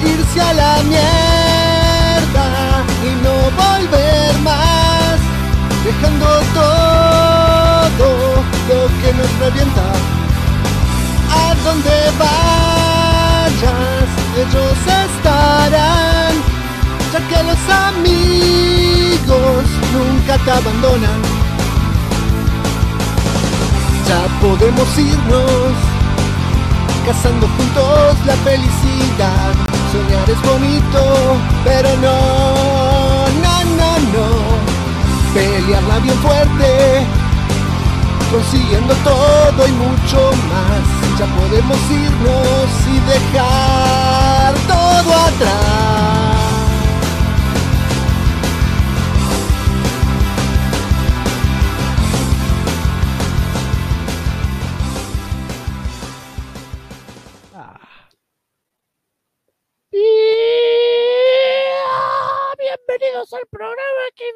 irse a la mierda y no volver más, dejando todo lo que nos revienta. A donde vayas, ellos estarán, ya que los amigos nunca te abandonan. Ya podemos irnos, cazando juntos la felicidad. Soñar es bonito, pero no. Pelearla bien fuerte, consiguiendo todo y mucho más. Ya podemos irnos y dejar todo atrás. Bienvenidos al programa que...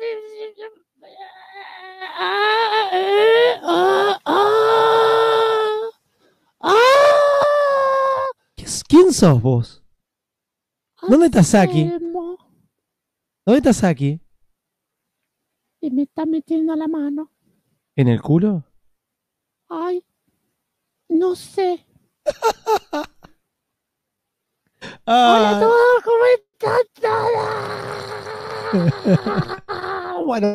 ¿Quién sos vos? ¿Dónde está Saki? ¿Dónde está Saki? Y me está metiendo la mano. ¿En el culo? Ay, no sé. Hola a todos, ¿cómo están todos? Bueno,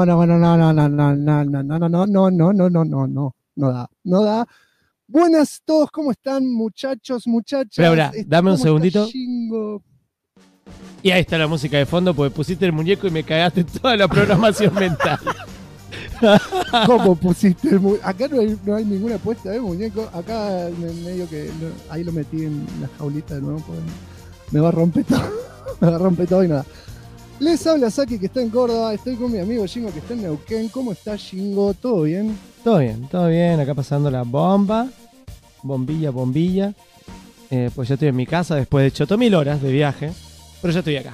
no da. Buenas todos, ¿cómo están, muchachos, muchachas? Espera, dame un segundito. Shingo? Y ahí está la música de fondo, porque pusiste el muñeco y me cagaste toda la programación mental. ¿Cómo pusiste el muñeco? Acá no hay ninguna puesta de muñeco. Acá medio que ahí lo metí en la jaulita de nuevo, pues me va a romper todo. Me va a romper todo y nada. Les habla Saki, que está en Córdoba. Estoy con mi amigo Shingo, que está en Neuquén. ¿Cómo está, Shingo? ¿Todo bien? Todo bien. Acá pasando la bomba. Bombilla. Pues yo estoy en mi casa después de 8.000 horas de viaje. Pero ya estoy acá.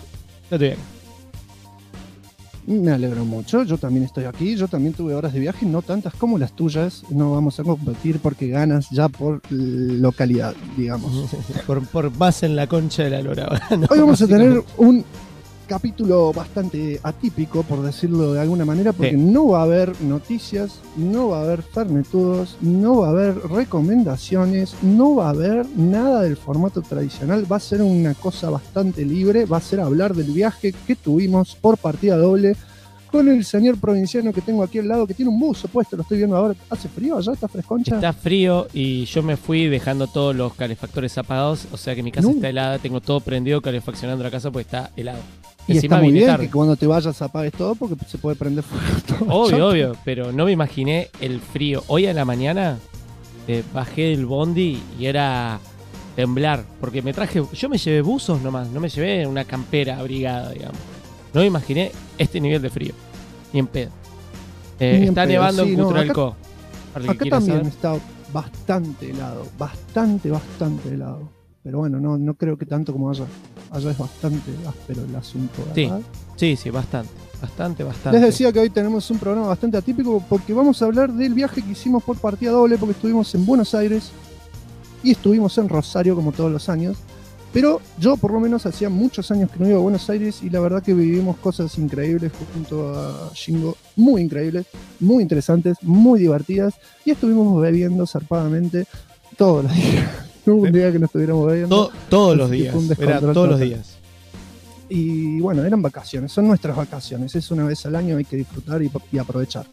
Me alegro mucho. Yo también estoy aquí. Yo también tuve horas de viaje, no tantas como las tuyas. No vamos a competir porque ganas ya por localidad, digamos. por más en la concha de la lora. No, hoy vamos a tener un capítulo bastante atípico, por decirlo de alguna manera, porque no va a haber noticias, no va a haber fernetudos, no va a haber recomendaciones, no va a haber nada del formato tradicional. Va a ser una cosa bastante libre, va a ser hablar del viaje que tuvimos por partida doble con el señor provinciano que tengo aquí al lado, que tiene un buzo puesto, lo estoy viendo ahora. ¿Hace frío allá? ¿Está fresconcha? Está frío y yo me fui dejando todos los calefactores apagados, o sea que mi casa está helada, tengo todo prendido calefaccionando la casa porque está helado. Y encima está muy bien que cuando te vayas apagues todo porque se puede prender fuego. Obvio, pero no me imaginé el frío. Hoy a la mañana bajé del bondi y era temblar, porque yo me llevé buzos nomás, no me llevé una campera abrigada, digamos. No me imaginé este nivel de frío, ni en pedo. Está nevando en Cutralcó. Acá también está bastante helado, bastante helado. Pero bueno, no creo que tanto como allá. Allá es bastante áspero el asunto, ¿verdad? Sí, bastante. Les decía que hoy tenemos un programa bastante atípico porque vamos a hablar del viaje que hicimos por partida doble, porque estuvimos en Buenos Aires y estuvimos en Rosario como todos los años. Pero yo por lo menos hacía muchos años que no iba a Buenos Aires y la verdad que vivimos cosas increíbles junto a Shingo, muy increíbles, muy interesantes, muy divertidas, y estuvimos bebiendo zarpadamente todos los días. No hubo un día que no estuviéramos bebiendo. Todos los días. Era todos los días. Y bueno, eran vacaciones, son nuestras vacaciones. Es una vez al año, hay que disfrutar y aprovechar.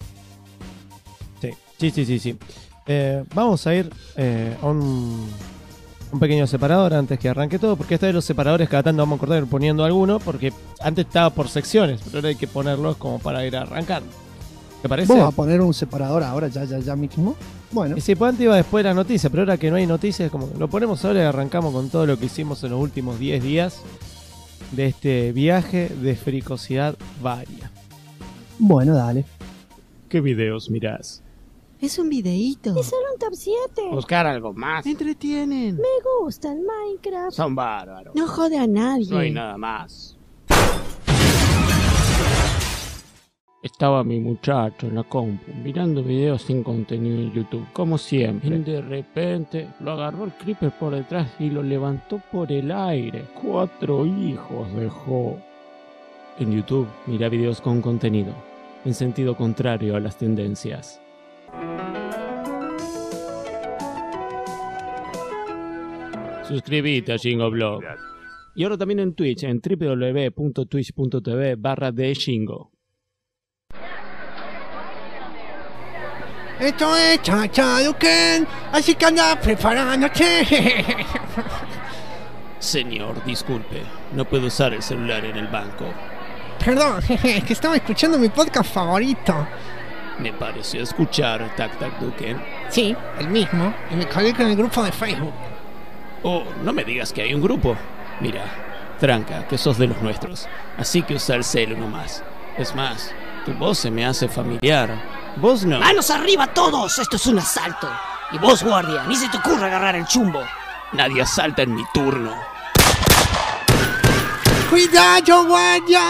Sí. Vamos a ir a un pequeño separador antes que arranque todo, porque esta vez los separadores cada tanto vamos a cortar poniendo alguno, porque antes estaba por secciones, pero ahora hay que ponerlos como para ir arrancando. ¿Te parece? ¿Vamos a poner un separador ahora, ya mismo? Bueno. Y si pues antes iba después de las noticias, pero ahora que no hay noticias, como que lo ponemos ahora y arrancamos con todo lo que hicimos en los últimos 10 días de este viaje de fricosidad varia. Bueno, dale. ¿Qué videos mirás? Es un videíto. Es solo un top 7. Buscar algo más. Me entretienen. Me gusta el Minecraft. Son bárbaros. No jode a nadie. No hay nada más. Estaba mi muchacho en la compu, mirando videos sin contenido en YouTube, como siempre. Y de repente lo agarró el creeper por detrás y lo levantó por el aire. 4 hijos dejó. En YouTube, mira videos con contenido, en sentido contrario a las tendencias. Suscríbete a Shingo Y ahora también en Twitch, en www.twitch.tv/theshingo. Esto es Chachaduken, así que anda preparándote. Señor, disculpe, no puedo usar el celular en el banco. Perdón, es que estaba escuchando mi podcast favorito. Me pareció escuchar Tac Tac Duken. Sí, el mismo, y me colgué con el grupo de Facebook. Oh, no me digas que hay un grupo. Mira, tranca, que sos de los nuestros, así que usa el celu nomás. Es más, tu voz se me hace familiar. Vos no. ¡Manos arriba todos! Esto es un asalto. Y vos, guardia, ni se te ocurra agarrar el chumbo. Nadie asalta en mi turno. ¡Cuidado, guardia!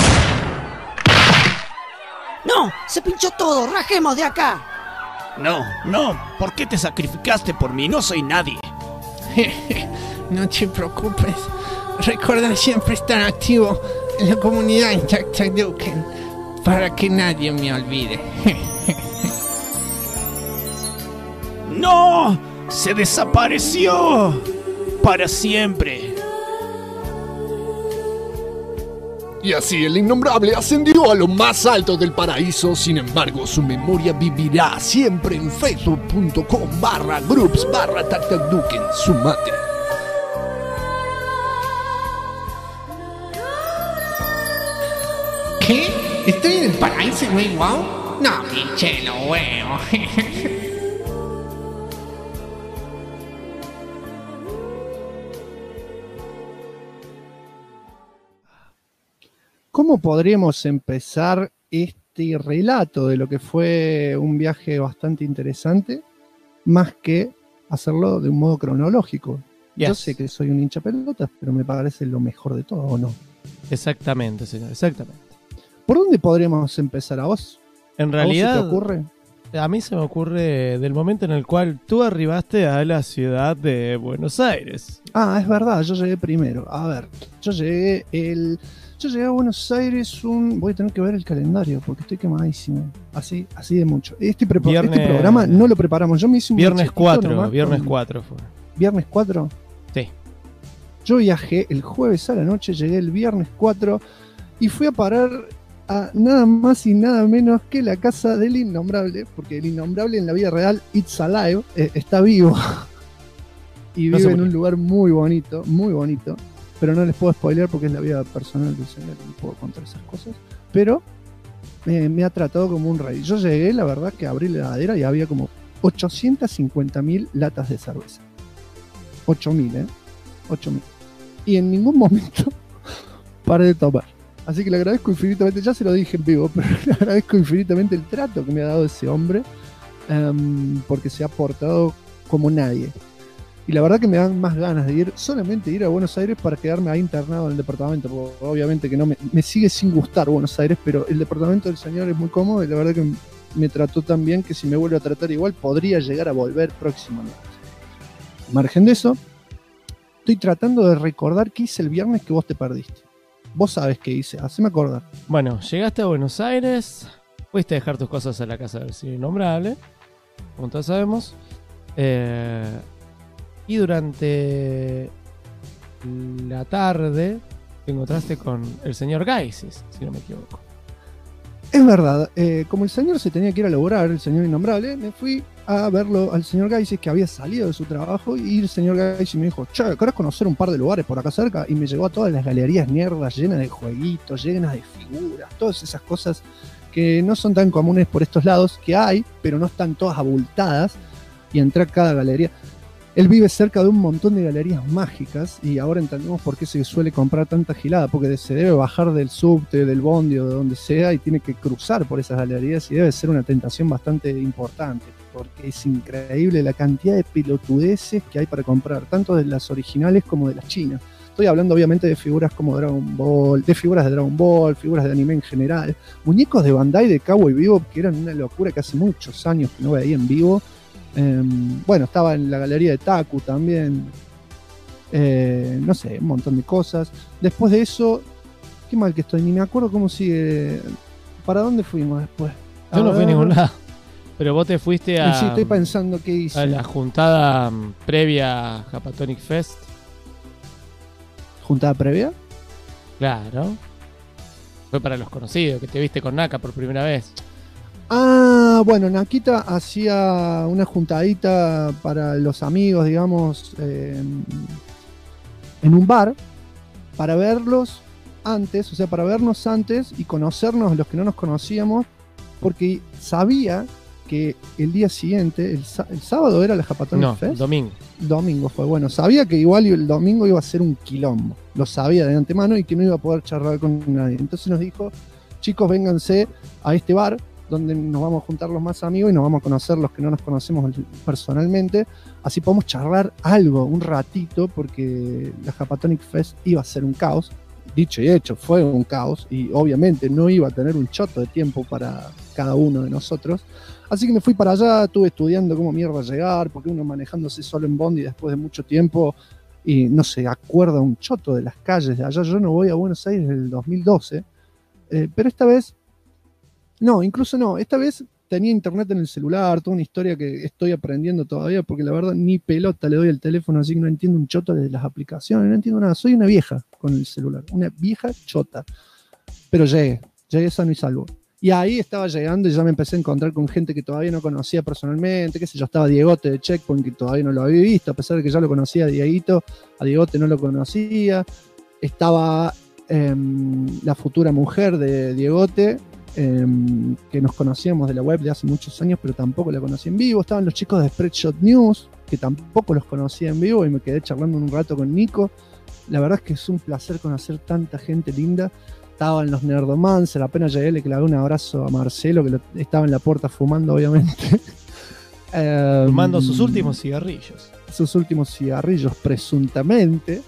¡No! ¡Se pinchó todo! ¡Rajemos de acá! No, ¿por qué te sacrificaste por mí? No soy nadie. No te preocupes. Recuerda siempre estar activo en la comunidad en Chachaduken para que nadie me olvide. ¡No! ¡Se desapareció! ¡Para siempre! Y así el innombrable ascendió a lo más alto del paraíso. Sin embargo, su memoria vivirá siempre en facebook.com/groups/tactacduken. Sumate. ¿Qué? ¿Estoy en el paraíso, güey? ¿Wow? No, pinche lo huevo. ¿Cómo podríamos empezar este relato de lo que fue un viaje bastante interesante, más que hacerlo de un modo cronológico? Yes. Yo sé que soy un hincha pelotas, pero me parece lo mejor de todo, ¿o no? Exactamente, señor, exactamente. ¿Por dónde podríamos empezar? ¿A vos? En ¿A realidad, vos se te ocurre? a mí se me ocurre del momento en el cual tú arribaste a la ciudad de Buenos Aires. Ah, es verdad, yo llegué primero. A ver, yo llegué a Buenos Aires voy a tener que ver el calendario porque estoy quemadísimo. Así de mucho. Este programa no lo preparamos. Yo me hice un Viernes 4 fue. ¿Viernes 4? Sí. Yo viajé el jueves a la noche, llegué el viernes 4 y fui a parar a nada más y nada menos que la casa del Innombrable, porque el Innombrable en la vida real, it's alive, está vivo. Y No vive sé en por un qué. lugar muy bonito, pero no les puedo spoilear porque es la vida personal del señor, no puedo contar esas cosas, pero me ha tratado como un rey. Yo llegué, la verdad que abrí la heladera y había como 850.000 latas de cerveza. 8.000, 8.000. Y en ningún momento paré de tomar. Así que le agradezco infinitamente, ya se lo dije en vivo, pero le agradezco infinitamente el trato que me ha dado ese hombre, porque se ha portado como nadie. Y la verdad que me dan más ganas de solamente ir a Buenos Aires para quedarme ahí internado en el departamento, porque obviamente que no me sigue sin gustar Buenos Aires, pero el departamento del señor es muy cómodo y la verdad que me trató tan bien que si me vuelve a tratar igual podría llegar a volver próximamente. Margen de eso, estoy tratando de recordar qué hice el viernes que vos te perdiste. Vos sabés qué hice, haceme acordar. Bueno, llegaste a Buenos Aires, fuiste a dejar tus cosas a la casa del señor Innombrable, como todos sabemos, y durante la tarde te encontraste con el señor Gaisis, si no me equivoco. Es verdad, como el señor se tenía que ir a laburar, el señor Innombrable, me fui a verlo al señor Gaisis, que había salido de su trabajo, y el señor Gaisis me dijo, che, ¿querés conocer un par de lugares por acá cerca? Y me llevó a todas las galerías nerdas llenas de jueguitos, llenas de figuras, todas esas cosas que no son tan comunes por estos lados, que hay, pero no están todas abultadas, y entré a cada galería. Él vive cerca de un montón de galerías mágicas y ahora entendemos por qué se suele comprar tanta gilada, porque se debe bajar del subte, del bondi o de donde sea y tiene que cruzar por esas galerías y debe ser una tentación bastante importante, porque es increíble la cantidad de pelotudeces que hay para comprar, tanto de las originales como de las chinas. estoy hablando obviamente de figuras como Dragon Ball, de figuras de Dragon Ball, figuras de anime en general, muñecos de Bandai de Cowboy Bebop, que eran una locura que hace muchos años que no veía en vivo. Bueno, estaba en la galería de Taku también. No sé, un montón de cosas. Después de eso, qué mal que estoy, ni me acuerdo cómo sigue. ¿Para dónde fuimos después? Yo no fui a ningún lado. Pero vos te fuiste a... Sí, estoy pensando qué hice. A la juntada previa a Japatonic Fest. ¿Juntada previa? Claro. Fue para los conocidos, que te viste con Naka por primera vez. Ah, bueno, Nakita hacía una juntadita para los amigos, digamos, en un bar, para verlos antes, o sea, para vernos antes y conocernos los que no nos conocíamos, porque sabía que el día siguiente, el sábado era la Japatonic Fest. Domingo. Domingo fue, bueno, sabía que igual el domingo iba a ser un quilombo, lo sabía de antemano y que no iba a poder charlar con nadie. Entonces nos dijo, chicos, vénganse a este bar, donde nos vamos a juntar los más amigos y nos vamos a conocer los que no nos conocemos personalmente, así podemos charlar algo, un ratito, porque la Japatonic Fest iba a ser un caos, dicho y hecho, fue un caos, y obviamente no iba a tener un choto de tiempo para cada uno de nosotros, así que me fui para allá, estuve estudiando cómo mierda llegar, porque uno manejándose solo en bondi después de mucho tiempo, y no se acuerda un choto de las calles de allá. Yo no voy a Buenos Aires desde el 2012, pero esta vez no, incluso no. Esta vez tenía internet en el celular, toda una historia que estoy aprendiendo todavía, porque la verdad ni pelota le doy al teléfono, así que no entiendo un choto de las aplicaciones, no entiendo nada. Soy una vieja con el celular, una vieja chota. Pero llegué sano y salvo. Y ahí estaba llegando y ya me empecé a encontrar con gente que todavía no conocía personalmente, qué sé yo, estaba Diegote de Checkpoint, que todavía no lo había visto, a pesar de que ya lo conocía a Dieguito, a Diegote no lo conocía. Estaba la futura mujer de Diegote, que nos conocíamos de la web de hace muchos años, pero tampoco la conocí en vivo. Estaban los chicos de Spreadshot News, que tampoco los conocía en vivo, y me quedé charlando un rato con Nico. La verdad es que es un placer conocer tanta gente linda. Estaban los Nerdomancer, apenas llegué le clavé un abrazo a Marcelo, que estaba en la puerta fumando, obviamente. Fumando sus últimos cigarrillos. Sus últimos cigarrillos, presuntamente.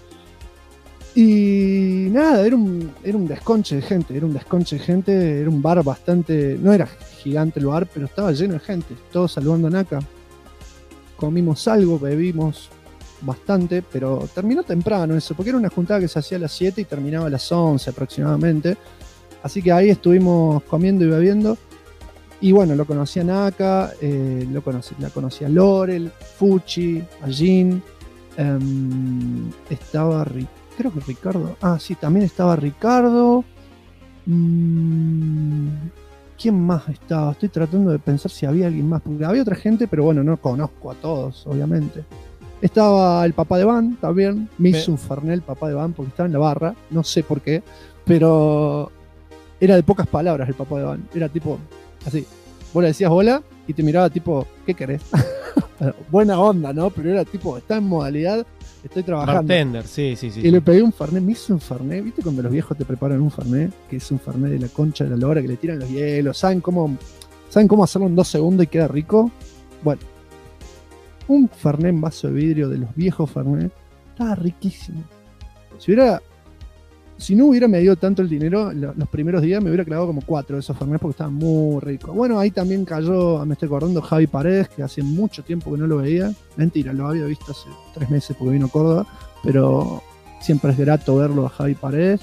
Y nada, era un desconche de gente, era un bar bastante, no era gigante el bar, pero estaba lleno de gente, todos saludando a Naka. Comimos algo, bebimos bastante, pero terminó temprano eso, porque era una juntada que se hacía a las 7 y terminaba a las 11 aproximadamente. Así que ahí estuvimos comiendo y bebiendo. Y bueno, lo conocí a Naka, la conocí a Laurel, Fuchi, a Jin, estaba creo que Ricardo. Ah, sí, también estaba Ricardo. ¿Quién más estaba? Estoy tratando de pensar si había alguien más, porque había otra gente, pero bueno, no conozco a todos, obviamente. Estaba el papá de Van también. Me hizo un Fernet el papá de Van porque estaba en la barra, no sé por qué, pero era de pocas palabras el papá de Van. Era tipo así. Vos le decías hola y te miraba tipo, ¿qué querés? Buena onda, ¿no? Pero era tipo, está en modalidad, estoy trabajando. Bartender, sí. Y le pedí un Fernet, me hizo un Fernet. ¿Viste cuando los viejos te preparan un Fernet? Que es un Fernet de la concha de la lora, que le tiran los hielos. ¿Saben cómo hacerlo en 2 segundos y queda rico? Bueno, un Fernet en vaso de vidrio de los viejos Fernet estaba riquísimo. Si no hubiera medido tanto el dinero, los primeros días me hubiera clavado como 4 de esos Fernet porque estaban muy ricos. Bueno, ahí también cayó, me estoy acordando, Javi Paredes, que hace mucho tiempo que no lo veía. Mentira, lo había visto hace 3 meses porque vino a Córdoba, pero siempre es grato verlo a Javi Paredes.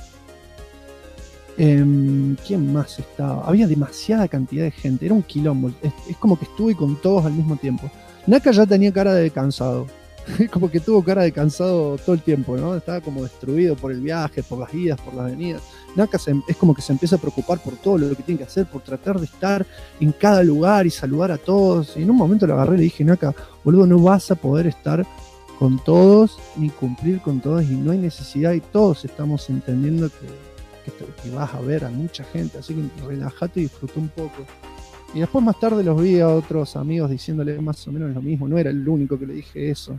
¿Quién más estaba? Había demasiada cantidad de gente, era un quilombo. Es como que estuve con todos al mismo tiempo. Naka ya tenía cara de cansado. Como que tuvo cara de cansado todo el tiempo, ¿no? Estaba como destruido por el viaje, por las idas, por las venidas. Naka es como que se empieza a preocupar por todo lo que tiene que hacer, por tratar de estar en cada lugar y saludar a todos. Y en un momento lo agarré y le dije, Naka, boludo, no vas a poder estar con todos ni cumplir con todos, y no hay necesidad, y todos estamos entendiendo que vas a ver a mucha gente, así que relájate y disfruta un poco. Y después más tarde los vi a otros amigos diciéndole más o menos lo mismo. No era el único que le dije eso.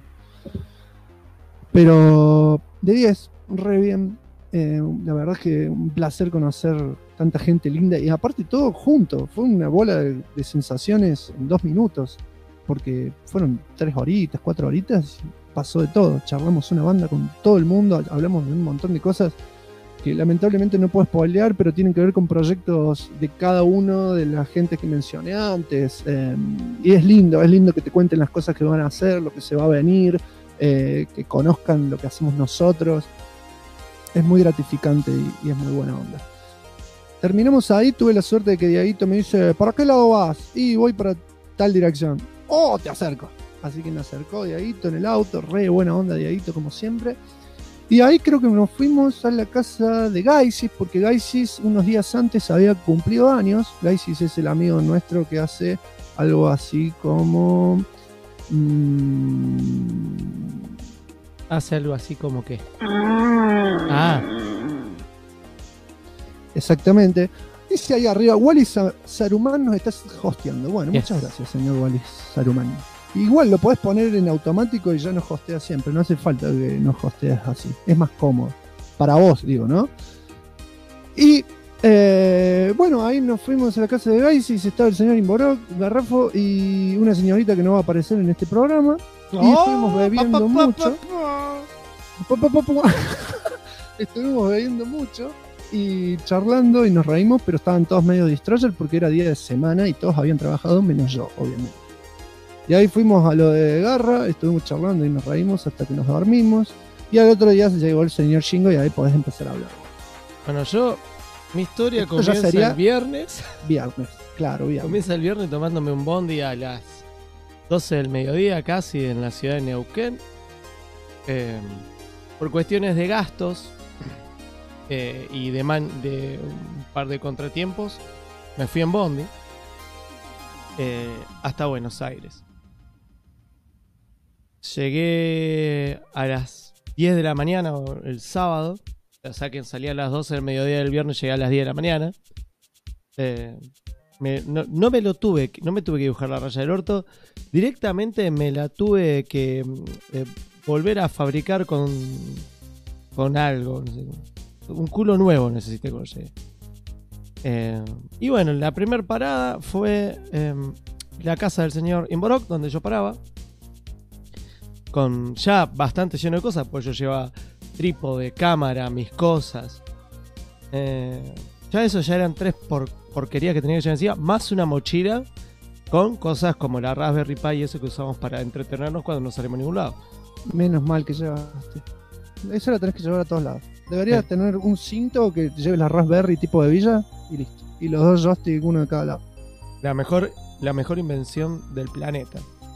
Pero de 10, re bien. La verdad es que un placer conocer tanta gente linda. Y aparte todo junto. Fue una bola de sensaciones en 2 minutos. Porque fueron 3 horitas, 4 horitas. pasó de todo. Charlamos una banda con todo el mundo, hablamos de un montón de cosas que lamentablemente no puedo spoilear, pero tienen que ver con proyectos de cada uno de la gente que mencioné antes. Y es lindo que te cuenten las cosas que van a hacer, lo que se va a venir, que conozcan lo que hacemos nosotros. Es muy gratificante y es muy buena onda. Terminamos ahí, tuve la suerte de que Dieguito me dice, ¿para qué lado vas? Y voy para tal dirección. ¡Oh, te acerco! Así que me acercó Dieguito en el auto, re buena onda Dieguito como siempre. Y ahí creo que nos fuimos a la casa de Gaisis, porque Gaisis unos días antes había cumplido años. Gaisis es el amigo nuestro que hace algo así como... Hace algo así como que... Exactamente. Dice ahí arriba, Wally Saruman nos está hosteando. Bueno, muchas gracias, señor Wally Saruman. Igual lo podés poner en automático y ya nos hostea siempre. No hace falta que nos hostees así. Es más cómodo. Para vos, digo, ¿no? Y bueno, ahí nos fuimos a la casa de Gaisis. Estaba el señor Imborok, Garrafo y una señorita que no va a aparecer en este programa. Y estuvimos bebiendo mucho. Estuvimos bebiendo mucho y charlando y nos reímos, pero estaban todos medio destroyer porque era día de semana y todos habían trabajado menos yo, obviamente. Y ahí fuimos a lo de Garra, estuvimos charlando y nos reímos hasta que nos dormimos. Y al otro día llegó el señor Shingo y ahí podés empezar a hablar. Bueno, mi historia Esto ya comienza sería el viernes. Viernes, claro, viernes. Comienza el viernes tomándome un bondi a las 12 del mediodía casi en la ciudad de Neuquén. Por cuestiones de gastos y de un par de contratiempos, me fui en bondi hasta Buenos Aires. Llegué a las 10 de la mañana el sábado. O sea, que salí a las 12 del mediodía del viernes, llegué a las 10 de la mañana. No me tuve que dibujar la raya del orto. Directamente me la tuve que volver a fabricar con algo. No sé, un culo nuevo necesité cuando llegué. Y bueno, la primera parada fue la casa del señor Imborok, donde yo paraba. Con ya bastante lleno de cosas, pues yo llevaba trípode, cámara, mis cosas. Ya eso ya eran 3 porquerías que tenía que llevar encima, más una mochila con cosas como la Raspberry Pi y eso que usamos para entretenernos cuando no salimos a ningún lado. Menos mal que llevaste. Eso la tenés que llevar a todos lados. Deberías tener un cinto que lleve la Raspberry tipo de villa y listo. Y los 2 joysticks, uno de cada lado. La mejor invención del planeta.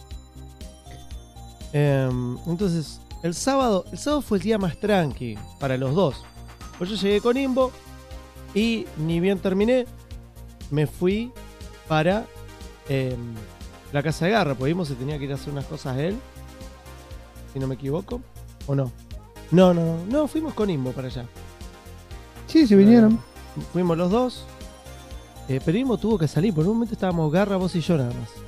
Entonces, el sábado fue el día más tranqui para los dos. Pues yo llegué con Imbo y ni bien terminé, me fui para la casa de Garra. Porque Imbo se tenía que ir a hacer unas cosas él, si no me equivoco, ¿o no? No, fuimos con Imbo para allá. Sí, vinieron. Fuimos los dos. Pero Imbo tuvo que salir, por un momento estábamos Garra, vos y yo nada más.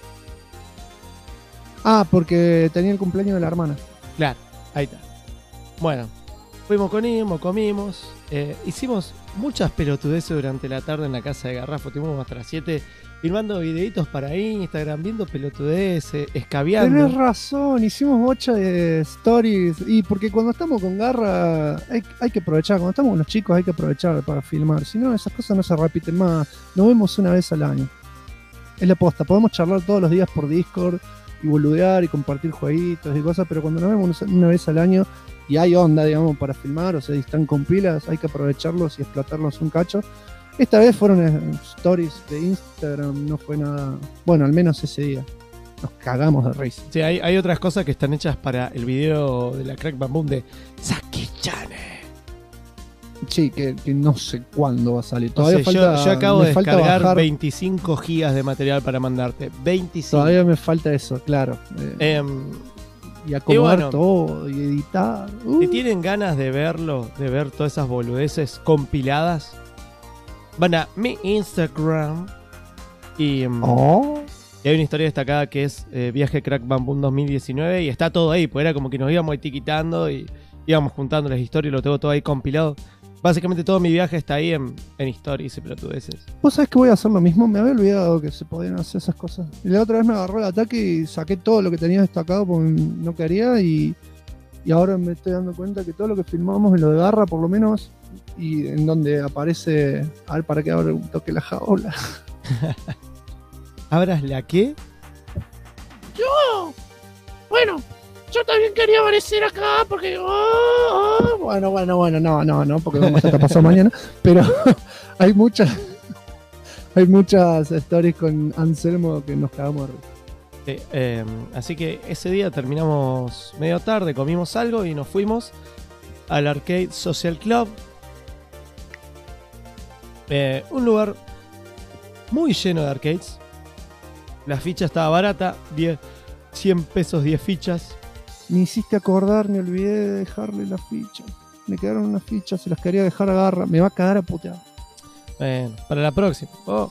Porque tenía el cumpleaños de la hermana. Claro, ahí está. Bueno, fuimos con Imbo, comimos. Hicimos muchas pelotudeces durante la tarde en la casa de Garrafo. Estuvimos hasta las 7 filmando videitos para Instagram, viendo pelotudeces, escabeando. Tenés razón, hicimos bocha de stories. Y porque cuando estamos con Garra hay que aprovechar. Cuando estamos con los chicos hay que aprovechar para filmar. Si no, esas cosas no se repiten más. Nos vemos una vez al año. Es la posta. Podemos charlar todos los días por Discord y boludear y compartir jueguitos y cosas, pero cuando nos vemos una vez al año y hay onda, digamos, para filmar, o sea, y están con pilas, hay que aprovecharlos y explotarlos un cacho. Esta vez fueron stories de Instagram, no fue nada... Bueno, al menos ese día. Nos cagamos de risa. Sí, hay otras cosas que están hechas para el video de la Crack Bam Boom de Saki-Chane. Sí, que no sé cuándo va a salir. Todavía o sea, falta, yo acabo de descargar bajar 25 gigas de material para mandarte. 25. Todavía me falta eso, claro. Y acomodar todo y editar. Si tienen ganas de verlo, de ver todas esas boludeces compiladas, van a mi Instagram y hay una historia destacada que es Viaje Crack Bam Boom 2019 y está todo ahí, pues era como que nos íbamos etiquetando y íbamos juntando las historias, lo tengo todo ahí compilado. Básicamente todo mi viaje está ahí en stories y pelotudeces. Vos sabés que voy a hacer lo mismo, me había olvidado que se podían hacer esas cosas. Y la otra vez me agarró el ataque y saqué todo lo que tenía destacado porque no quería y ahora me estoy dando cuenta que todo lo que filmamos en lo de Garra, por lo menos, y en donde aparece... A ver, para que abra un toque la jaula. ¿Abras la qué? Yo. Bueno, yo también quería aparecer acá porque... Bueno, no, porque vamos a estar pasado mañana. Pero hay muchas stories con Anselmo que nos cagamos de risa. Así que ese día terminamos medio tarde, comimos algo y nos fuimos al Arcade Social Club. Un lugar muy lleno de arcades. La ficha estaba barata, 100 pesos 10 fichas. Me hiciste acordar, me olvidé de dejarle la ficha. Me quedaron unas fichas, se las quería dejar a Garra. Me va a cagar a putear. Bueno, para la próxima.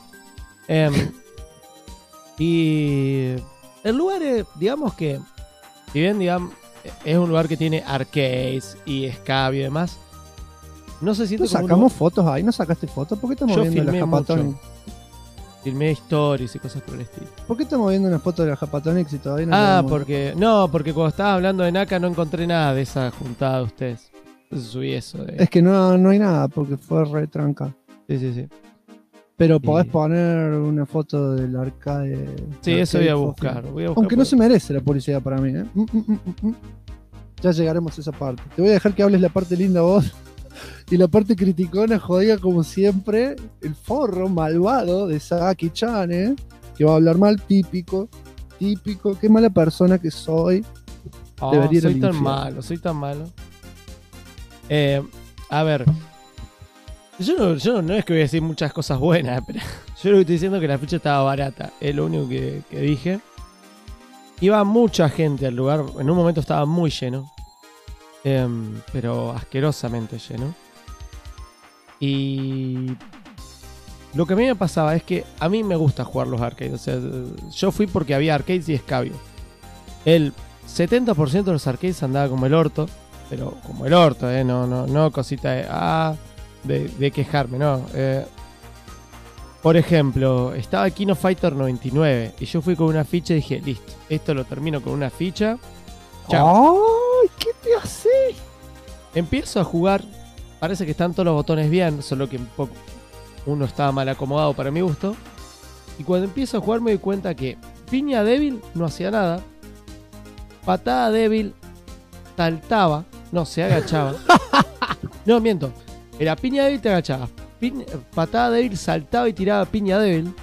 Y el lugar, digamos que, si bien es un lugar que tiene arcades y escabio y demás, no se siente ¿No como sacamos fotos ahí? ¿No sacaste fotos? ¿Por qué estamos Yo viendo la filmé Japatonic? Filmé stories y cosas por el estilo. ¿Por qué estamos viendo una foto de la Japatonic si todavía no la vemos? porque cuando estaba hablando de Naka no encontré nada de esa juntada de ustedes. Entonces subí eso. Es que no hay nada porque fue re tranca. Sí. Pero podés poner una foto del arcade. Sí, eso voy a buscar. Aunque no se merece la publicidad para mí, ¿eh? Ya llegaremos a esa parte. Te voy a dejar que hables la parte linda vos. Y la parte criticona, jodida como siempre, el forro malvado de Saki-chan, ¿eh? Que va a hablar mal, típico. Qué mala persona que soy. Debería ir al infierno. Soy tan malo. A ver, yo no es que voy a decir muchas cosas buenas, pero yo lo que estoy diciendo es que la ficha estaba barata. Es lo único que dije. Iba mucha gente al lugar. En un momento estaba muy lleno. Pero asquerosamente lleno. Y lo que a mí me pasaba es que a mí me gusta jugar los arcades. O sea, yo fui porque había arcades y escabio. El 70% de los arcades andaba como el orto. Pero como el orto, no cosita de quejarme, no. Por ejemplo, estaba King of Fighter 99 y yo fui con una ficha y dije, listo, esto lo termino con una ficha. Chao. ¡Ay! ¿Qué te haces? Empiezo a jugar, parece que están todos los botones bien, solo que uno estaba mal acomodado para mi gusto. Y cuando empiezo a jugar me doy cuenta que piña débil no hacía nada, patada débil saltaba, no, se agachaba. No, miento, era piña débil, te agachabas. Patada débil, saltaba y tiraba piña débil.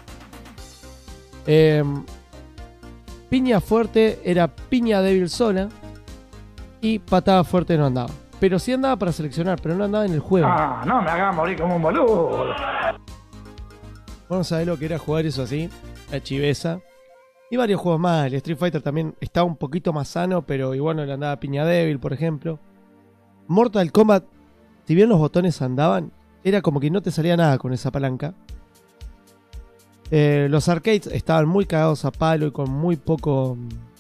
Piña fuerte era piña débil sola. Y patada fuerte no andaba. Pero sí andaba para seleccionar, pero no andaba en el juego. No me hagas morir como un boludo. Vamos a ver lo que era jugar eso así. La chiveza. Y varios juegos más. El Street Fighter también estaba un poquito más sano, pero igual no le andaba piña débil, por ejemplo. Mortal Kombat, si bien los botones andaban, era como que no te salía nada con esa palanca. Los arcades estaban muy cagados a palo y con muy poco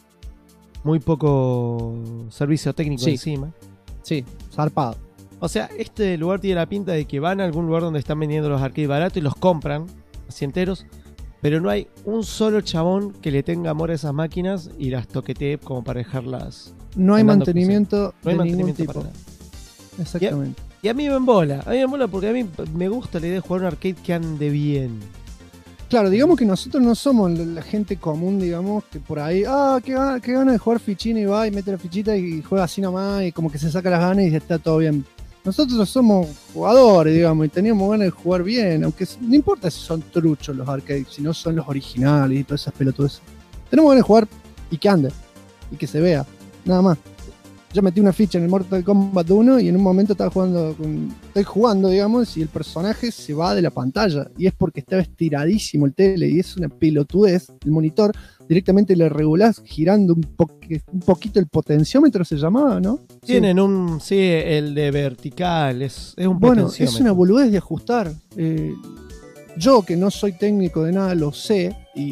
servicio técnico encima. Sí, zarpado. O sea, este lugar tiene la pinta de que van a algún lugar donde están vendiendo los arcades baratos y los compran así enteros, pero no hay un solo chabón que le tenga amor a esas máquinas y las toquetee como para dejarlas. No hay mantenimiento no hay de mantenimiento ningún tipo. para nada. Exactamente. Y a mí me embola porque a mí me gusta la idea de jugar un arcade que ande bien. Claro, digamos que nosotros no somos la gente común, digamos, que por ahí, qué gana de jugar fichín y va y mete la fichita y juega así nomás y como que se saca las ganas y está todo bien. Nosotros somos jugadores, digamos, y teníamos ganas de jugar bien, aunque no importa si son truchos los arcades, si no son los originales y todas esas pelotudas. Tenemos ganas de jugar y que ande, y que se vea, nada más. Yo metí una ficha en el Mortal Kombat 1 y en un momento estoy jugando, digamos, y el personaje se va de la pantalla. Y es porque estaba estiradísimo el tele y es una pelotudez. El monitor directamente le regulás girando un poquito el potenciómetro, se llamaba, ¿no? Tienen el de vertical, es un bueno, potenciómetro. Es una boludez de ajustar. Yo que no soy técnico de nada lo sé y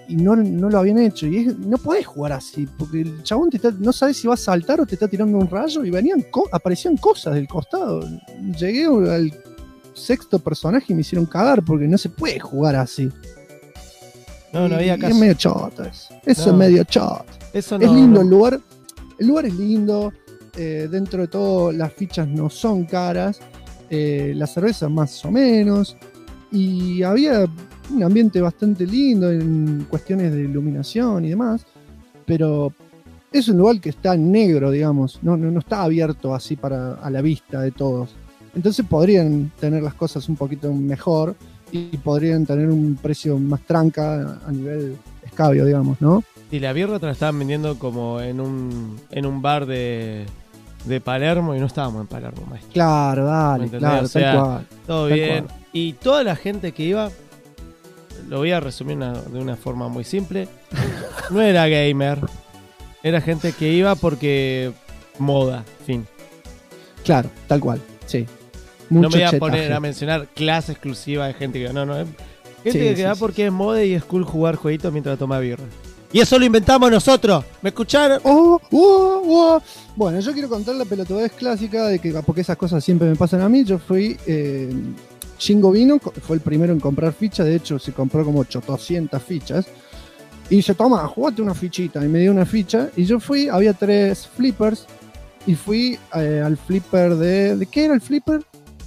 no lo habían hecho. Y no podés jugar así, porque el chabón no sabes si va a saltar o te está tirando un rayo, y aparecían cosas del costado. Llegué al sexto personaje y me hicieron cagar, porque no se puede jugar así. No había caso. Es medio choto eso. Eso es medio choto. Eso es lindo el lugar. El lugar es lindo. Dentro de todo, las fichas no son caras. La cerveza más o menos. Y había un ambiente bastante lindo en cuestiones de iluminación y demás. Pero es un lugar que está en negro, digamos. No está abierto así a la vista de todos. Entonces podrían tener las cosas un poquito mejor. Y podrían tener un precio más tranca a nivel escabio, digamos, ¿no? Y la birra te la estaban vendiendo como en un bar de Palermo, y no estábamos en Palermo, maestro. Claro, dale, claro, o sea, tal cual. Todo tal bien. cual. Y toda la gente que iba, lo voy a resumir de una forma muy simple, no era gamer, era gente que iba porque moda, fin. Claro, tal cual, sí. No Mucho me voy a chetaje. poner a mencionar clase exclusiva de gente que no, es gente Sí, que sí, va sí, porque es moda y es cool jugar jueguitos mientras toma birra. Y eso lo inventamos nosotros, ¿me escucharon? Bueno, yo quiero contar la pelotudez clásica de que, porque esas cosas siempre me pasan a mí. Yo fui, Shingo vino, fue el primero en comprar fichas. De hecho, se compró como 800 fichas. Y dice, toma, jugate una fichita. Y me dio una ficha. Y yo fui, había 3 flippers. Y fui al flipper ¿de qué era el flipper?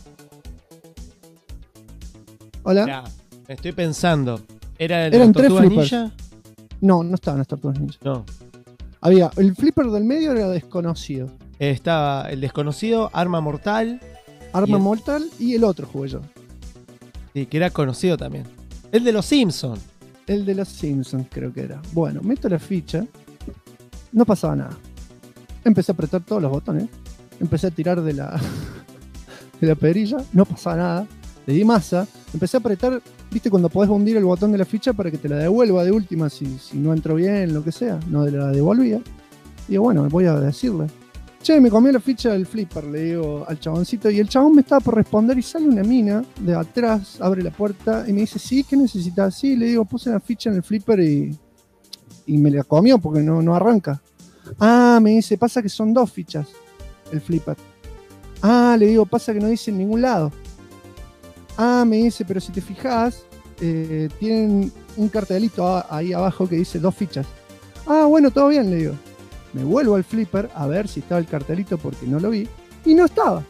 Hola. Ya, estoy pensando. ¿Eran 3 Tortugas flippers. Ninja? No estaban las tortugas ninja. No. Había, el flipper del medio era desconocido. Estaba el desconocido, Arma Mortal. Arma Y Mortal y el otro jugué yo. Sí, que era conocido también. El de los Simpsons. El de los Simpsons creo que era. Bueno, meto la ficha. No pasaba nada. Empecé a apretar todos los botones. Empecé a tirar de la perilla. No pasaba nada. Le di masa. Empecé a apretar. ¿Viste cuando podés hundir el botón de la ficha para que te la devuelva de última si no entró bien, lo que sea? No la devolvía. Digo, bueno, voy a decirle. Che, me comió la ficha del flipper, le digo al chaboncito. Y el chabón me estaba por responder y sale una mina de atrás, abre la puerta y me dice, sí, ¿qué necesitas? Sí, le digo, puse la ficha en el flipper y me la comió porque no arranca. Ah, me dice, pasa que son 2 fichas el flipper. Ah, le digo, pasa que no dice en ningún lado. Ah, me dice, pero si te fijas, tienen un cartelito ahí abajo que dice 2 fichas. Ah, bueno, todo bien, le digo. Me vuelvo al flipper a ver si estaba el cartelito porque no lo vi. Y no estaba.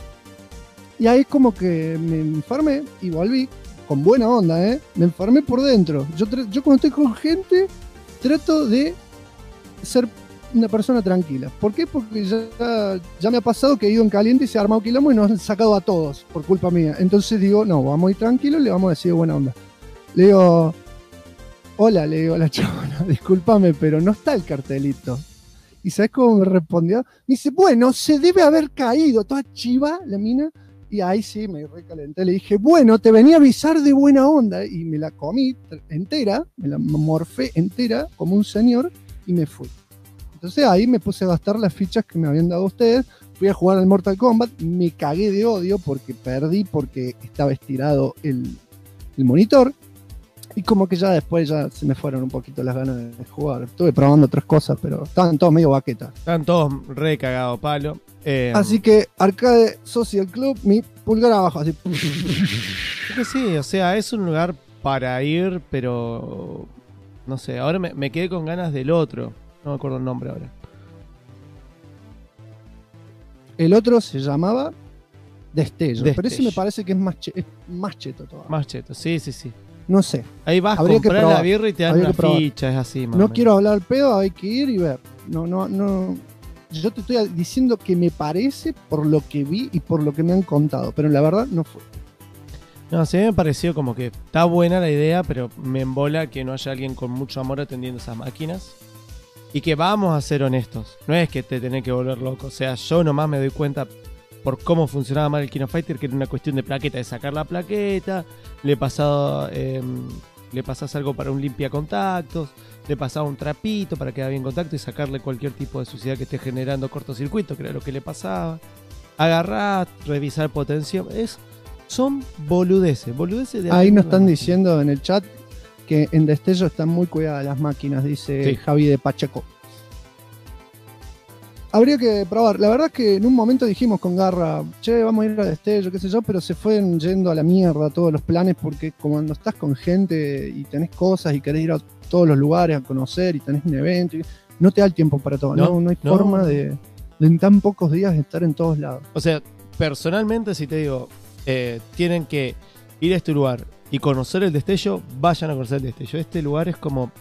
Y ahí es como que me enfermé y volví con buena onda, ¿eh? Me enfermé por dentro. Yo cuando estoy con gente, trato de ser una persona tranquila. ¿Por qué? Porque ya me ha pasado que he ido en caliente y se ha armado quilombo y nos han sacado a todos por culpa mía. Entonces digo, no, vamos a ir tranquilos y le vamos a decir buena onda. Le digo, hola, le digo a la chabona, discúlpame, pero no está el cartelito. ¿Y sabes cómo me respondió? Me dice, bueno, se debe haber caído, toda chiva la mina. Y ahí sí me recalenté, le dije, bueno, te venía a avisar de buena onda. Y me la comí entera, me la morfé entera como un señor y me fui. Entonces ahí me puse a gastar las fichas que me habían dado ustedes. Fui a jugar al Mortal Kombat. Me cagué de odio porque perdí porque estaba estirado el monitor. Y como que ya después ya se me fueron un poquito las ganas de jugar. Estuve probando otras cosas, pero estaban todos medio baquetas. Estaban todos re cagados palo. Así que Arcade Social Club, mi pulgar abajo. Así. Que sí, o sea, es un lugar para ir, pero no sé, ahora me quedé con ganas del otro. No me acuerdo el nombre ahora. El otro se llamaba Destello. Destello. Pero ese me parece que es más cheto todavía. Más cheto, sí. No sé. Ahí vas a Habría que comprar probar. la birra y te dan Habría una que probar. ficha, es así, más o No menos. quiero hablar al pedo, hay que ir y ver. No. Yo te estoy diciendo que me parece por lo que vi y por lo que me han contado. Pero la verdad no fue. No, sí me pareció como que está buena la idea, pero me embola que no haya alguien con mucho amor atendiendo esas máquinas. Y que vamos a ser honestos, no es que te tenés que volver loco. O sea, yo nomás me doy cuenta por cómo funcionaba mal el King of Fighter, que era una cuestión de plaqueta, de sacar la plaqueta, le pasás algo para un limpia contactos, le pasaba un trapito para que haga bien contacto y sacarle cualquier tipo de suciedad que esté generando cortocircuito, que era lo que le pasaba. Agarrar, revisar potencia, son boludeces de Ahí nos alguna están manera. diciendo en el chat que en Destello están muy cuidadas las máquinas, dice Sí. Javi de Pacheco. Habría que probar. La verdad es que en un momento dijimos con Garra, che, vamos a ir a Destello, qué sé yo, pero se fueron yendo a la mierda todos los planes porque como cuando estás con gente y tenés cosas y querés ir a todos los lugares a conocer y tenés un evento, no te da el tiempo para todo. No hay no. forma de en tan pocos días estar en todos lados. O sea, personalmente, si te digo, tienen que ir a este lugar y conocer el Destello, vayan a conocer el Destello. Este lugar es como...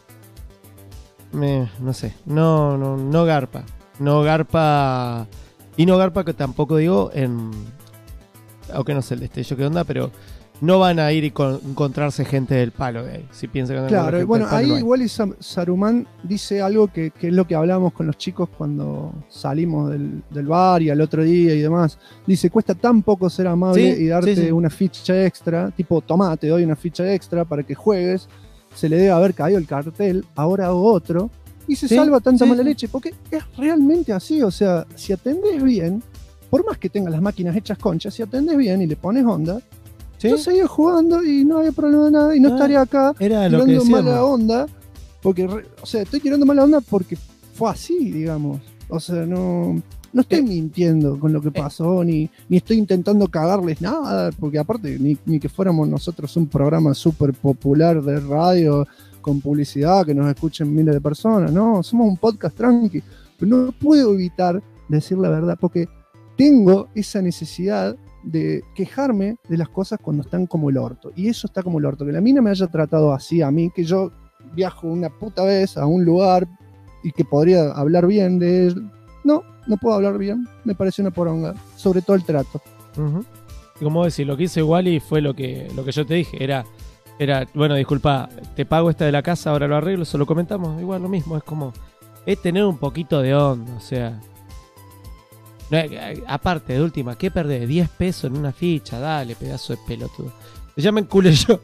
no sé, no garpa. No garpa. Y no garpa que tampoco digo en... Aunque no sé el Destello qué onda, pero no van a ir y encontrarse gente del palo de ahí. Si piensan que van a encontrar Claro, gente bueno, del palo, ahí no hay. igual Saruman dice algo que es lo que hablábamos con los chicos cuando salimos del bar y al otro día y demás. Dice, cuesta tan poco ser amable Sí, y darte sí, sí. una ficha extra, tipo, tomá, te doy una ficha extra para que juegues. Se le debe haber caído el cartel, ahora hago otro. Y se Sí, salva tanta sí, mala sí. leche, porque es realmente así. O sea, si atendés bien, por más que tengas las máquinas hechas conchas, si atendés bien y le pones onda, ¿Sí? yo seguía jugando y no había problema de nada y no Ah, estaría acá Era lo que tirando decíamos. mala onda, porque, o sea, estoy tirando mala onda porque fue así, digamos. O sea, no estoy mintiendo con lo que pasó, ni estoy intentando cagarles nada, porque aparte, ni que fuéramos nosotros un programa súper popular de radio con publicidad, que nos escuchen miles de personas, no, somos un podcast tranqui, pero no puedo evitar decir la verdad, porque tengo esa necesidad de quejarme de las cosas cuando están como el orto. Y eso está como el orto. Que la mina me haya tratado así a mí, que yo viajo una puta vez a un lugar y que podría hablar bien de él. No puedo hablar bien. Me parece una poronga. Sobre todo el trato. Ujú. Y como decir, lo que hizo Wally fue lo que yo te dije. Era, bueno, disculpa, te pago esta de la casa, ahora lo arreglo, solo comentamos. Igual lo mismo, es como, es tener un poquito de onda, o sea. No, aparte, de última, ¿qué perdés? 10 pesos en una ficha, dale, pedazo de pelotudo. Ya me enculé yo.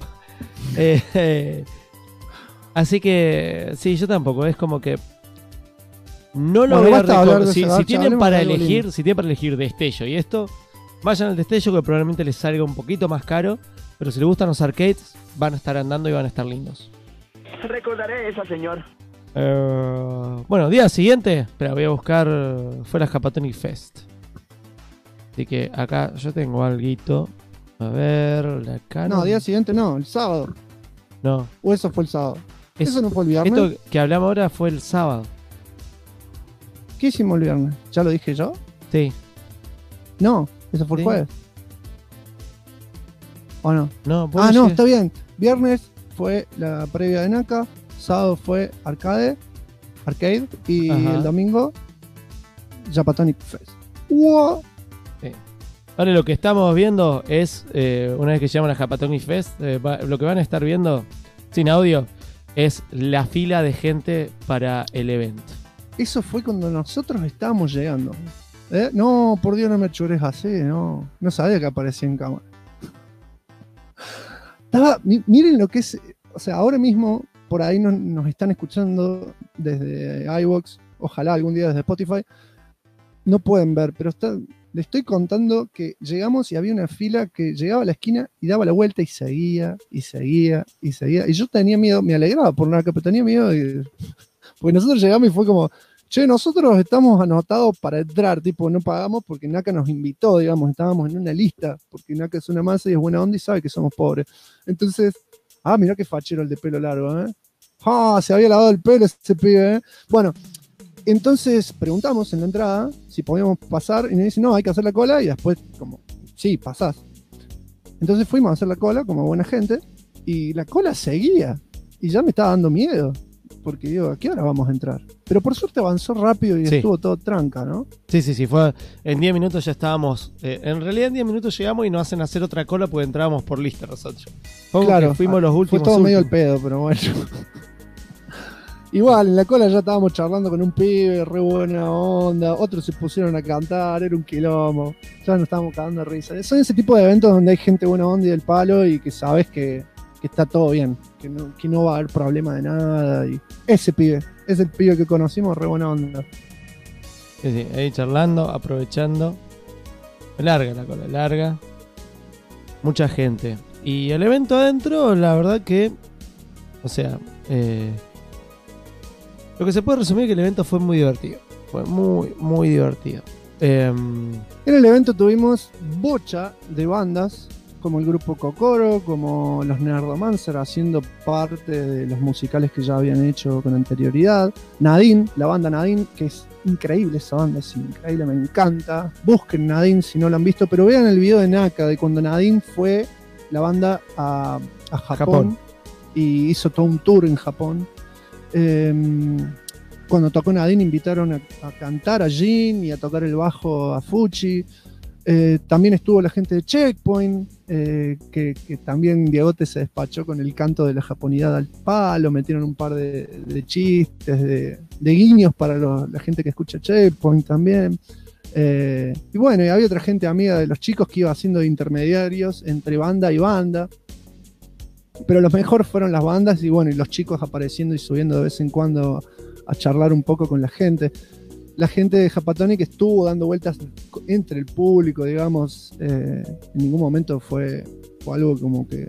Así que, sí, yo tampoco, es como que no lo Bueno, voy a basta hablar de si, ese si gacha, tienen hablemos para de algo elegir, lindo. si tienen para elegir Destello y esto, vayan al Destello que probablemente les salga un poquito más caro, pero si les gustan los arcades, van a estar andando y van a estar lindos. Recordaré esa, señor. Bueno, día siguiente, espera, voy a buscar, fue la Japatonic Fest. Así que acá yo tengo alguito. A ver, la cara. No, día siguiente no, el sábado. No. O eso fue el sábado. Es- Eso no fue el viernes. Esto que hablamos ahora fue el sábado. ¿Qué hicimos el viernes? ¿Ya lo dije yo? Sí. No, eso fue el Sí. jueves. ¿O no? No, vos Ah, no, decís- está bien. Viernes fue la previa de Naka, sábado fue arcade y Ajá. el domingo Japatonic Fest. ¡Wow! Ahora lo que estamos viendo es, una vez que llegamos a la Japatonic Fest, lo que van a estar viendo, sin audio, es la fila de gente para el evento. Eso fue cuando nosotros estábamos llegando. No, por Dios, no me chures así, no sabía que aparecía en cámara. Miren lo que es, o sea, ahora mismo por ahí nos están escuchando desde iVoox, ojalá algún día desde Spotify. No pueden ver, pero le estoy contando que llegamos y había una fila que llegaba a la esquina y daba la vuelta y seguía, y seguía, y seguía. Y yo tenía miedo, me alegraba por nada, pero tenía miedo porque nosotros llegamos y fue como, che, nosotros estamos anotados para entrar, tipo, no pagamos porque Naka nos invitó, digamos, estábamos en una lista, porque Naka es una masa y es buena onda y sabe que somos pobres. Entonces, mirá qué fachero el de pelo largo, ¿eh? Se había lavado el pelo ese pibe, ¿eh? Bueno, entonces preguntamos en la entrada si podíamos pasar y nos dicen, no, hay que hacer la cola y después, como, sí, pasás. Entonces fuimos a hacer la cola como buena gente y la cola seguía y ya me estaba dando miedo. Porque digo, ¿a qué hora vamos a entrar? Pero por suerte avanzó rápido y Sí. estuvo todo tranca, ¿no? Sí, fue en 10 minutos ya estábamos, en realidad en 10 minutos llegamos y nos hacen hacer otra cola porque entrábamos por lista nosotros. Fue como que fuimos los últimos. Fue todo medio al últimos. pedo, pero bueno. Igual, en la cola ya estábamos charlando con un pibe, re buena onda, otros se pusieron a cantar, era un quilombo, ya nos estábamos cagando de risa. Son ese tipo de eventos donde hay gente buena onda y del palo y que sabes que está todo bien, que no va a haber problema de nada. Y ese pibe, es el pibe que conocimos, re buena onda. Sí, ahí charlando, aprovechando. Larga la cola, larga. Mucha gente. Y el evento adentro, la verdad que O sea, lo que se puede resumir es que el evento fue muy divertido. Fue muy, muy divertido. En el evento tuvimos bocha de bandas, como el grupo Kokoro, como los Nerdomancer, haciendo parte de los musicales que ya habían hecho con anterioridad. Nadine, la banda Nadine, que es increíble esa banda, es increíble, me encanta. Busquen Nadine si no lo han visto, pero vean el video de Naka de cuando Nadine fue la banda a Japón y hizo todo un tour en Japón. Cuando tocó Nadine invitaron a cantar a Jin y a tocar el bajo a Fuchi. También estuvo la gente de Checkpoint, que también Diegote se despachó con el canto de la japonidad al palo, metieron un par de chistes, de guiños para la gente que escucha Checkpoint también. Y bueno, y había otra gente amiga de los chicos que iba haciendo de intermediarios entre banda y banda. Pero lo mejor fueron las bandas y bueno, y los chicos apareciendo y subiendo de vez en cuando a charlar un poco con la gente. La gente de Japatonic estuvo dando vueltas entre el público, digamos. En ningún momento fue algo como que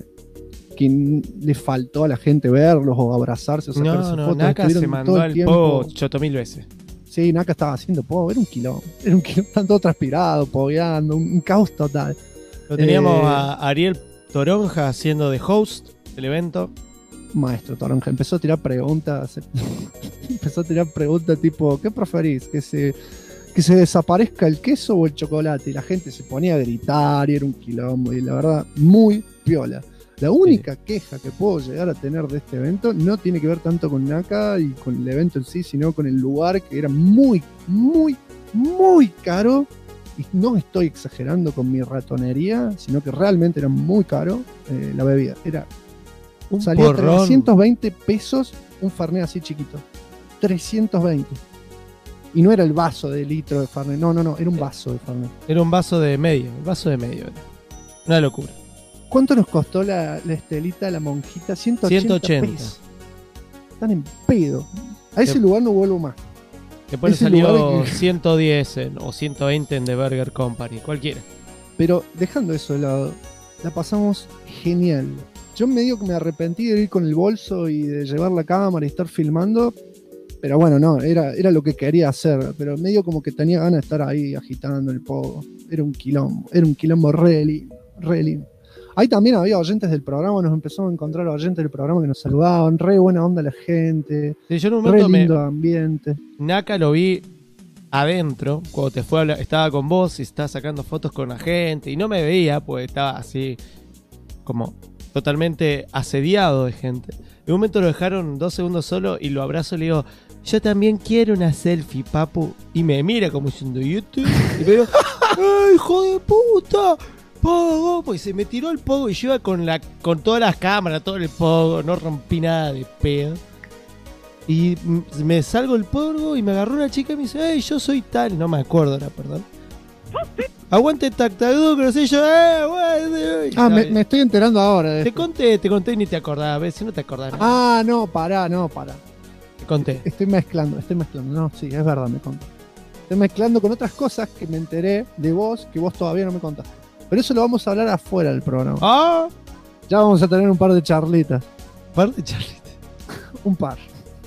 le faltó a la gente verlos o abrazarse o sacarse fotos. Naka se mandó al pogo 8000 veces. Sí, Naka estaba haciendo pogo, era un quilombo. Estaban todos transpirados, pogueando, un caos total. Lo teníamos a Ariel Toronja haciendo de host del evento. Maestro Toronja empezó a tirar preguntas. Empezó a tirar preguntas tipo, ¿qué preferís? ¿Que se desaparezca el queso o el chocolate? Y la gente se ponía a gritar y era un quilombo. Y la verdad, muy piola. La única queja que puedo llegar a tener de este evento no tiene que ver tanto con Naka y con el evento en sí, sino con el lugar, que era muy, muy, muy caro. Y no estoy exagerando con mi ratonería, sino que realmente era muy caro la bebida. Salía porrón. 320 pesos un Fernet así chiquito. 320. Y no era el vaso de litro de Fernet. No, era un vaso de Fernet. Era un vaso de medio. El vaso de medio era. Una locura. ¿Cuánto nos costó la Estelita, la monjita? 180 pesos. Están en pedo. A ese lugar no vuelvo más. Después le salió 110 o 120 en The Burger Company. Cualquiera. Pero dejando eso de lado, la pasamos genial. Yo medio que me arrepentí de ir con el bolso y de llevar la cámara y estar filmando. Pero bueno, no, era lo que quería hacer. Pero medio como que tenía ganas de estar ahí agitando el pogo. Era un quilombo re lindo. Ahí también había oyentes del programa, nos empezamos a encontrar oyentes del programa que nos saludaban, re buena onda la gente, sí, yo en un re momento lindo ambiente. Naka lo vi adentro, cuando te fue a hablar, estaba con vos y estaba sacando fotos con la gente y no me veía, pues estaba así como totalmente asediado de gente. En un momento lo dejaron 2 segundos solo y lo abrazo y le digo, yo también quiero una selfie, papu. Y me mira como diciendo, YouTube. Y me digo, ¡ay, hijo de puta! Pogo, pues se me tiró el pogo y yo iba con todas las cámaras, todo el pogo, no rompí nada de pedo. Y me salgo el pogo y me agarró una chica y me dice, hey, yo soy tal, no me acuerdo ahora, perdón. Aguante Tactadudo, que no sé yo, bueno. Me estoy enterando ahora de te conté y ni te acordás, ¿ves? Si no te acordás. No, pará. Te conté. Estoy mezclando, no, sí, es verdad, me conté. Estoy mezclando con otras cosas que me enteré de vos, que vos todavía no me contaste. Pero eso lo vamos a hablar afuera del programa. Ya vamos a tener un par de charlitas. Un par.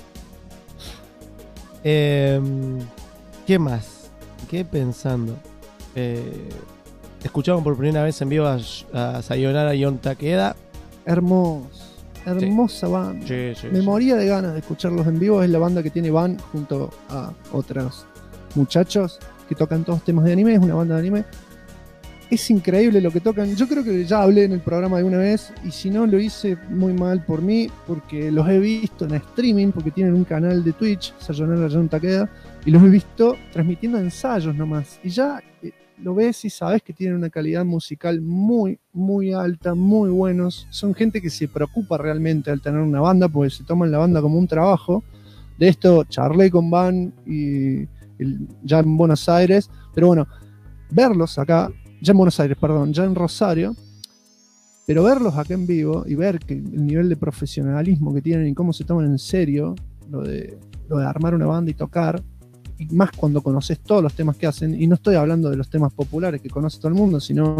¿Qué más? Quedé pensando. Escuchamos por primera vez en vivo a Sayonara Yon Takeda. Hermosa banda. Sí, Me moría de ganas de escucharlos en vivo. Es la banda que tiene Van junto a otros muchachos que tocan todos temas de anime. Es una banda de anime. Es increíble lo que tocan. Yo creo que ya hablé en el programa de una vez y si no lo hice muy mal por mí, porque los he visto en streaming, porque tienen un canal de Twitch, Sayonara Yon Takeda, y los he visto transmitiendo ensayos nomás. Y ya lo ves y sabes que tienen una calidad musical muy, muy alta, muy buenos. Son gente que se preocupa realmente al tener una banda, porque se toman la banda como un trabajo. De esto charlé con Van ya en Buenos Aires, pero bueno, verlos acá, ya en Rosario, pero verlos acá en vivo y ver que el nivel de profesionalismo que tienen y cómo se toman en serio lo de armar una banda y tocar, y más cuando conoces todos los temas que hacen, y no estoy hablando de los temas populares que conoce todo el mundo, sino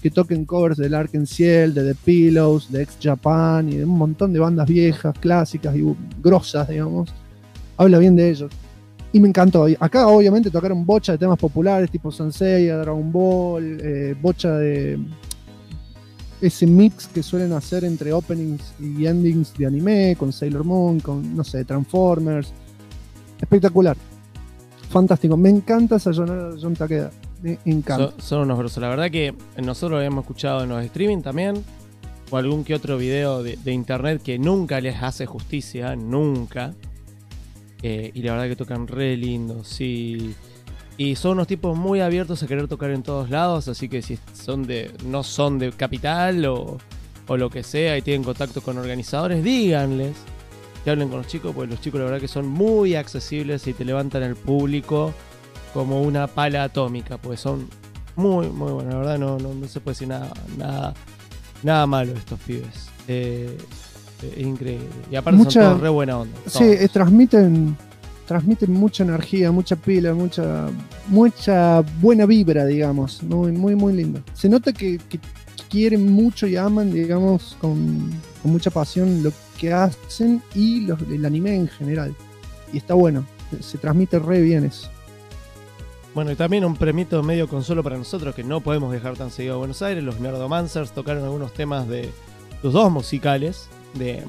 que toquen covers del Ark-en-Ciel, de The Pillows, de Ex Japan y de un montón de bandas viejas, clásicas y grosas, digamos. Habla bien de ellos. Y me encantó. Y acá obviamente tocaron bocha de temas populares tipo Sansei, Dragon Ball, bocha de ese mix que suelen hacer entre openings y endings de anime, con Sailor Moon, con, no sé, Transformers. Espectacular. Fantástico. Me encanta esa John Takeda. Me encanta. Son unos grosos. La verdad que nosotros lo habíamos escuchado en los streaming también, o algún que otro video de internet que nunca les hace justicia, nunca. Y la verdad que tocan re lindo, sí. Y son unos tipos muy abiertos a querer tocar en todos lados, así que si no son de Capital o lo que sea y tienen contacto con organizadores, díganles que hablen con los chicos, porque los chicos la verdad que son muy accesibles y te levantan el público como una pala atómica, pues son muy, muy buenos. La verdad no se puede decir nada malo de estos pibes. Es increíble. Y aparte son todos re buena onda. Sí, transmiten mucha energía, mucha pila, mucha buena vibra, digamos. Muy, muy, muy lindo. Se nota que quieren mucho y aman, digamos, con mucha pasión lo que hacen y el anime en general. Y está bueno. Se transmite re bien eso. Bueno, y también un premito medio consuelo para nosotros que no podemos dejar tan seguido a Buenos Aires. Los Nerdomancers tocaron algunos temas de los dos musicales de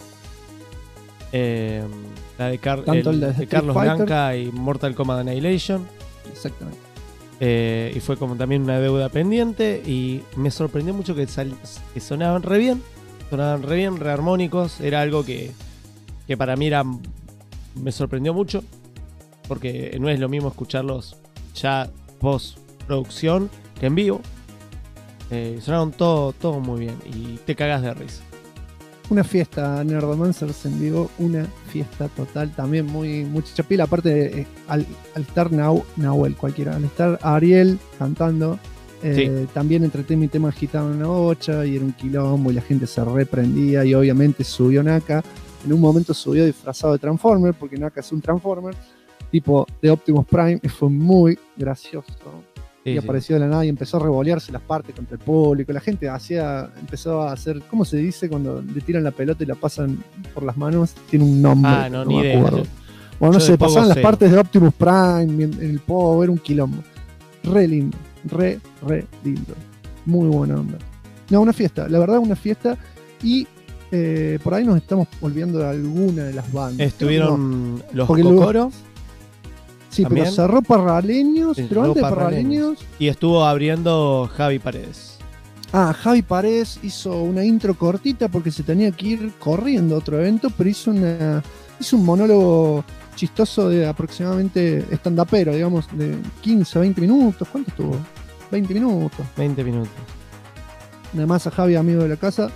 la de Carlos Blanca y Mortal Kombat Annihilation. Exactamente. Y fue como también una deuda pendiente. Y me sorprendió mucho que sonaban re bien. Sonaban re bien, re armónicos. Era algo que para mí me sorprendió mucho. Porque no es lo mismo escucharlos ya post producción que en vivo. Sonaron todo muy bien. Y te cagas de risa. Una fiesta, Nerdomancers en vivo, una fiesta total, también mucha pila, aparte al estar Nahuel cualquiera, al estar Ariel cantando, sí. También entre tema y tema agitaban una bocha y era un quilombo y la gente se reprendía y obviamente subió Naka, en un momento subió disfrazado de Transformer, porque Naka es un Transformer, tipo de Optimus Prime, y fue muy gracioso. Y apareció de la nada y empezó a revolearse las partes contra el público. La gente empezó a hacer, ¿cómo se dice cuando le tiran la pelota y la pasan por las manos? Tiene un nombre. No ni idea. Bueno, no sé, pasaban las partes de Optimus Prime en el pogo, era un quilombo. Re lindo, re lindo. Muy buena onda. No, una fiesta, la verdad, una fiesta. Y por ahí nos estamos olvidando de alguna de las bandas. Estuvieron los Kokoro. Sí, ¿también? Pero cerró Parraleños, pero antes de Parraleños. Y estuvo abriendo Javi Paredes. Javi Paredes hizo una intro cortita porque se tenía que ir corriendo a otro evento, pero hizo un monólogo chistoso de aproximadamente stand-upero, digamos, de 15 a 20 minutos. ¿Cuánto estuvo? 20 minutos. 20 minutos. Nada más a Javi, amigo de la casa.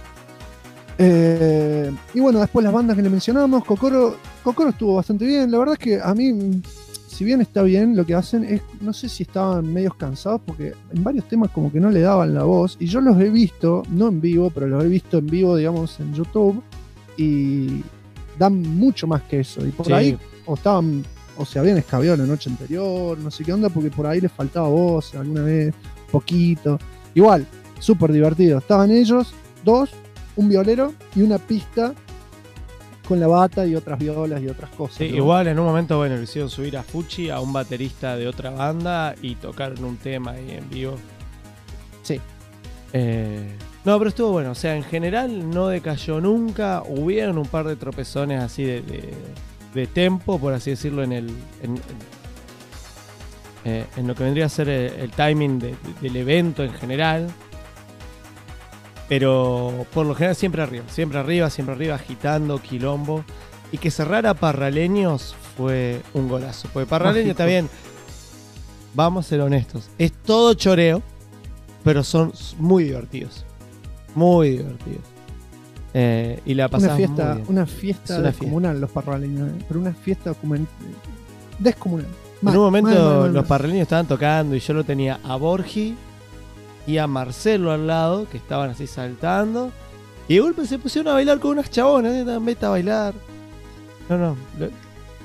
Y bueno, después las bandas que le mencionamos, Kokoro estuvo bastante bien. La verdad es que a mí, si bien está bien lo que hacen, no sé si estaban medios cansados porque en varios temas como que no le daban la voz, y yo los he visto, no en vivo, pero los he visto en vivo, digamos, en YouTube, y dan mucho más que eso, y por ahí o se habían escabeado la noche anterior, no sé qué onda, porque por ahí les faltaba voz alguna vez, poquito. Igual, súper divertido, estaban ellos, dos, un violero y una pista con la bata y otras violas y otras cosas. Sí, ¿no? Igual en un momento, bueno, le hicieron subir a Fuchi, a un baterista de otra banda, y tocaron un tema ahí en vivo. Sí. No, pero estuvo bueno. O sea, en general no decayó nunca. Hubieron un par de tropezones así de tempo, por así decirlo, en lo que vendría a ser el timing del evento en general. Pero por lo general siempre arriba, agitando, quilombo. Y que cerrara Parraleños fue un golazo. Porque Parraleños está bien, vamos a ser honestos, es todo choreo, pero son muy divertidos. Muy divertidos. Y la pasamos muy bien. Una fiesta descomunal los Parraleños, pero una fiesta descomunal. En un momento los Parraleños estaban tocando y yo lo tenía a Borgi y a Marcelo al lado, que estaban así saltando, y de golpe se pusieron a bailar con unas chabonas, vete a bailar. No,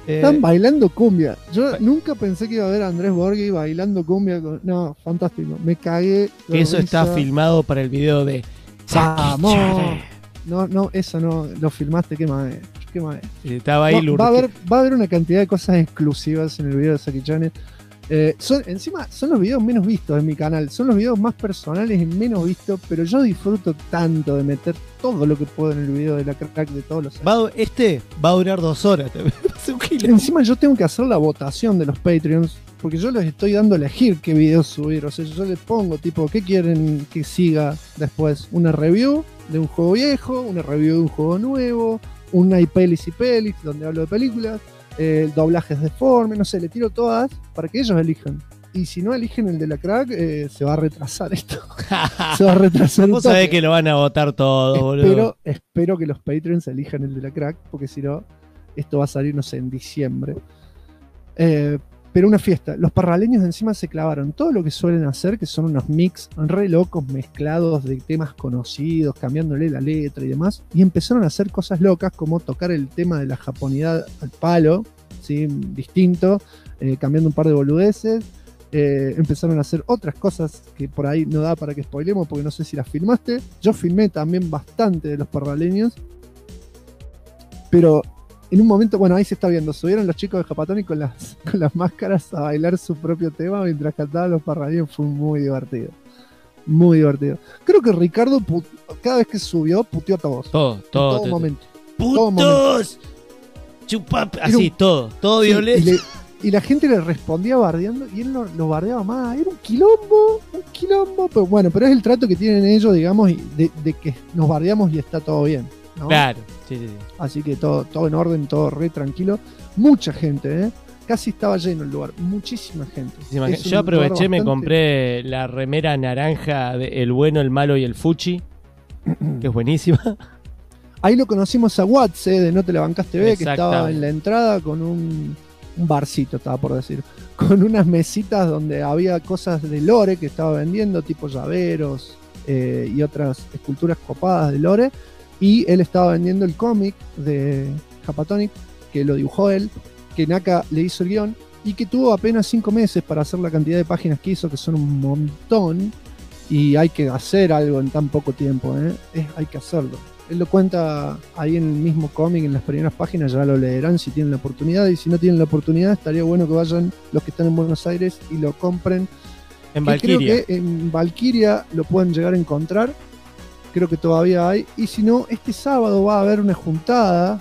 Están bailando cumbia. Yo nunca pensé que iba a ver a Andrés Borghi bailando cumbia. No, fantástico. Me cagué. Que eso está filmado para el video de ¡Vamos! No, eso no lo filmaste. Qué maestro. Estaba ahí va a haber una cantidad de cosas exclusivas en el video de Saki Channel. Encima son los videos menos vistos en mi canal, son los videos más personales y menos vistos, pero yo disfruto tanto de meter todo lo que puedo en el video de la crack de todos los años. Va a durar 2 horas. Encima yo tengo que hacer la votación de los Patreons, porque yo les estoy dando a elegir qué videos subir. O sea, yo les pongo tipo, ¿qué quieren que siga después? ¿Una review de un juego viejo? ¿Una review de un juego nuevo? ¿Una pelis y pelis donde hablo de películas? Doblajes de forma, no sé, le tiro todas para que ellos elijan. Y si no eligen el de la crack, se va a retrasar esto. Se va a retrasar. Vos sabés que lo van a votar todo, boludo. Espero que los Patreons elijan el de la crack, porque si no, esto va a salir, no sé, en diciembre. Pero una fiesta. Los parraleños encima se clavaron todo lo que suelen hacer, que son unos mix re locos mezclados de temas conocidos, cambiándole la letra y demás, y empezaron a hacer cosas locas como tocar el tema de la japonidad al palo, ¿sí? Distinto, cambiando un par de boludeces. Empezaron a hacer otras cosas que por ahí no da para que spoilemos, porque no sé si las filmaste. Yo filmé también bastante de los parraleños, pero en un momento, bueno, ahí se está viendo, subieron los chicos de Japatonic con las máscaras a bailar su propio tema mientras cantaban los parraleños. Fue muy divertido. Muy divertido. Creo que Ricardo, cada vez que subió, puteó a todos. Todo momento. ¡Putos! ¡Chupap! Así, todo sí, violento. Y la gente le respondía bardeando y él lo bardeaba más. Era un quilombo. Pero bueno, pero es el trato que tienen ellos, digamos, de que nos bardeamos y está todo bien, ¿no? Claro, sí. Así que todo en orden, todo re tranquilo. Mucha gente, casi estaba lleno el lugar, muchísima gente. Yo aproveché, me compré la remera naranja de El Bueno, el Malo y el Fuchi, que es buenísima. Ahí lo conocimos a Watts, de No Te La Bancás TV, que estaba en la entrada con un barcito, estaba por decir, con unas mesitas donde había cosas de Lore que estaba vendiendo, tipo llaveros y otras esculturas copadas de Lore. Y él estaba vendiendo el cómic de Japatonic, que lo dibujó él, que Naka le hizo el guión, y que tuvo apenas 5 meses para hacer la cantidad de páginas que hizo, que son un montón, y hay que hacer algo en tan poco tiempo, hay que hacerlo. Él lo cuenta ahí en el mismo cómic, en las primeras páginas, ya lo leerán si tienen la oportunidad, y si no tienen la oportunidad, estaría bueno que vayan los que están en Buenos Aires y lo compren. En Valkyria. Creo que en Valkyria lo pueden llegar a encontrar. Creo que todavía hay. Y si no, este sábado va a haber una juntada.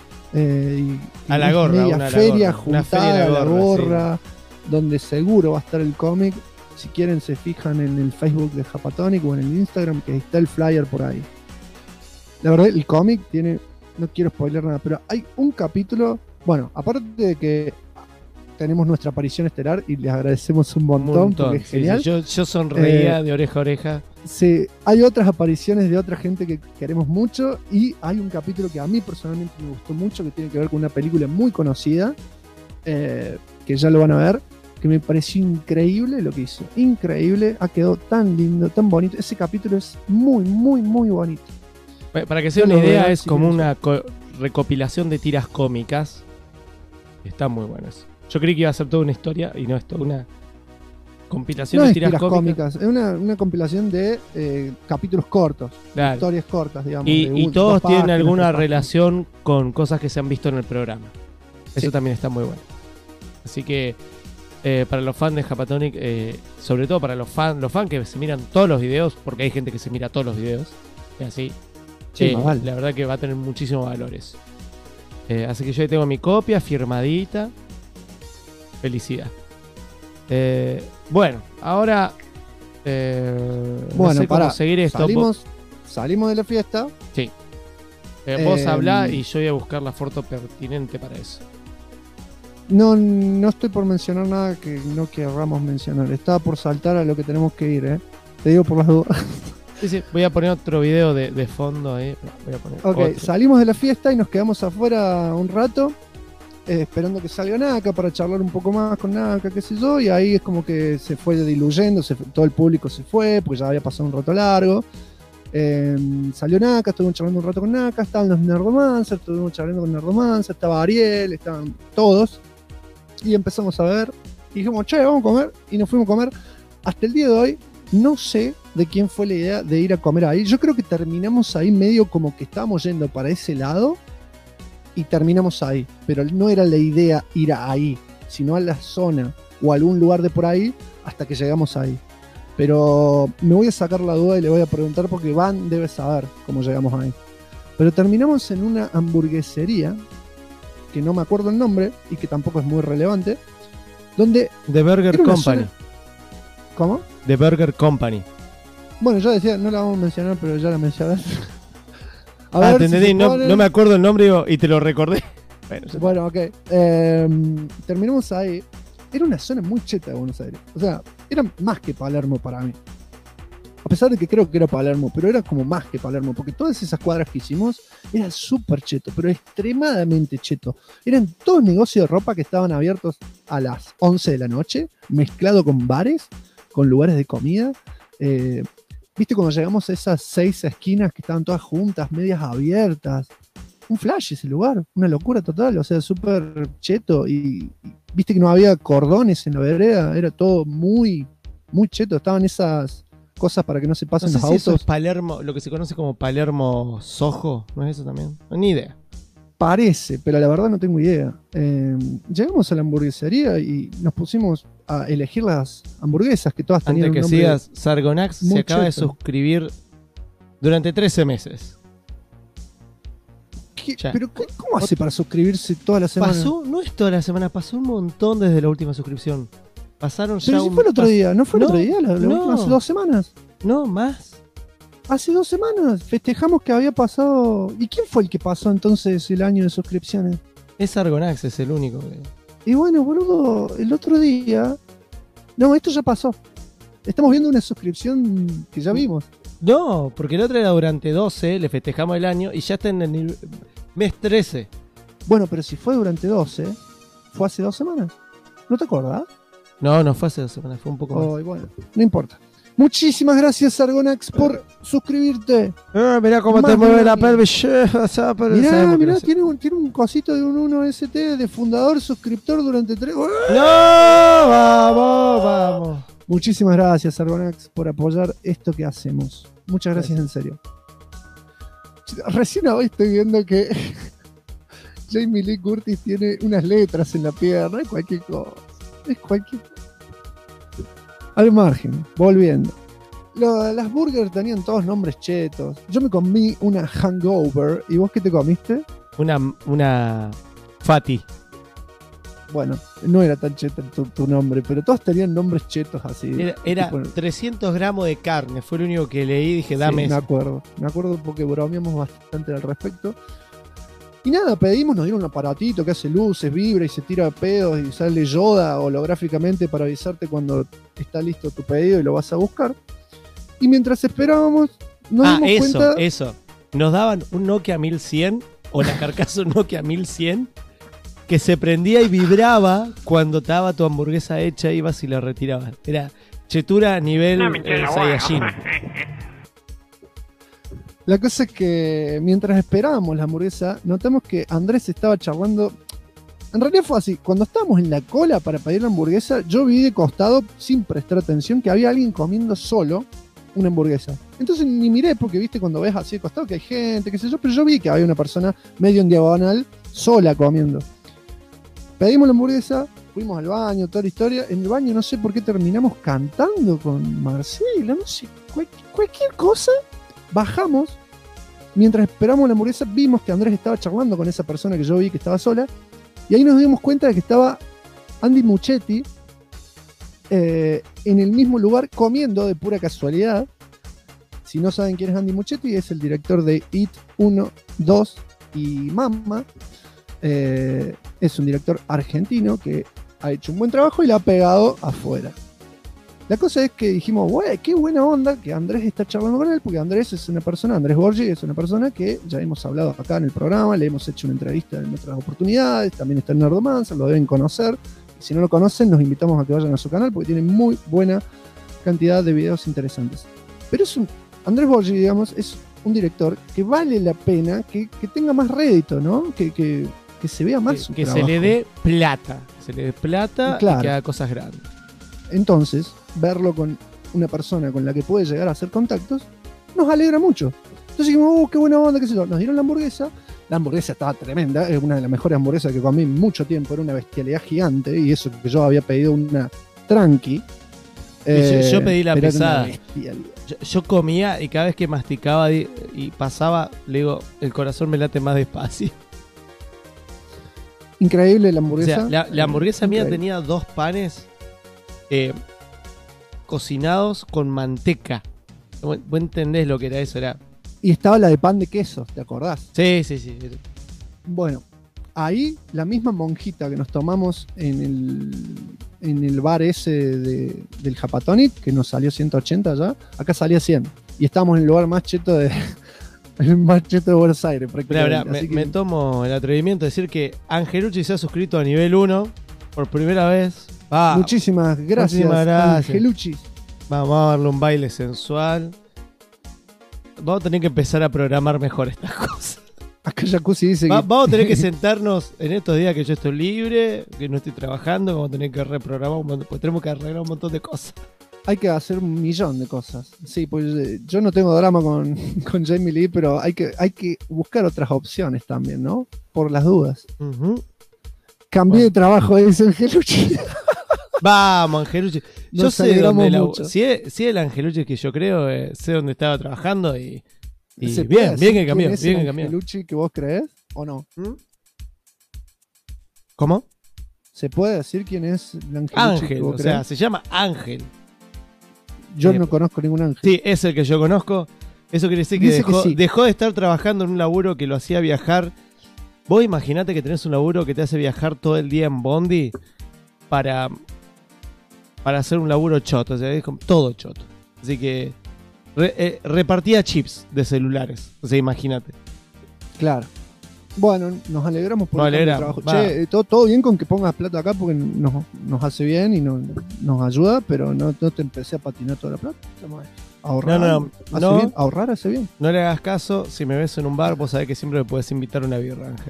A la gorra. Una feria juntada a la gorra. Sí. Donde seguro va a estar el cómic. Si quieren, se fijan en el Facebook de Japatonic o en el Instagram, que está el flyer por ahí. La verdad, el cómic tiene. No quiero spoiler nada, pero hay un capítulo. Bueno, aparte de que tenemos nuestra aparición estelar y les agradecemos un montón porque es genial. Sí. Yo sonreía de oreja a oreja. Sí, hay otras apariciones de otra gente que queremos mucho, y hay un capítulo que a mí personalmente me gustó mucho, que tiene que ver con una película muy conocida, que ya lo van a ver, que me pareció increíble lo que hizo. Increíble, ha quedado tan lindo, tan bonito. Ese capítulo es muy, muy, muy bonito. Para que sea una idea, es como una recopilación de tiras cómicas. Está muy bueno eso. Yo creí que iba a ser toda una historia y no es toda una compilación de tiras cómicas. Es una compilación de capítulos cortos, claro. Historias cortas, digamos. Y todos tienen alguna relación con cosas que se han visto en el programa. Eso también está muy bueno. Así que para los fans de Japatonic, sobre todo para los fans que se miran todos los videos, porque hay gente que se mira todos los videos, y así, la verdad que va a tener muchísimos valores. Así que yo ahí tengo mi copia firmadita. Felicidad. Bueno, ahora no sé cómo seguir esto. Salimos de la fiesta. Sí. Vos hablá y yo voy a buscar la foto pertinente para eso. No estoy por mencionar nada que no querramos mencionar. Estaba por saltar a lo que tenemos que ir, Te digo por las dudas. Sí, voy a poner otro video de fondo ahí. Voy a poner otro. Salimos de la fiesta y nos quedamos afuera un rato. Esperando que salga Naka para charlar un poco más con Naka, qué sé yo, y ahí es como que se fue diluyendo, todo el público se fue, porque ya había pasado un rato largo. Salió Naka, estuvimos charlando un rato con Naka, estaban los Nerdomancers, estuvimos charlando con Nerdomancer, estaba Ariel, estaban todos, Y empezamos a ver. Y dijimos, che, vamos a comer. Y nos fuimos a comer. Hasta el día de hoy, no sé de quién fue la idea de ir a comer ahí. Yo creo que terminamos ahí medio como que estábamos yendo para ese lado. Y terminamos ahí. Pero no era la idea ir ahí, sino a la zona o a algún lugar de por ahí hasta que llegamos ahí. Pero me voy a sacar la duda y le voy a preguntar porque Van debe saber cómo llegamos ahí. Pero terminamos en una hamburguesería, que no me acuerdo el nombre y que tampoco es muy relevante, donde... The Burger era una Company. zona- ¿Cómo? The Burger Company. Bueno, yo decía, no la vamos a mencionar, pero ya la mencionaste. A Ah, ver te si entendí, se no, ponen- no me acuerdo el nombre y te lo recordé. Bueno, ya- Bueno, ok. Terminamos ahí. Era una zona muy cheta de Buenos Aires. O sea, era más que Palermo para mí. A pesar de que creo que era Palermo, pero era como más que Palermo, porque todas esas cuadras que hicimos era súper cheto, pero extremadamente cheto. Eran todos negocios de ropa que estaban abiertos a las 11 de la noche, mezclado con bares, con lugares de comida. ¿Viste cuando llegamos a esas 6 esquinas que estaban todas juntas, medias abiertas? Un flash ese lugar, una locura total, o sea, súper cheto. Y viste que no había cordones en la vereda, era todo muy, muy cheto. Estaban esas cosas para que no se No pasen sé los si eso autos. es Palermo, lo que se conoce como Palermo Soho, ¿no es eso también? No, ni idea. Parece, pero la verdad no tengo idea. Llegamos a la hamburguesería y nos pusimos a elegir las hamburguesas, que todas tenían Antes que un nombre. sigas, Sargonax se muy acaba de cheto. suscribir durante 13 meses. ¿Qué? Ya. ¿Pero cómo hace para suscribirse toda la semana? Pasó, no es toda la semana, pasó un montón desde la última suscripción. Pasaron ya Pero si un... fue el otro día, ¿no fue el No, otro día? La no. última, hace 2 semanas. No, más. Hace 2 semanas festejamos que había pasado. ¿Y quién fue el que pasó entonces el año de suscripciones? Es Sargonax, es el único. Y bueno, boludo, el otro día. No, esto ya pasó. Estamos viendo una suscripción que ya vimos. No, porque el otro era durante 12, le festejamos el año y ya está en el mes 13. Bueno, pero si fue durante 12, fue hace 2 semanas. ¿No te acordás? No, no fue hace 2 semanas, fue un poco más. Ay, bueno, no importa. Muchísimas gracias, Sargonax, por suscribirte. Mirá cómo Más te mueve de- la pelvis. Mirá, tiene un cosito de un 1ST de fundador, suscriptor durante 3. No, vamos. Muchísimas gracias, Sargonax, por apoyar esto que hacemos. Muchas gracias, en serio. Recién hoy estoy viendo que Jamie Lee Curtis tiene unas letras en la pierna. Es cualquier cosa. Es cualquier cosa. Al margen, volviendo. Las burgers tenían todos nombres chetos. Yo me comí una hangover. ¿Y vos qué te comiste? Una Fati. Bueno, no era tan cheto tu nombre, pero todos tenían nombres chetos así. Era Tipo, 300 gramos de carne, fue lo único que leí y dije, dame sí, eso. me acuerdo porque bromeamos bastante al respecto. Y nada, pedimos, nos dieron un aparatito que hace luces, vibra y se tira pedos y sale Yoda holográficamente para avisarte cuando está listo tu pedido y lo vas a buscar. Y mientras esperábamos, nos dimos cuenta... eso. Nos daban un Nokia 1100 o la carcasa un Nokia 1100 que se prendía y vibraba cuando estaba tu hamburguesa hecha, ibas y la retirabas. Era chetura a nivel Saiyajin. La cosa es que mientras esperábamos la hamburguesa, notamos que Andrés estaba charlando. En realidad fue así, cuando estábamos en la cola para pedir la hamburguesa, yo vi de costado, sin prestar atención, que había alguien comiendo solo una hamburguesa. Entonces ni miré, porque viste cuando ves así de costado que hay gente, qué sé yo, pero yo vi que había una persona medio en diagonal, sola comiendo. Pedimos la hamburguesa, fuimos al baño, toda la historia. En el baño no sé por qué terminamos cantando con Marcela, no sé, cualquier cosa. Bajamos, mientras esperamos la hamburguesa, vimos que Andrés estaba charlando con esa persona que yo vi que estaba sola, y ahí nos dimos cuenta de que estaba Andy Muchetti en el mismo lugar comiendo de pura casualidad. Si no saben quién es Andy Muchetti, es el director de It 1, 2 y Mamma. Es un director argentino que ha hecho un buen trabajo y la ha pegado afuera. La cosa es que dijimos, güey, qué buena onda que Andrés está charlando con él, porque Andrés Borgi es una persona que ya hemos hablado acá en el programa, le hemos hecho una entrevista en otras oportunidades, también está en Nerdomancer, lo deben conocer. Si no lo conocen, los invitamos a que vayan a su canal, porque tiene muy buena cantidad de videos interesantes. Pero Andrés Borgi, digamos, es un director que vale la pena que tenga más rédito, ¿no? Que que se vea más su Que se trabajo. le dé plata. Se le dé plata Claro. y que haga cosas grandes. Entonces, verlo con una persona con la que puede llegar a hacer contactos, nos alegra mucho. Entonces dijimos, qué buena onda, qué sé yo. Nos dieron la hamburguesa estaba tremenda, es una de las mejores hamburguesas que comí en mucho tiempo, era una bestialidad gigante, y eso que yo había pedido una tranqui. Yo pedí la pero era pesada. una bestialidad. Yo comía y cada vez que masticaba y pasaba, le digo, el corazón me late más despacio. Increíble la O hamburguesa. sea, la hamburguesa mía Increíble. tenía 2 panes cocinados con manteca. ¿Vos entendés lo que era eso? Era... Y estaba la de pan de queso, ¿te acordás? Sí. Bueno, ahí la misma monjita que nos tomamos en el bar ese del Japatonic, que nos salió 180 ya, acá salía 100. Y estábamos en el lugar más cheto de el más cheto de Buenos Aires, prácticamente. Mirá, Así que me tomo el atrevimiento de decir que Angelucci se ha suscrito a nivel 1 por primera vez. muchísimas gracias, muchísimas gracias. Angelucci. Vamos a darle un baile sensual. Vamos a tener que empezar a programar mejor estas cosas. Acá Jacuzzi dice que Vamos a tener que sentarnos en estos días que yo estoy libre, que no estoy trabajando, vamos a tener que reprogramar un montón, pues tenemos que arreglar un montón de cosas. hay que hacer 1.000.000 de cosas. Sí, pues yo no tengo drama con Jamie Lee, pero hay que buscar otras opciones también, ¿no? Por las dudas. Cambié de trabajo, dice Angelucci. Vamos, Angelucci. Yo Nos sé alegramos dónde mucho. si es el Angelucci que yo creo, sé dónde estaba trabajando y ¿Se puede bien decir que cambió, quién es bien el que cambió. Angelucci que vos creés o no? ¿Cómo? ¿Se puede decir quién es el Angelucci Ángel, que vos o sea, creés? se llama Ángel. Yo no conozco ningún ángel. Sí, es el que yo conozco. Eso quiere decir que Dice que sí. dejó de estar trabajando en un laburo que lo hacía viajar. Vos imaginate que tenés un laburo que te hace viajar todo el día en Bondi para hacer un laburo choto. O sea, es como todo choto. Así que repartía chips de celulares. O sea, imagínate. Claro. Bueno, nos alegramos por Nos el cambio de alegramos, trabajo. va. Che, todo bien con que pongas plata acá porque nos hace bien y nos ayuda, pero no te empecé a patinar toda la plata. Ahorrar. No. ¿Hace bien? Ahorrar hace bien. No le hagas caso. Si me ves en un bar, vos sabés que siempre me podés invitar una birra, Ángel.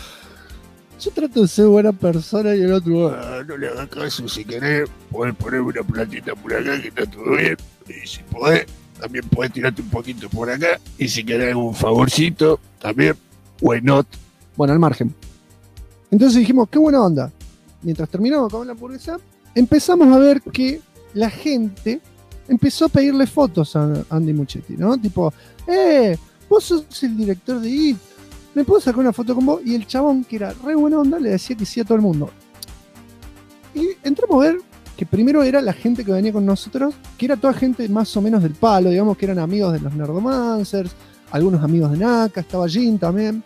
Yo trato de ser buena persona y el otro. No le hagas caso, si querés, podés poner una platita por acá que está todo bien. Y si podés, también podés tirarte un poquito por acá. Y si querés un favorcito, también, why not? Bueno, al margen. Entonces dijimos, qué buena onda. Mientras terminamos con la hamburguesa, empezamos a ver que la gente empezó a pedirle fotos a Andy Muschietti, ¿no? Tipo, vos sos el director de IT, ¿me puedo sacar una foto con vos? Y el chabón, que era re buena onda, le decía que sí a todo el mundo. Y entramos a ver que primero era la gente que venía con nosotros, que era toda gente más o menos del palo, digamos que eran amigos de los Nerdomancers, algunos amigos de Naka, estaba Jin también,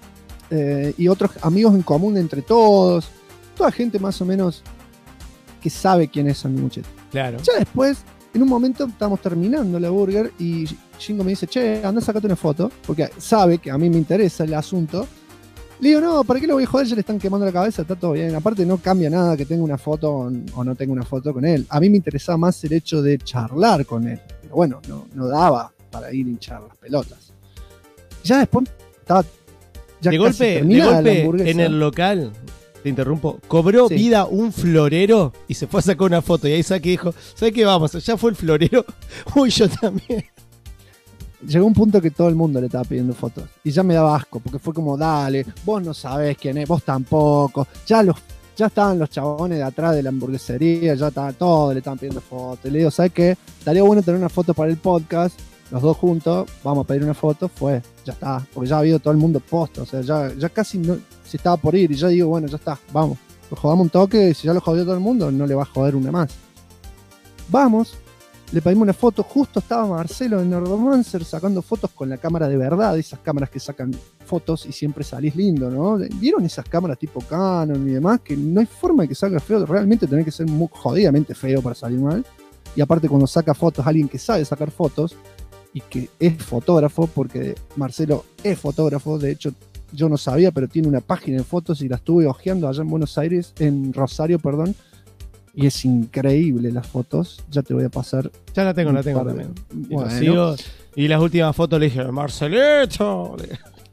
y otros amigos en común entre todos, toda gente más o menos que sabe quién es Andy Muschietti. Claro. Ya después, en un momento estábamos terminando la burger y Jingo me dice, che, anda, sacate una foto, porque sabe que a mí me interesa el asunto. Le digo, no, ¿para qué lo voy a joder? Ya le están quemando la cabeza, está todo bien. Aparte no cambia nada que tenga una foto o no tenga una foto con él. A mí me interesaba más el hecho de charlar con él. Pero bueno, no daba para ir a hinchar las pelotas. Ya después estaba ya de casi golpe terminada la hamburguesa. en el local, te interrumpo, cobró Sí. vida un florero y se fue a sacar una foto. Y ahí Saki dijo, ¿sabes qué? Vamos, ya fue el florero. Uy, yo también. Llegó un punto que todo el mundo le estaba pidiendo fotos. Y ya me daba asco, porque fue como, dale, vos no sabés quién es, vos tampoco. Ya estaban los chabones de atrás de la hamburguesería, ya estaba todo, le estaban pidiendo fotos. Y le digo, ¿sabes qué? Estaría bueno tener una foto para el podcast, los dos juntos, vamos a pedir una foto, ya está. Porque ya ha habido todo el mundo posta, o sea, ya casi no, se estaba por ir. Y yo digo, bueno, ya está, vamos. Lo jodamos un toque, y si ya lo jodió todo el mundo, no le va a joder una más. Vamos. Le pedimos una foto, justo estaba Marcelo de Nerdomancer sacando fotos con la cámara de verdad, esas cámaras que sacan fotos y siempre salís lindo, ¿no? ¿Vieron esas cámaras tipo Canon y demás? Que no hay forma de que salga feo, realmente tenés que ser muy jodidamente feo para salir mal. Y aparte cuando saca fotos, alguien que sabe sacar fotos y que es fotógrafo, porque Marcelo es fotógrafo, de hecho yo no sabía, pero tiene una página de fotos y la estuve hojeando allá en Buenos Aires, en Rosario, perdón. Y es increíble las fotos. Ya te voy a pasar. Ya la tengo un par de- también. Y lo Bueno. sigo. Y las últimas fotos le dije, Marcelito.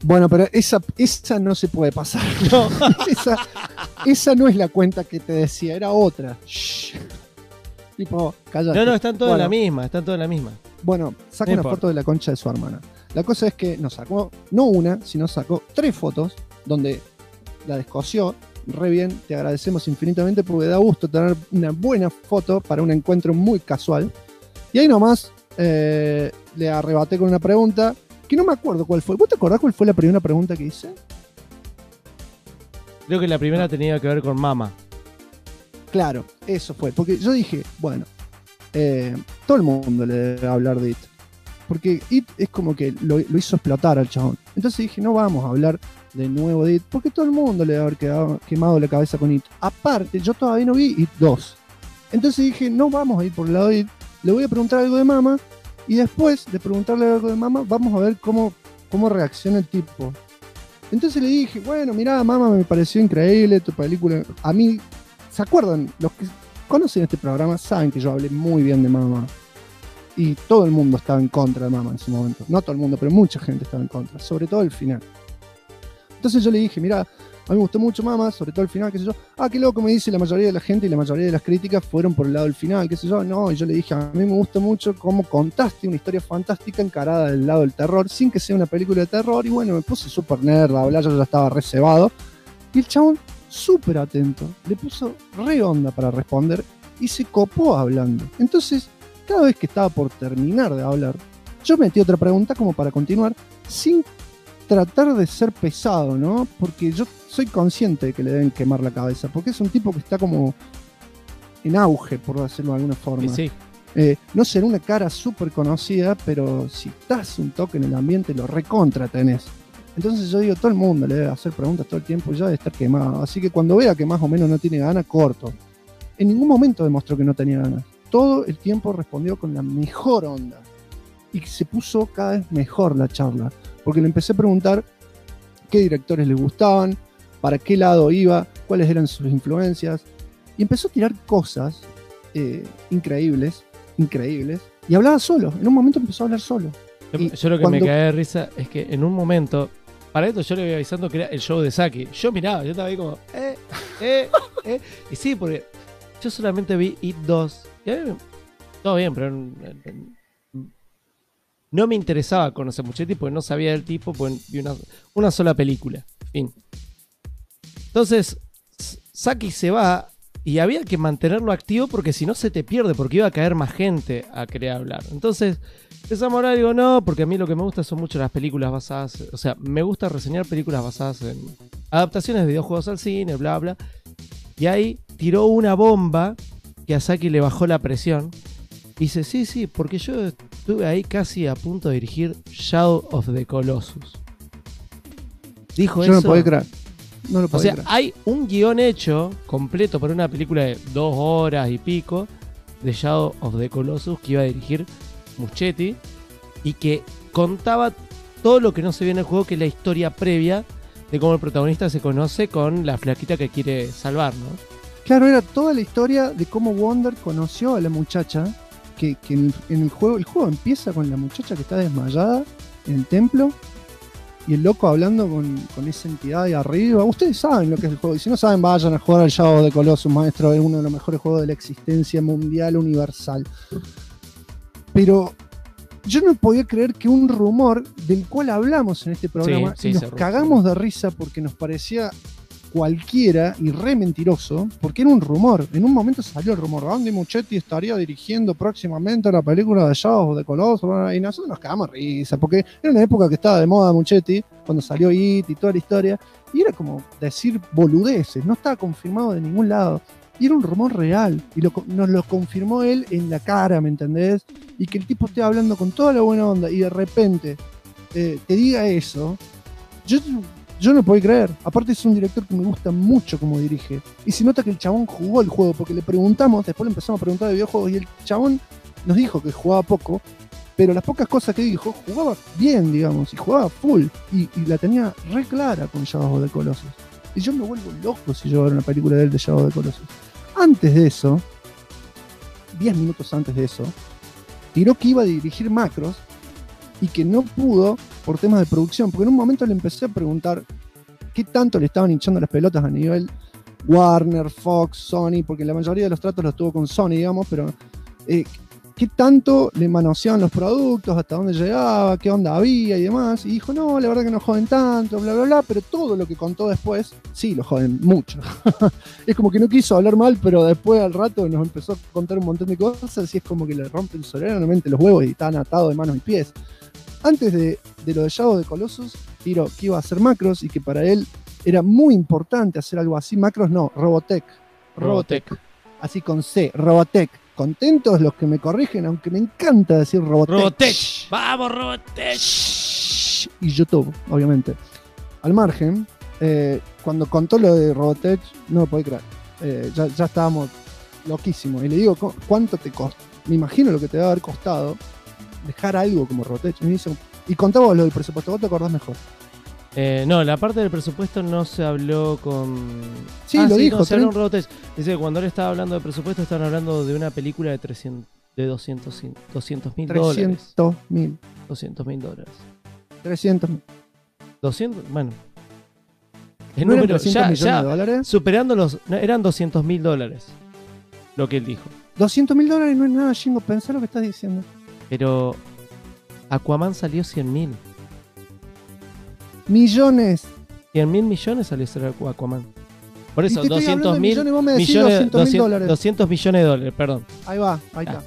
Bueno, pero esa no se puede pasar. No, esa no es la cuenta que te decía, era otra. Shh. Tipo, cállate. No, están todas Bueno, están todas en la misma. Bueno, saca No una importa. foto de la concha de su hermana. La cosa es que nos sacó, no una, sino sacó 3 fotos donde la descosió re bien. Te agradecemos infinitamente porque da gusto tener una buena foto para un encuentro muy casual. Y ahí nomás le arrebaté con una pregunta que no me acuerdo cuál fue. ¿Vos te acordás cuál fue la primera pregunta que hice? Creo que la primera tenía que ver con Mama. Claro, eso fue. Porque yo dije, bueno, todo el mundo le debe hablar de It. Porque It es como que lo hizo explotar al chabón. Entonces dije, no vamos a hablar de nuevo de It, porque todo el mundo le debe haber quemado la cabeza con It. Aparte, yo todavía no vi It 2. Entonces dije, no vamos a ir por el lado de It. Le voy a preguntar algo de Mama. Y después de preguntarle algo de Mama, vamos a ver cómo reacciona el tipo. Entonces le dije, bueno, mirá, Mama, me pareció increíble tu película. A mí, ¿se acuerdan? Los que conocen este programa saben que yo hablé muy bien de Mama. Y todo el mundo estaba en contra de Mama en ese momento. No todo el mundo, pero mucha gente estaba en contra. Sobre todo el final. Entonces yo le dije, mirá, a mí me gustó mucho Mama, sobre todo el final, qué sé yo. Ah, qué loco, me dice la mayoría de la gente y la mayoría de las críticas fueron por el lado del final, qué sé yo. No, y yo le dije, a mí me gusta mucho cómo contaste una historia fantástica encarada del lado del terror, sin que sea una película de terror. Y bueno, me puse súper nerd a hablar, yo ya estaba reservado. Y el chabón, súper atento, le puso re onda para responder y se copó hablando. Entonces, cada vez que estaba por terminar de hablar, yo metí otra pregunta como para continuar, sin tratar de ser pesado, ¿no? Porque yo soy consciente de que le deben quemar la cabeza, porque es un tipo que está como en auge, por decirlo de alguna forma. Sí. No será una cara súper conocida, pero si estás un toque en el ambiente, lo recontra tenés. Entonces yo digo, todo el mundo le debe hacer preguntas todo el tiempo y ya debe estar quemado. Así que cuando vea que más o menos no tiene ganas, corto. En ningún momento demostró que no tenía ganas. Todo el tiempo respondió con la mejor onda. Y se puso cada vez mejor la charla. Porque le empecé a preguntar qué directores le gustaban, para qué lado iba, cuáles eran sus influencias. Y empezó a tirar cosas increíbles. Y hablaba solo. En un momento empezó a hablar solo. Yo lo que me cae de risa es que en un momento, para esto yo le voy avisando que era el show de Saki. Yo miraba, yo estaba ahí como, Y sí, porque yo solamente vi It 2. Y a mí, todo bien, pero no me interesaba conocer Muchetti porque no sabía del tipo, porque vi una sola película. Fin. Entonces, Saki se va y había que mantenerlo activo porque si no se te pierde, porque iba a caer más gente a querer hablar. Entonces, empezamos a hablar y digo, no, porque a mí lo que me gusta son mucho las películas basadas, o sea, me gusta reseñar películas basadas en adaptaciones de videojuegos al cine, bla, bla. Y ahí tiró una bomba que a Saki le bajó la presión. Y dice, sí, porque yo estuve ahí casi a punto de dirigir Shadow of the Colossus. Dijo yo eso. no podía creer. No lo O podía sea, creer. hay un guión hecho completo para una película de 2 horas y pico de Shadow of the Colossus que iba a dirigir Muschietti y que contaba todo lo que no se ve en el juego, que es la historia previa de cómo el protagonista se conoce con la flaquita que quiere salvar, ¿no? Claro, era toda la historia de cómo Wonder conoció a la muchacha, que en el juego empieza con la muchacha que está desmayada en el templo y el loco hablando con esa entidad de arriba. Ustedes saben lo que es el juego, y si no saben, vayan a jugar al Shadow of the Colossus, maestro, es uno de los mejores juegos de la existencia mundial universal. Pero yo no podía creer que un rumor del cual hablamos en este programa, Sí, y nos ese rumor. cagamos de risa porque nos parecía cualquiera y re mentiroso, porque era un rumor. En un momento salió el rumor, Andy Muschietti estaría dirigiendo próximamente la película de Shadow of the Colossus, y nosotros nos cagamos de risa, porque era una época que estaba de moda Muschietti, cuando salió It y toda la historia, y era como decir boludeces, no estaba confirmado de ningún lado. Y era un rumor real, y nos lo confirmó él en la cara, ¿me entendés? Y que el tipo esté hablando con toda la buena onda y de repente te diga eso, yo no puedo creer. Aparte es un director que me gusta mucho como dirige. Y se nota que el chabón jugó el juego, porque le preguntamos, después le empezamos a preguntar de videojuegos, y el chabón nos dijo que jugaba poco, pero las pocas cosas que dijo, jugaba bien, digamos, y jugaba full, y la tenía re clara con Shadow of the Colossus. Y yo me vuelvo loco si yo veo una película de él de Shadow of the Colossus. Antes de eso, 10 minutos antes de eso, tiró que iba a dirigir Macros y que no pudo por temas de producción, porque en un momento le empecé a preguntar qué tanto le estaban hinchando las pelotas a nivel Warner, Fox, Sony, porque la mayoría de los tratos los tuvo con Sony, digamos, pero qué tanto le manoseaban los productos, hasta dónde llegaba, qué onda había y demás, y dijo, no, la verdad que no joden tanto, bla, bla, bla, pero todo lo que contó después, sí, lo joden mucho. Es como que no quiso hablar mal, pero después al rato nos empezó a contar un montón de cosas y es como que le rompen soberanamente los huevos y están atados de manos y pies. Antes de lo de Shadow of the Colossus, tiró que iba a hacer Macros y que para él era muy importante hacer algo así. Macros no, Robotech. Así con C, Robotech. Contentos los que me corrigen, aunque me encanta decir Robotech. Robotech. Vamos, Robotech. Y YouTube, obviamente. Al margen, cuando contó lo de Robotech, no lo podía creer. Ya estábamos loquísimos. Y le digo, ¿cuánto te costó? Me imagino lo que te debe haber costado dejar algo como Robotech. Y me dice, y contaba lo del presupuesto, ¿vos te acordás mejor? No, la parte del presupuesto no se habló con... Sí, lo dijo. No, se habló en Robotech. Dice que cuando él estaba hablando de presupuesto, estaban hablando de una película de 200.000 dólares. 300.000. 200.000 dólares. 300.000. 200, bueno. El ¿No eran número 300 millones de dólares? superando los... No, eran 200.000 dólares. Lo que él dijo. 200.000 dólares no es nada, Shingo. Pensá lo que estás diciendo. Pero Aquaman salió 100.000. Millones. 100.000 millones salió ser Aquaman. Por eso, 200.000 millones, 200.000 dólares. 200 millones de dólares, perdón. Ahí va, ahí está.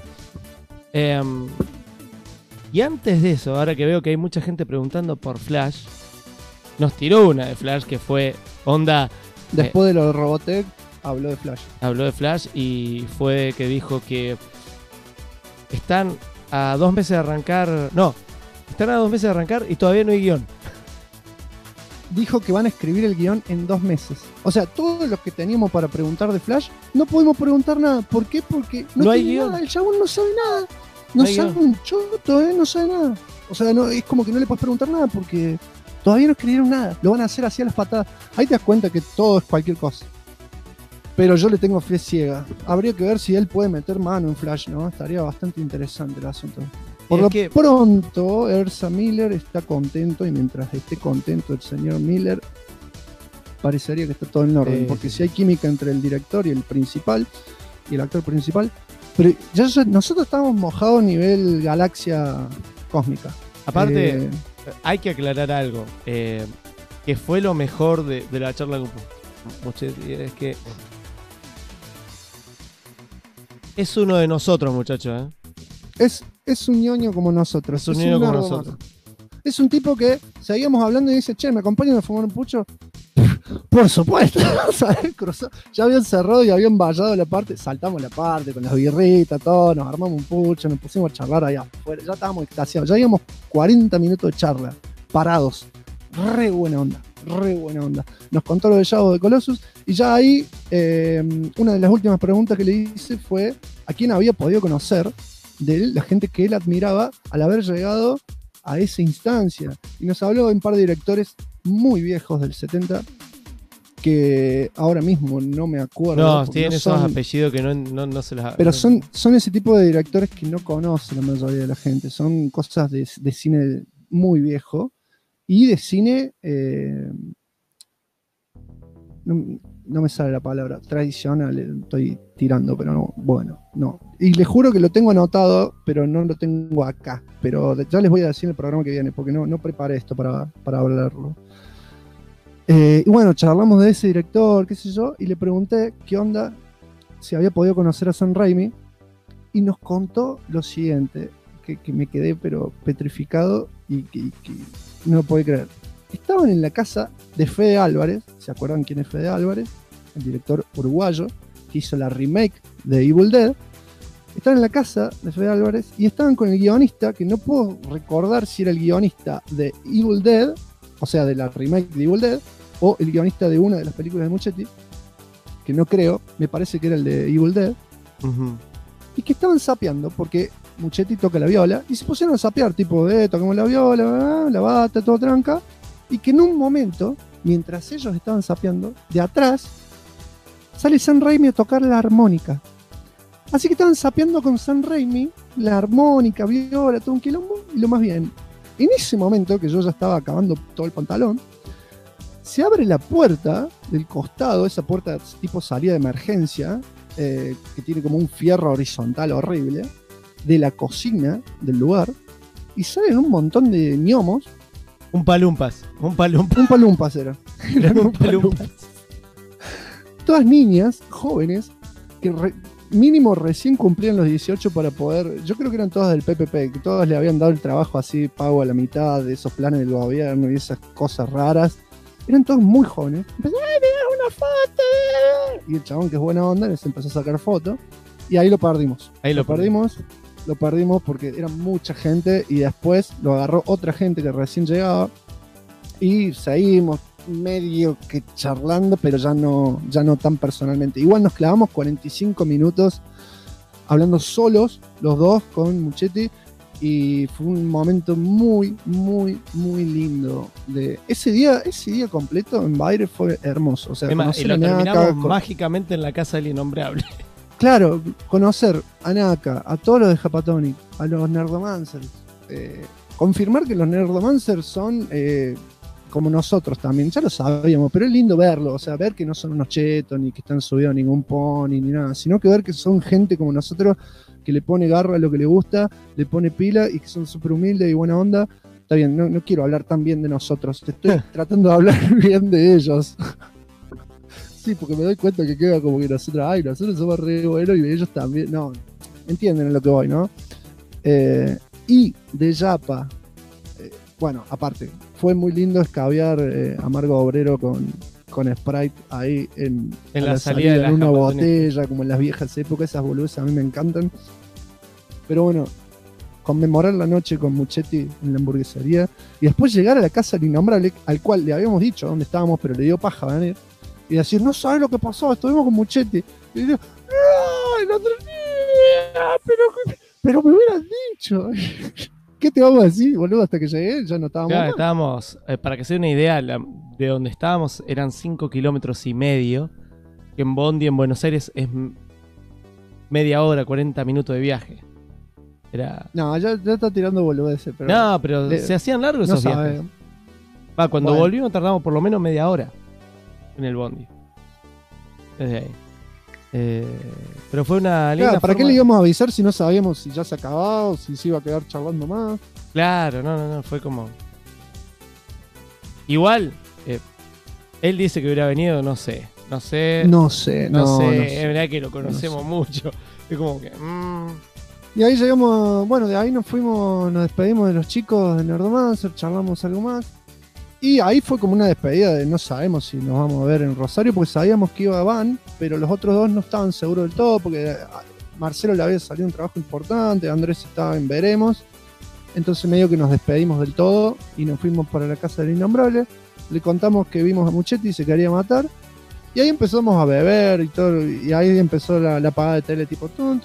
Y antes de eso, ahora que veo que hay mucha gente preguntando por Flash, nos tiró una de Flash que fue onda... Después de lo de Robotech, habló de Flash. Habló de Flash y fue que dijo que están a 2 meses de arrancar... No, están a 2 meses de arrancar y todavía no hay guión. Dijo que van a escribir el guión en 2 meses. O sea, todos los que teníamos para preguntar de Flash, no pudimos preguntar nada. ¿Por qué? Porque no hay tiene guión. Nada. El chabón no sabe nada. No sabe un choto, no sabe nada. O sea, no, es como que no le puedes preguntar nada porque todavía no escribieron nada. Lo van a hacer así a las patadas. Ahí te das cuenta que todo es cualquier cosa. Pero yo le tengo fe ciega. Habría que ver si él puede meter mano en Flash, ¿no? Estaría bastante interesante el asunto. Por lo pronto, Ezra Miller está contento y mientras esté contento el señor Miller, parecería que está todo en orden. Porque si hay química entre el director y el principal, y el actor principal, pero nosotros estábamos mojados a nivel galaxia cósmica. Aparte, hay que aclarar algo, que fue lo mejor de la charla con Muchetti, es que es uno de nosotros, muchachos, Es un ñoño como nosotros. Es un ñoño como nosotros. Es un tipo que seguíamos hablando y dice, che, ¿me acompañan a fumar un pucho? Por supuesto. Ya habían cerrado y habían vallado la parte. Saltamos la parte con las birritas, todo. Nos armamos un pucho, nos pusimos a charlar allá afuera. Ya estábamos extasiados. Ya íbamos 40 minutos de charla, parados. Re buena onda. Nos contó lo de Shadow of the Colossus. Y ya ahí, una de las últimas preguntas que le hice fue a quién había podido conocer de la gente que él admiraba al haber llegado a esa instancia. Y nos habló de un par de directores muy viejos del 70 que ahora mismo no me acuerdo. No, tienen esos apellidos que no se las... Pero son ese tipo de directores que no conoce la mayoría de la gente. Son cosas de cine muy viejo y de cine... no me sale la palabra, tradicional, estoy tirando, pero no, bueno, no. Y les juro que lo tengo anotado, pero no lo tengo acá. Pero ya les voy a decir en el programa que viene, porque no preparé esto para hablarlo. Y bueno, charlamos de ese director, qué sé yo, y le pregunté qué onda, si había podido conocer a Sam Raimi, y nos contó lo siguiente, que me quedé pero petrificado y que no lo podía creer. Estaban en la casa de Fede Álvarez, ¿se acuerdan quién es Fede Álvarez? El director uruguayo que hizo la remake de Evil Dead. Estaban en la casa de Fede Álvarez y estaban con el guionista, que no puedo recordar si era el guionista de Evil Dead, o sea, de la remake de Evil Dead, o el guionista de una de las películas de Muchetti, que no creo, me parece que era el de Evil Dead, y que estaban sapeando, porque Muchetti toca la viola, y se pusieron a sapear, tipo, tocamos la viola, la bata, todo tranca, y que en un momento, mientras ellos estaban sapeando, de atrás, sale Sam Raimi a tocar la armónica. Así que estaban sapeando con Sam Raimi, la armónica, viola, todo un quilombo, y lo más bien. En ese momento, que yo ya estaba acabando todo el pantalón, se abre la puerta del costado, esa puerta tipo salida de emergencia, que tiene como un fierro horizontal horrible, de la cocina del lugar, y salen un montón de ñomos. Un palumpas. Un palumpas era. Eran un palumpas. Todas niñas, jóvenes, que mínimo recién cumplían los 18 para poder. Yo creo que eran todas del PPP, que todas le habían dado el trabajo así, pago a la mitad de esos planes del gobierno y esas cosas raras. Eran todos muy jóvenes. Empezó, ¡ay, mira una foto! Y el chabón, que es buena onda, les empezó a sacar fotos. Y ahí lo perdimos. Lo perdimos porque era mucha gente. Y después lo agarró otra gente que recién llegaba. Y seguimos medio que charlando, pero ya no tan personalmente. Igual nos clavamos 45 minutos hablando solos, los dos, con Muchetti. Y fue un momento muy, muy, muy lindo. Ese día completo en Baire fue hermoso. O sea, y lo terminamos mágicamente en la casa del innombrable. Claro, conocer a Naka, a todos los de Japatonic, a los Nerdomancers. Confirmar que los Nerdomancers son como nosotros también. Ya lo sabíamos, pero es lindo verlo. O sea, ver que no son unos chetos, ni que están subidos a ningún pony, ni nada. Sino que ver que son gente como nosotros, que le pone garra a lo que le gusta, le pone pila y que son súper humildes y buena onda. Está bien, no quiero hablar tan bien de nosotros, estoy tratando de hablar bien de ellos. Sí, porque me doy cuenta que queda como que nosotros somos re buenos y ellos también. No, entienden a lo que voy, ¿no? Y de Yapa, bueno, aparte, fue muy lindo escabear Amargo Obrero con Sprite ahí en la salida de una botella, como en las viejas épocas. Esas boludas a mí me encantan. Pero bueno, conmemorar la noche con Muchetti en la hamburguesería y después llegar a la casa del innombrable, al cual le habíamos dicho dónde estábamos, pero le dio paja venir, y decir, no sabes lo que pasó, estuvimos con Muchetti. Y digo, ¡no! El otro día, pero me hubieras dicho. ¿Qué te vamos a decir, boludo? Hasta que llegué, ya no estábamos. Claro, estábamos, para que se dé una idea, de donde estábamos eran 5 kilómetros y medio, que en Bondi, en Buenos Aires, es media hora, 40 minutos de viaje. No, ya está tirando boludeces. Pero no, pero se hacían largos esos viajes. Cuando volvimos tardamos por lo menos media hora en el Bondi. Desde ahí. Pero fue una linda ¿para qué le íbamos a avisar si no sabíamos si ya se acababa o si se iba a quedar charlando más? Claro, no, fue como... Igual, él dice que hubiera venido, no sé. No sé. Es verdad que lo conocemos mucho. Es como que... Y ahí llegamos, bueno, de ahí nos despedimos de los chicos de Nerdomancer, charlamos algo más. Y ahí fue como una despedida de no sabemos si nos vamos a ver en Rosario, porque sabíamos que iba a Van, pero los otros dos no estaban seguros del todo, porque a Marcelo le había salido un trabajo importante, Andrés estaba en veremos. Entonces medio que nos despedimos del todo y nos fuimos para la casa del innombrable. Le contamos que vimos a Muchetti y se quería matar. Y ahí empezamos a beber y todo, y ahí empezó la apagada de tele tipo tun.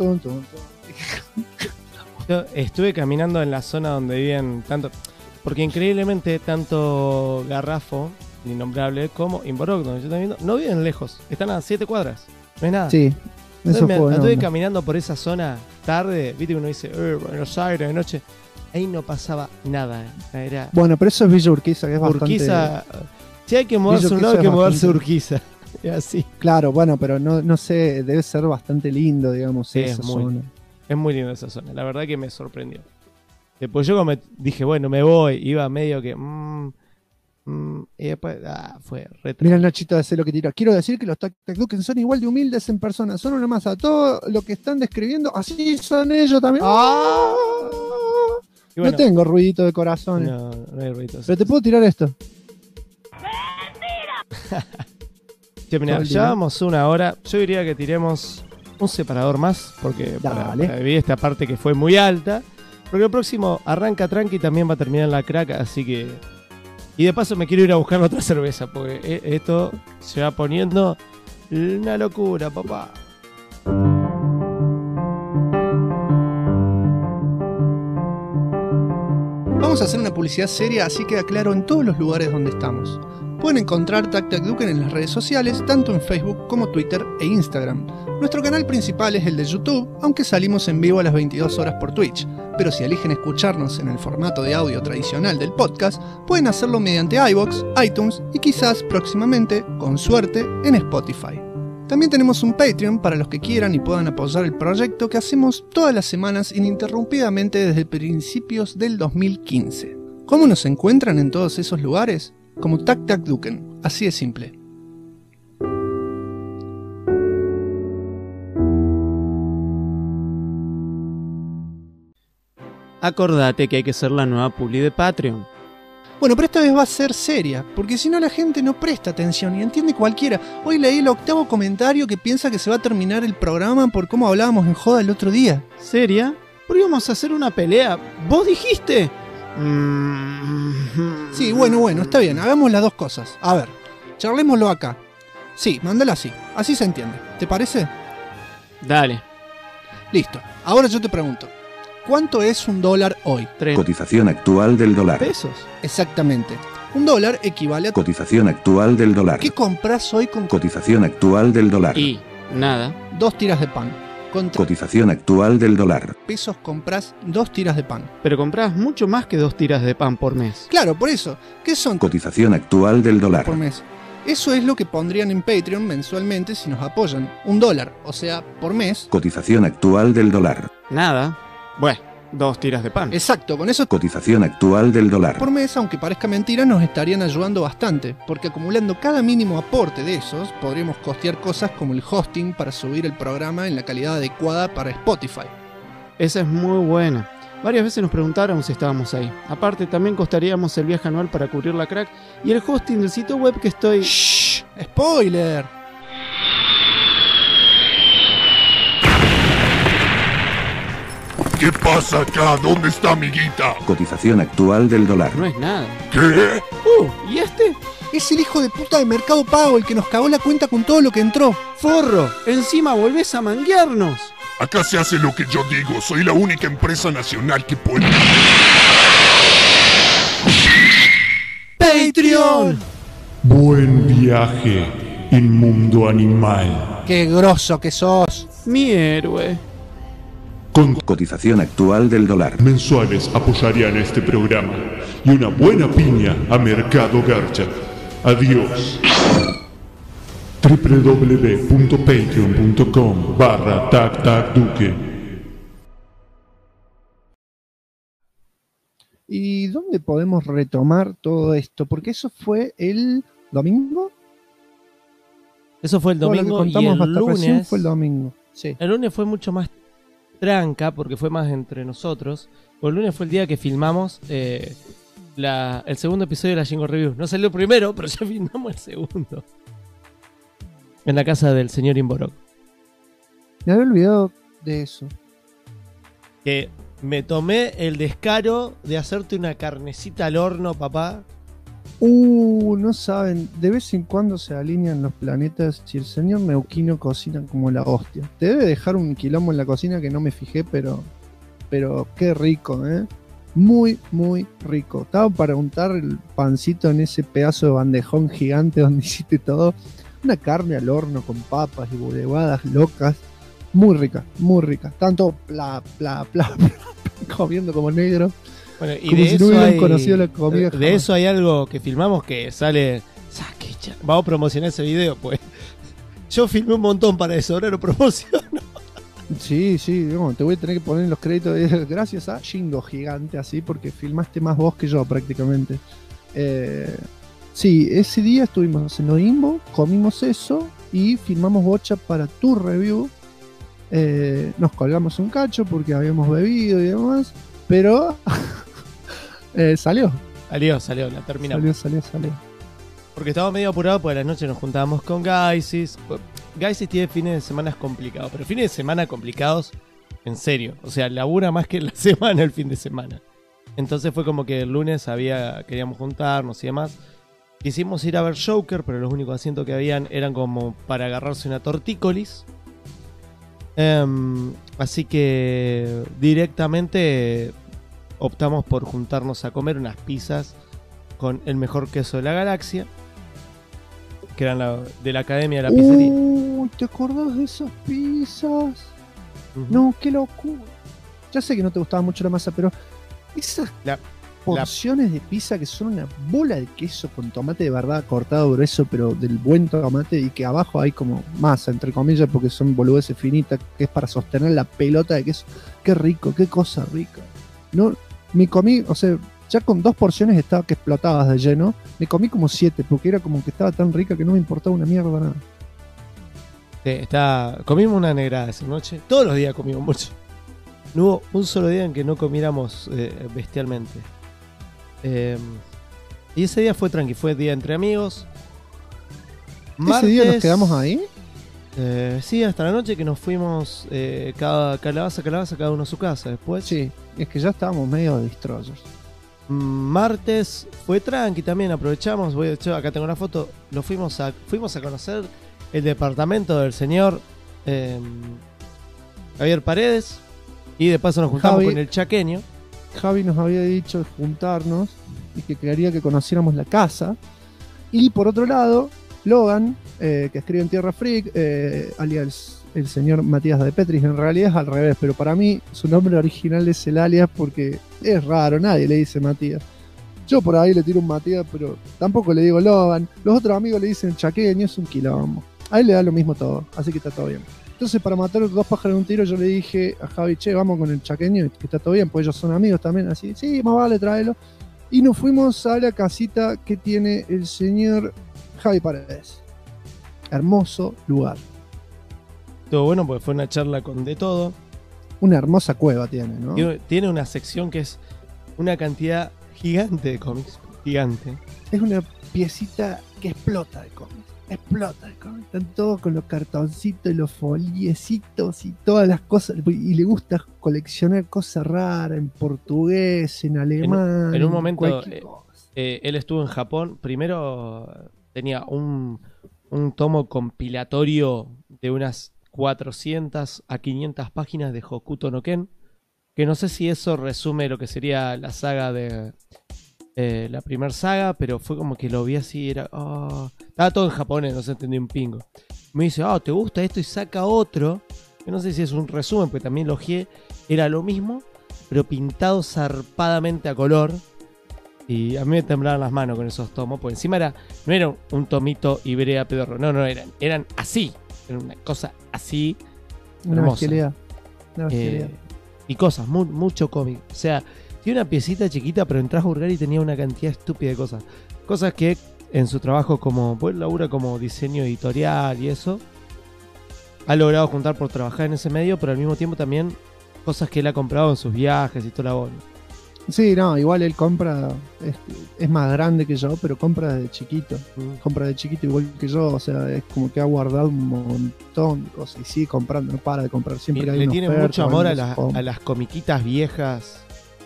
Yo estuve caminando en la zona donde viven tanto, porque increíblemente tanto Garrafo, el innombrable, como Inborok, donde yo estoy viendo, no viven lejos, están a 7 cuadras, no es nada. Sí, eso fue. Estuve caminando por esa zona tarde, viste que uno dice, Buenos Aires de noche, ahí no pasaba nada. Era bueno, pero eso es Villa Urquiza, que es Urquiza, bastante... Si hay que moverse un lado, hay que moverse a Urquiza. Es así. Claro, bueno, pero no sé, debe ser bastante lindo, digamos, sí, esa zona. Es muy linda esa zona, la verdad que me sorprendió. Después yo como dije, bueno, me voy, iba medio que... y después, fue retro. Mira Nachito, de lo que tiró. Quiero decir que los Tactuken son igual de humildes en persona, son una masa. Todo lo que están describiendo, así son ellos también. Bueno, no tengo ruidito de corazones. No hay ruiditos. Pero te puedo tirar esto. ¡Mentira! Che, mira, ya vamos una hora. Yo diría que tiremos un separador más, porque para vivir esta parte que fue muy alta, porque el próximo arranca tranqui y también va a terminar en la crack, así que... Y de paso me quiero ir a buscar otra cerveza, porque esto se va poniendo una locura, papá. Vamos a hacer una publicidad seria, así queda claro en todos los lugares donde estamos. Pueden encontrar Tac Tac Duken en las redes sociales, tanto en Facebook como Twitter e Instagram. Nuestro canal principal es el de YouTube, aunque salimos en vivo a las 22 horas por Twitch. Pero si eligen escucharnos en el formato de audio tradicional del podcast, pueden hacerlo mediante iVoox, iTunes y quizás próximamente, con suerte, en Spotify. También tenemos un Patreon para los que quieran y puedan apoyar el proyecto que hacemos todas las semanas ininterrumpidamente desde principios del 2015. ¿Cómo nos encuentran en todos esos lugares? Como Tac Tac Duken, así de simple. Acordate que hay que ser la nueva publi de Patreon. Bueno, pero esta vez va a ser seria, porque si no la gente no presta atención y entiende cualquiera. Hoy leí el 8º comentario que piensa que se va a terminar el programa por cómo hablábamos en joda el otro día. ¿Seria? ¿Pero íbamos a hacer una pelea? ¿Vos dijiste? Sí, bueno, está bien, hagamos las dos cosas. A ver, charlémoslo acá. Sí, mándala así se entiende. ¿Te parece? Dale. Listo, ahora yo te pregunto. ¿Cuánto es $1 hoy? Cotización actual del dólar. ¿Pesos? Exactamente. $1 equivale a... Cotización actual del dólar. ¿Qué compras hoy con... Cotización actual del dólar. Y nada. 2 tiras de pan. Con Cotización actual del dólar. pesos compras 2 tiras de pan. Pero compras mucho más que 2 tiras de pan por mes. Claro, por eso. ¿Qué son? Cotización actual del dólar. Por mes. Eso es lo que pondrían en Patreon mensualmente si nos apoyan. $1, o sea, por mes. Cotización actual del dólar. Nada. Bueno, 2 tiras de pan. Exacto, con eso Cotización actual del dólar. por mes, aunque parezca mentira, nos estarían ayudando bastante, porque acumulando cada mínimo aporte de esos, podríamos costear cosas como el hosting para subir el programa en la calidad adecuada para Spotify. Esa es muy buena. Varias veces nos preguntaron si estábamos ahí. Aparte, también costaríamos el viaje anual para cubrir la crack y el hosting del sitio web que estoy... ¡Shh! ¡Spoiler! ¿Qué pasa acá? ¿Dónde está mi guita? Cotización actual del dólar. No es nada. ¿Qué? ¿Y este? Es el hijo de puta de Mercado Pago el que nos cagó la cuenta con todo lo que entró. ¡Forro! ¡Encima volvés a manguearnos! Acá se hace lo que yo digo. Soy la única empresa nacional que puede... ¡Patreon! Buen viaje, inmundo animal. ¡Qué grosso que sos! Mi héroe. Con cotización actual del dólar. Mensuales apoyarían este programa y una buena piña a Mercado Garcha. Adiós. www.patreon.com/tactacduque. ¿Y dónde podemos retomar todo esto? Porque eso fue el domingo. Eso fue el Todo lo que domingo y contamos el hasta recién lunes. fue el domingo. Sí. El lunes fue mucho más tranca porque fue más entre nosotros. El lunes fue el día que filmamos el segundo episodio de la Jingo Review. No salió el primero, pero ya filmamos el segundo. En la casa del señor Imborok. Me había olvidado de eso. Que me tomé el descaro de hacerte una carnecita al horno, papá. No saben, de vez en cuando se alinean los planetas y el señor Neuquino cocina como la hostia. Te debe dejar un quilombo en la cocina que no me fijé, pero qué rico, muy, muy rico. Estaba para untar el pancito en ese pedazo de bandejón gigante donde hiciste todo. Una carne al horno con papas y bulevadas locas. Muy rica, muy rica. Tanto comiendo como negro. Bueno, y como de si eso no hubieran hay, conocido la comida. de eso hay algo que filmamos que sale. Vamos a promocionar ese video, pues. Yo filmé un montón para eso, ahora lo promociono. Sí, no, te voy a tener que poner en los créditos gracias a Jingo Gigante, así, porque filmaste más vos que yo prácticamente. Sí, ese día estuvimos en Oimbo, comimos eso y filmamos bocha para tu review. Nos colgamos un cacho porque habíamos bebido y demás, pero salió. Salió, la terminamos. Salió. Porque estábamos medio apurados, porque a la noche nos juntábamos con Gaisis. Gaisis tiene fines de semana complicados, pero fines de semana complicados en serio. O sea, labura más que la semana el fin de semana. Entonces fue como que el lunes queríamos juntarnos y demás. Quisimos ir a ver Joker, pero los únicos asientos que habían eran como para agarrarse una tortícolis. Así que directamente optamos por juntarnos a comer unas pizzas con el mejor queso de la galaxia. que eran de la academia de la pizzería. Uy, ¿te acordás de esas pizzas? No, qué locura. Ya sé que no te gustaba mucho la masa, pero esas porciones de pizza que son una bola de queso con tomate de verdad cortado grueso, pero del buen tomate, y que abajo hay como masa, entre comillas, porque son boludeces finitas, que es para sostener la pelota de queso. Qué rico, qué cosa rica. No, me comí, o sea, ya con 2 porciones estaba que explotabas de lleno. Me comí como 7, porque era como que estaba tan rica que no me importaba una mierda nada. Comimos una negrada esa noche. Todos los días comimos mucho. No hubo un solo día en que no comiéramos bestialmente. Y ese día fue tranqui, fue día entre amigos. ¿Ese día nos quedamos ahí? Sí, hasta la noche que nos fuimos calabaza, cada uno a su casa. Después sí, es que ya estábamos medio destroyers. Martes fue tranqui también, aprovechamos. Acá tengo una foto. Fuimos a conocer el departamento del señor Javier Paredes. Y de paso nos juntamos con el chaqueño. Javi nos había dicho juntarnos y que quería que conociéramos la casa. Y por otro lado, Logan, que escribe en Tierra Freak, alias el señor Matías de Petris, en realidad es al revés, pero para mí su nombre original es el alias porque es raro, nadie le dice Matías. Yo por ahí le tiro un Matías, pero tampoco le digo Logan. Los otros amigos le dicen chaqueño, es un quilombo. A él le da lo mismo todo, así que está todo bien. Entonces, para matar 2 pájaros de un tiro, yo le dije a Javi, che, vamos con el chaqueño, que está todo bien, pues ellos son amigos también, así, sí, más vale, tráelo. Y nos fuimos a la casita que tiene el señor Javi Paredes. Hermoso lugar. Todo bueno, porque fue una charla con de todo. Una hermosa cueva tiene, ¿no? Tiene una sección que es una cantidad gigante de cómics. Gigante. Es una piecita que explota de cómics. Están todos con los cartoncitos y los foliecitos y todas las cosas. Y le gusta coleccionar cosas raras en portugués, en alemán. En un momento, él estuvo en Japón. Primero tenía un tomo compilatorio de unas 400 a 500 páginas de Hokuto no Ken. Que no sé si eso resume lo que sería la saga de... la primera saga, pero fue como que lo vi así, estaba todo en japonés, no se entendía un pingo. Me dice, ¿te gusta esto? Y saca otro, que no sé si es un resumen, porque también lo ojeé, era lo mismo, pero pintado zarpadamente a color. Y a mí me temblaban las manos con esos tomos, porque encima no era un tomito Ibrea pedorro, no, eran así, era una cosa así, una hermosa. bestialidad. Y cosas, mucho cómic, o sea... Tiene una piecita chiquita, pero entras a hurgar y tenía una cantidad estúpida de cosas. Cosas que en su trabajo pues labura como diseño editorial y eso, ha logrado juntar por trabajar en ese medio, pero al mismo tiempo también cosas que él ha comprado en sus viajes y toda la bola. Sí, no, igual él compra, es más grande que yo, pero compra desde chiquito. Compra de chiquito igual que yo, o sea, es como que ha guardado un montón de cosas y sigue comprando, no para de comprar siempre. Y que hay le una tiene oferta, mucho amor a las comiquitas viejas.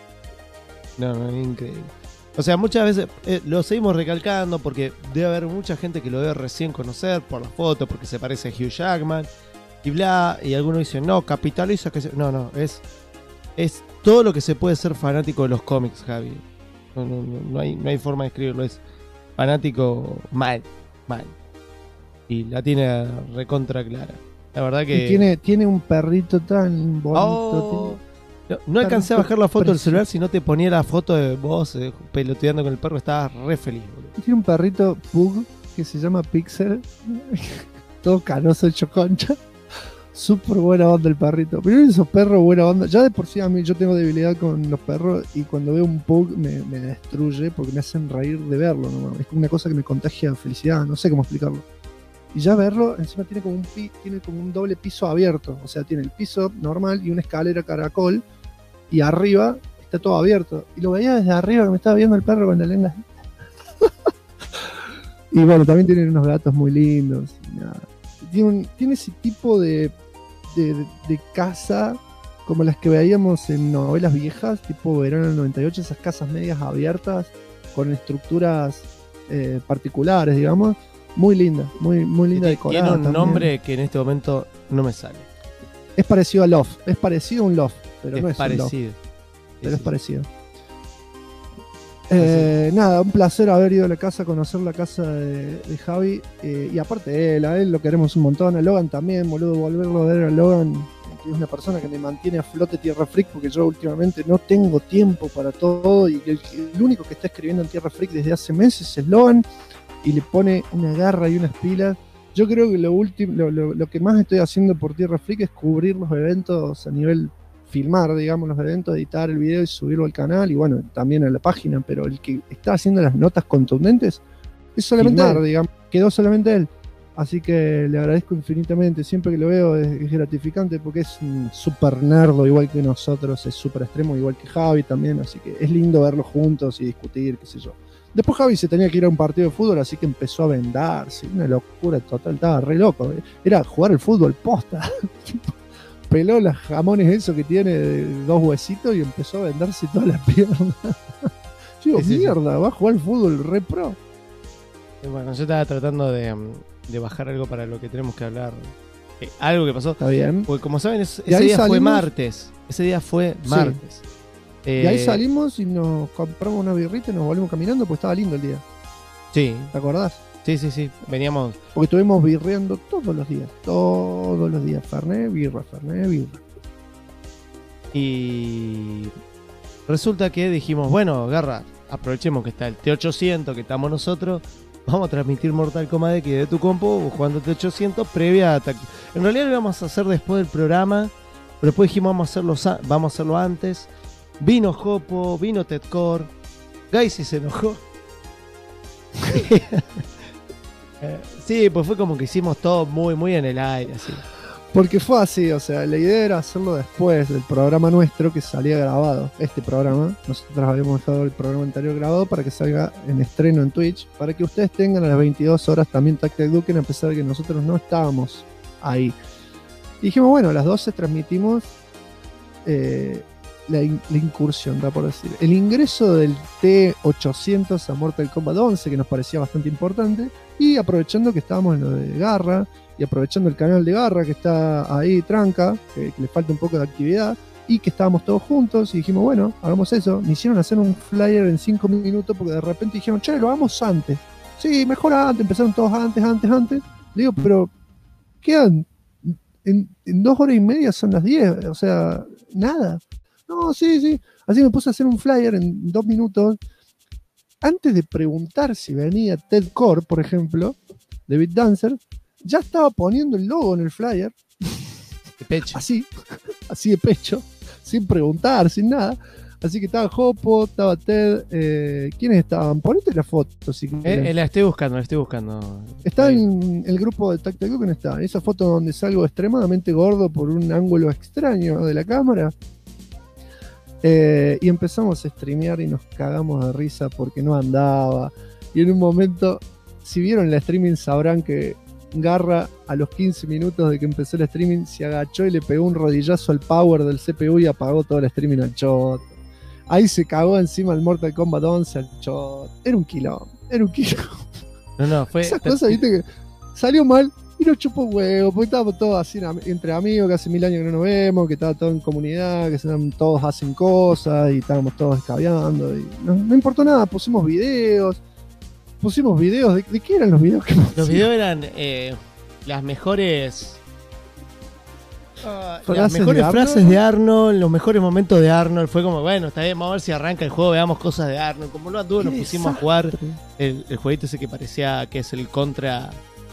No, es increíble. O sea, muchas veces lo seguimos recalcando porque debe haber mucha gente que lo debe recién conocer por la foto, porque se parece a Hugh Jackman y bla, y algunos dicen, no, capitaliza que se... No, es todo lo que se puede ser fanático de los cómics, Javi. No hay forma de escribirlo, es fanático mal. Y la tiene recontra clara. La verdad que... Y tiene un perrito tan bonito. No alcancé a bajar la foto del celular, si no te ponía la foto de vos peloteando con el perro, estabas re feliz, boludo. Tiene un perrito pug que se llama Pixel, todo canoso hecho concha. Súper buena onda el perrito. Pero esos perros buena onda. Ya de por sí a mí yo tengo debilidad con los perros y cuando veo un pug me destruye porque me hacen reír de verlo, ¿no? Es una cosa que me contagia felicidad, no sé cómo explicarlo. Y ya verlo, encima tiene como un doble piso abierto. O sea, tiene el piso normal y una escalera caracol. Y arriba está todo abierto. Y lo veía desde arriba que me estaba viendo el perro con la lengua. Y bueno, también tienen unos gatos muy lindos. Tiene ese tipo de casa como las que veíamos en novelas viejas, tipo Verano del 98, esas casas medias abiertas con estructuras particulares, digamos. Muy linda, muy linda decorada. Tiene un también. nombre que en este momento no me sale. Es parecido a Loft, es parecido a un Loft, pero es no es parecido. un Loft, pero es parecido. Nada, un placer haber ido a la casa, conocer la casa de Javi. Y aparte a él lo queremos un montón. A Logan también, boludo, volverlo a ver a Logan, que es una persona que me mantiene a flote Tierra Freak, porque yo últimamente no tengo tiempo para todo. Y el único que está escribiendo en Tierra Freak desde hace meses es Logan, y le pone una garra y unas pilas. Yo creo que lo que más estoy haciendo por Tierra Freak es cubrir los eventos a nivel filmar, digamos, los eventos, editar el video y subirlo al canal y bueno, también a la página, pero el que está haciendo las notas contundentes es solamente él, digamos, quedó solamente él. Así que le agradezco infinitamente, siempre que lo veo es gratificante porque es un super nerdo igual que nosotros, es súper extremo igual que Javi también, así que es lindo verlos juntos y discutir, qué sé yo. Después Javi se tenía que ir a un partido de fútbol, así que empezó a vendarse, una locura total, estaba re loco, era jugar el fútbol posta. Peló los jamones eso que tiene de 2 huesitos y empezó a vendarse toda la pierna. Digo, mierda, va a jugar el fútbol re pro. Bueno, yo estaba tratando de bajar algo para lo que tenemos que hablar. Algo que pasó. Está bien. Porque como saben, ese día fue martes. Ese día fue martes. Sí. Y ahí salimos y nos compramos una birrita y nos volvimos caminando porque estaba lindo el día. Sí. ¿Te acordás? Sí. Veníamos. Porque estuvimos birreando todos los días. Fernet, birra. Y resulta que dijimos, bueno, Garra, aprovechemos que está el T800, que estamos nosotros, vamos a transmitir Mortal Kombat X de tu compu jugando T800 previa a en realidad lo íbamos a hacer después del programa, pero después dijimos vamos a hacerlo antes. Vino Jopo, vino Ted Core, Gaisi se enojó. Sí, pues fue como que hicimos todo muy en el aire, así. Porque fue así, o sea, la idea era hacerlo después del programa nuestro que salía grabado. Este programa, nosotros habíamos dejado el programa anterior grabado para que salga en estreno en Twitch, para que ustedes tengan a las 22 horas también Tactic Duken, a pesar de que nosotros no estábamos ahí. Y dijimos, bueno, a las 12 transmitimos la incursión, da por decir. El ingreso del T800 a Mortal Kombat 11, que nos parecía bastante importante, y aprovechando que estábamos en lo de Garra, y aprovechando el canal de Garra, que está ahí tranca, que le falta un poco de actividad, y que estábamos todos juntos, y dijimos, bueno, hagamos eso. Me hicieron hacer un flyer en 5 minutos, porque de repente dijeron, che, lo hagamos antes. Sí, mejor antes, empezaron todos antes. Le digo, pero quedan, en 2 horas y media son las 10, o sea, nada. No, sí. Así me puse a hacer un flyer en 2 minutos. Antes de preguntar si venía Ted Core, por ejemplo, de Beat Dancer, ya estaba poniendo el logo en el flyer. De pecho. Así de pecho, sin preguntar, sin nada. Así que estaba Jopo, estaba Ted. ¿Quiénes estaban? Ponete la foto, si querés. La estoy buscando. Está en el grupo de Tactic Duken, está. Esa foto donde salgo extremadamente gordo por un ángulo extraño de la cámara. Y empezamos a streamear y nos cagamos de risa porque no andaba. Y en un momento, si vieron el streaming, sabrán que Garra, a los 15 minutos de que empezó el streaming, se agachó y le pegó un rodillazo al power del CPU y apagó todo el streaming al choto. Ahí se cagó encima el Mortal Kombat 11 al choto. Era un quilombo. No, fue. Esas cosas, viste, que salió mal y nos chupó huevo, porque estábamos todos así entre amigos, que hace 1000 años que no nos vemos, que estaba todo en comunidad, que todos hacen cosas y estábamos todos escabeando. Y no importó nada, pusimos videos. ¿De qué eran los videos que pusimos? Los videos eran las mejores frases de Arnold, los mejores momentos de Arnold. Fue como, bueno, está bien, vamos a ver si arranca el juego, veamos cosas de Arnold. Como no anduvo, nos pusimos a jugar el jueguito ese que parecía que es el Contra,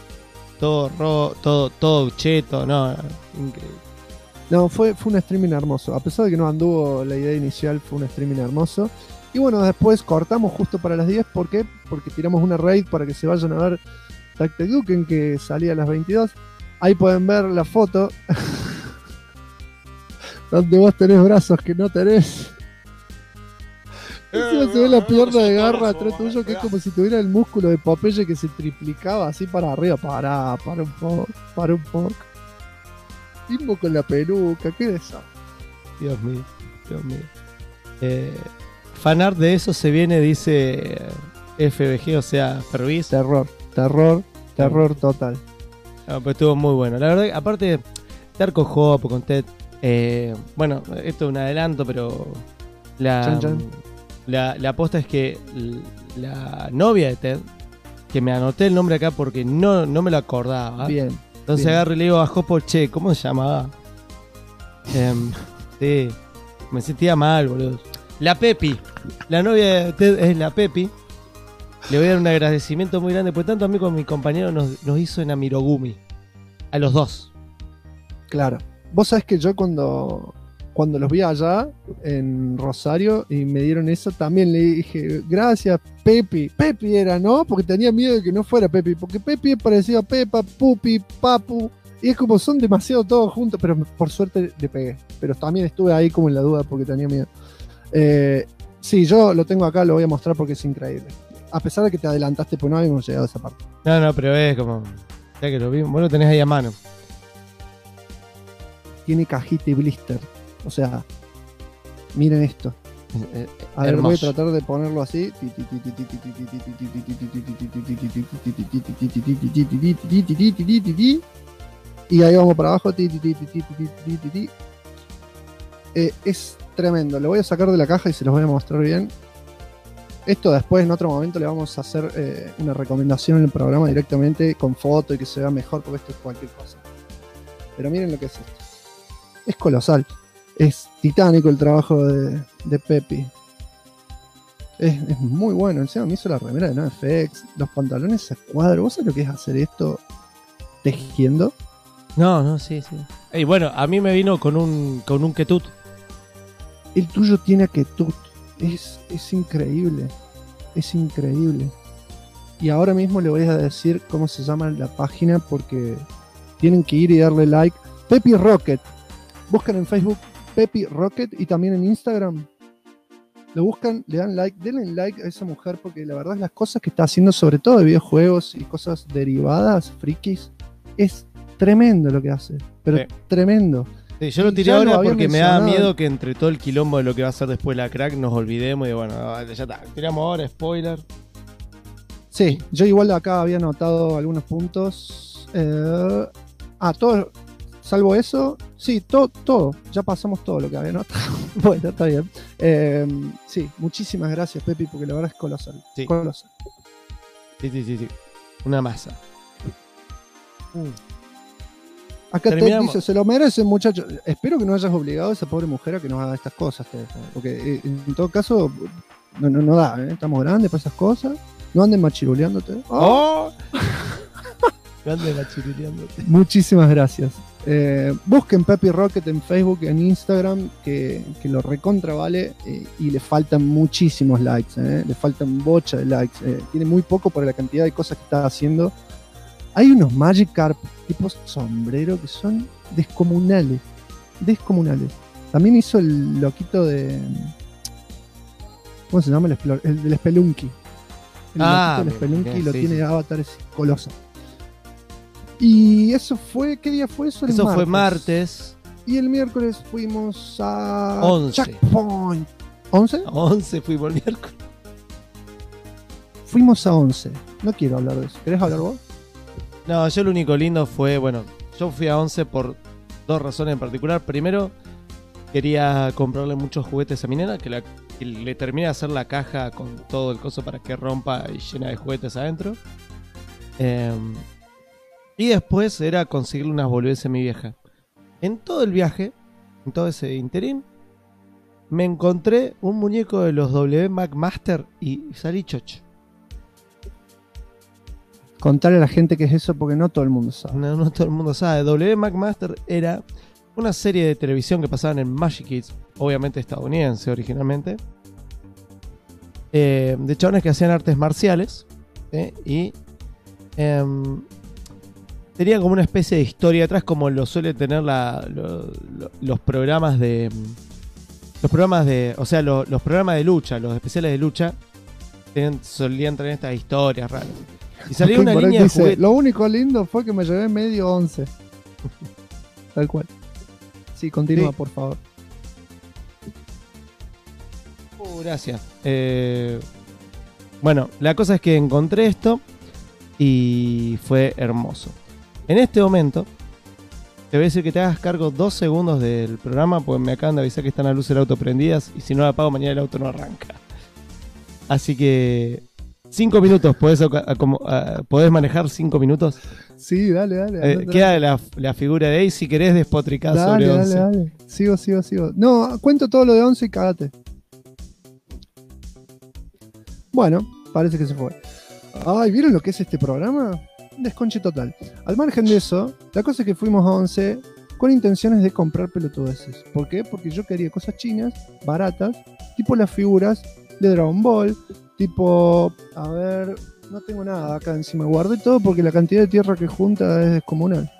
todo cheto, no, increíble. No, fue un streaming hermoso. A pesar de que no anduvo la idea inicial, fue un streaming hermoso. Y bueno, después cortamos justo para las 10. ¿Por qué? Porque tiramos una raid para que se vayan a ver Tactic Duken, que salía a las 22. Ahí pueden ver la foto donde vos tenés brazos que no tenés. Encima se ve la pierna de Garra atrás tuyo, que es como si tuviera el músculo de Popeye que se triplicaba así para arriba. Para un poco. Mismo con la peluca, qué desastre. Dios mío. Fanart de eso se viene, dice FBG, o sea, Fervis. Terror total. No, pero estuvo muy bueno. La verdad, aparte, Tarco Jopo con Ted. Bueno, esto es un adelanto, pero La aposta es que la novia de Ted, que me anoté el nombre acá porque no me lo acordaba. Bien. Entonces bien. agarro y le digo a Jopo, che, ¿cómo se llamaba? Sí, me sentía mal, boludo. La Pepi. La novia de Ted es la Pepi. Le voy a dar un agradecimiento muy grande, porque tanto a mí como a mi compañero nos hizo en Amirogumi. A los dos. Claro. Vos sabés que yo cuando los vi allá en Rosario y me dieron eso, también le dije, gracias, Pepi. Pepi era, ¿no? Porque tenía miedo de que no fuera Pepi. Porque Pepi es parecido a Pepa, Pupi, Papu. Y es como son demasiado todos juntos, pero por suerte le pegué. Pero también estuve ahí como en la duda porque tenía miedo. Sí, yo lo tengo acá, lo voy a mostrar porque es increíble. A pesar de que te adelantaste, pues no habíamos llegado a esa parte. No, pero es como... Ya que lo vi, vos lo tenés ahí a mano. Tiene cajita y blister. O sea, miren esto. A ver, voy a tratar de ponerlo así. Y ahí vamos para abajo. Es tremendo. Lo voy a sacar de la caja y se los voy a mostrar bien. Esto después en otro momento le vamos a hacer una recomendación en el programa directamente con foto y que se vea mejor porque esto es cualquier cosa. Pero miren lo que es esto. Es colosal. Es titánico el trabajo de Pepi. Es muy bueno. Encima me hizo la remera de NoFX, los pantalones a cuadro. ¿Vos sabés lo que es hacer esto tejiendo? No, sí. Y bueno, a mí me vino con un ketut. El tuyo tiene ketut. Es increíble. Es increíble. Y ahora mismo le voy a decir cómo se llama la página porque tienen que ir y darle like. Pepi Rocket. Buscan en Facebook Pepi Rocket y también en Instagram. Lo buscan, le dan like, denle like a esa mujer porque la verdad las cosas que está haciendo, sobre todo de videojuegos y cosas derivadas, frikis, es tremendo lo que hace. Pero sí. Tremendo. Sí, yo lo tiré ahora porque me da miedo que entre todo el quilombo de lo que va a hacer después la crack nos olvidemos y bueno, ya está. Tiramos ahora, spoiler. Sí, yo igual de acá había notado algunos puntos. Todo, salvo eso. Sí, todo. Ya pasamos todo lo que había notado. Bueno, está bien. Sí, muchísimas gracias, Pepi, porque la verdad es colosal. Sí. Colosal. Sí. Una masa. Acá Ted dice, se lo merecen, muchachos. Espero que no hayas obligado a esa pobre mujer a que nos haga estas cosas, Ted. Porque en todo caso, no da, ¿eh? Estamos grandes para esas cosas. No anden machiruleándote. ¡Oh! No anden machiruleándote. Muchísimas gracias. Busquen Pepi Rocket en Facebook, en Instagram, que lo recontra vale y le faltan muchísimos likes. Le faltan bocha de likes. Tiene muy poco para la cantidad de cosas que está haciendo. Hay unos Magikarp tipo sombrero que son descomunales. También hizo el loquito de... ¿Cómo se llama? El del Spelunky. El loquito del Spelunky lo tiene de avatar, es colosal. Y eso fue... ¿Qué día fue eso? Eso fue martes. Y el miércoles fuimos a... 11. Checkpoint. ¿11? 11 fuimos el miércoles. Fuimos a 11. No quiero hablar de eso. ¿Querés hablar vos? No, yo lo único lindo fue, bueno, yo fui a 11 por dos razones en particular. Primero, quería comprarle muchos juguetes a mi nena, que le terminé de hacer la caja con todo el coso para que rompa y llena de juguetes adentro. Y después era conseguirle unas boludeces a mi vieja. En todo el viaje, en todo ese interín, me encontré un muñeco de los W McMaster y salí chocho. Contarle a la gente qué es eso porque no todo el mundo sabe. No todo el mundo sabe. W McMaster era una serie de televisión que pasaban en Magic Kids, obviamente estadounidense originalmente, de chavales que hacían artes marciales y tenía como una especie de historia atrás, como lo suele tener los programas de o sea, los programas de lucha, los especiales de lucha solían tener estas historias raras. Y salía una línea de juguetes. Lo único lindo fue que me llevé medio 11. Tal cual. Sí, continúa, sí. Por favor. Gracias. Bueno, la cosa es que encontré esto y fue hermoso. En este momento, te voy a decir que te hagas cargo 2 segundos del programa, porque me acaban de avisar que están las luces del auto prendidas y si no la apago mañana el auto no arranca. Así que 5 minutos, ¿podés manejar 5 minutos? Sí, dale. Queda la figura de ahí si querés despotricar sobre 11. Dale. Sigo. No, cuento todo lo de 11 y cagate. Bueno, parece que se fue. Ay, ¿vieron lo que es este programa? Un desconche total. Al margen de eso, la cosa es que fuimos a 11 con intenciones de comprar pelotudeces. ¿Por qué? Porque yo quería cosas chinas, baratas, tipo las figuras de Dragon Ball, tipo, a ver, no tengo nada acá encima, guardé todo porque la cantidad de tierra que junta es descomunal.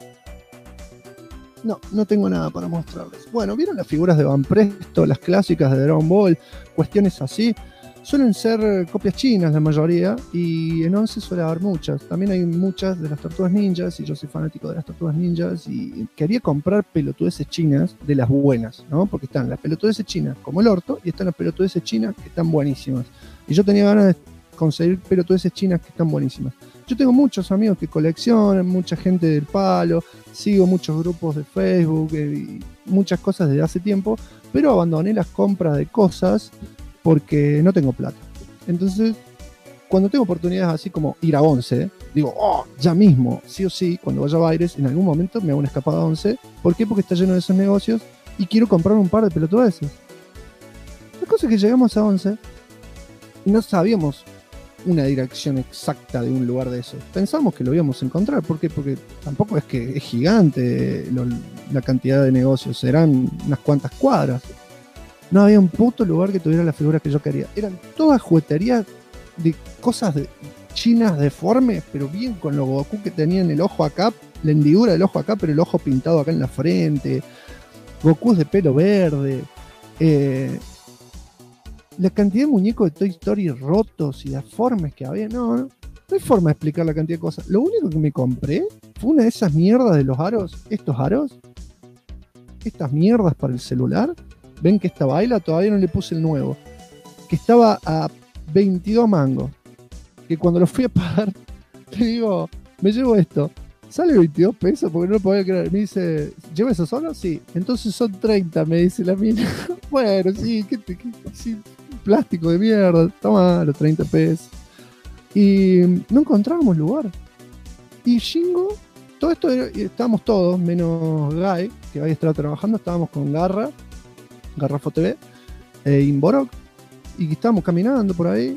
No tengo nada para mostrarles. Bueno, ¿vieron las figuras de Van Presto, las clásicas de Dragon Ball? Cuestiones así. Suelen ser copias chinas la mayoría, y en 11 suele haber muchas. También hay muchas de las Tortugas Ninjas, y yo soy fanático de las Tortugas Ninjas, y quería comprar pelotudeces chinas de las buenas, ¿no? Porque están las pelotudeces chinas como el orto, y están las pelotudeces chinas que están buenísimas. Y yo tenía ganas de conseguir pelotudeces chinas que están buenísimas. Yo tengo muchos amigos que coleccionan, mucha gente del palo, sigo muchos grupos de Facebook, y muchas cosas desde hace tiempo, pero abandoné las compras de cosas porque no tengo plata. Entonces, cuando tengo oportunidades así como ir a 11, digo, ya mismo, sí o sí, cuando vaya a Baires, en algún momento me hago una escapada a 11. ¿Por qué? Porque está lleno de esos negocios y quiero comprar un par de pelotudeces. La cosa es que llegamos a 11 y no sabíamos una dirección exacta de un lugar de esos. Pensamos que lo íbamos a encontrar. ¿Por qué? Porque tampoco es que es gigante la cantidad de negocios, serán unas cuantas cuadras. No había un puto lugar que tuviera las figuras que yo quería. Eran todas jugueterías de cosas chinas deformes, pero bien con los Goku que tenían el ojo acá, la hendidura del ojo acá, pero el ojo pintado acá en la frente. Goku de pelo verde. La cantidad de muñecos de Toy Story rotos y deformes que había. No hay forma de explicar la cantidad de cosas. Lo único que me compré fue una de esas mierdas de los aros. Estos aros. Estas mierdas para el celular. Ven que esta baila, todavía no le puse el nuevo. Que estaba a 22 mangos. Que cuando lo fui a pagar, le digo, me llevo esto. Sale 22 pesos porque no lo podía creer. Me dice, ¿lleva eso solo? Sí. Entonces son 30, me dice la mina. Bueno, sí, sí, plástico de mierda. Toma los 30 pesos. Y no encontrábamos lugar. Y Shingo, todo esto estábamos todos, menos Guy, que había estado trabajando, estábamos con Garrafo TV, Inborok, y estábamos caminando por ahí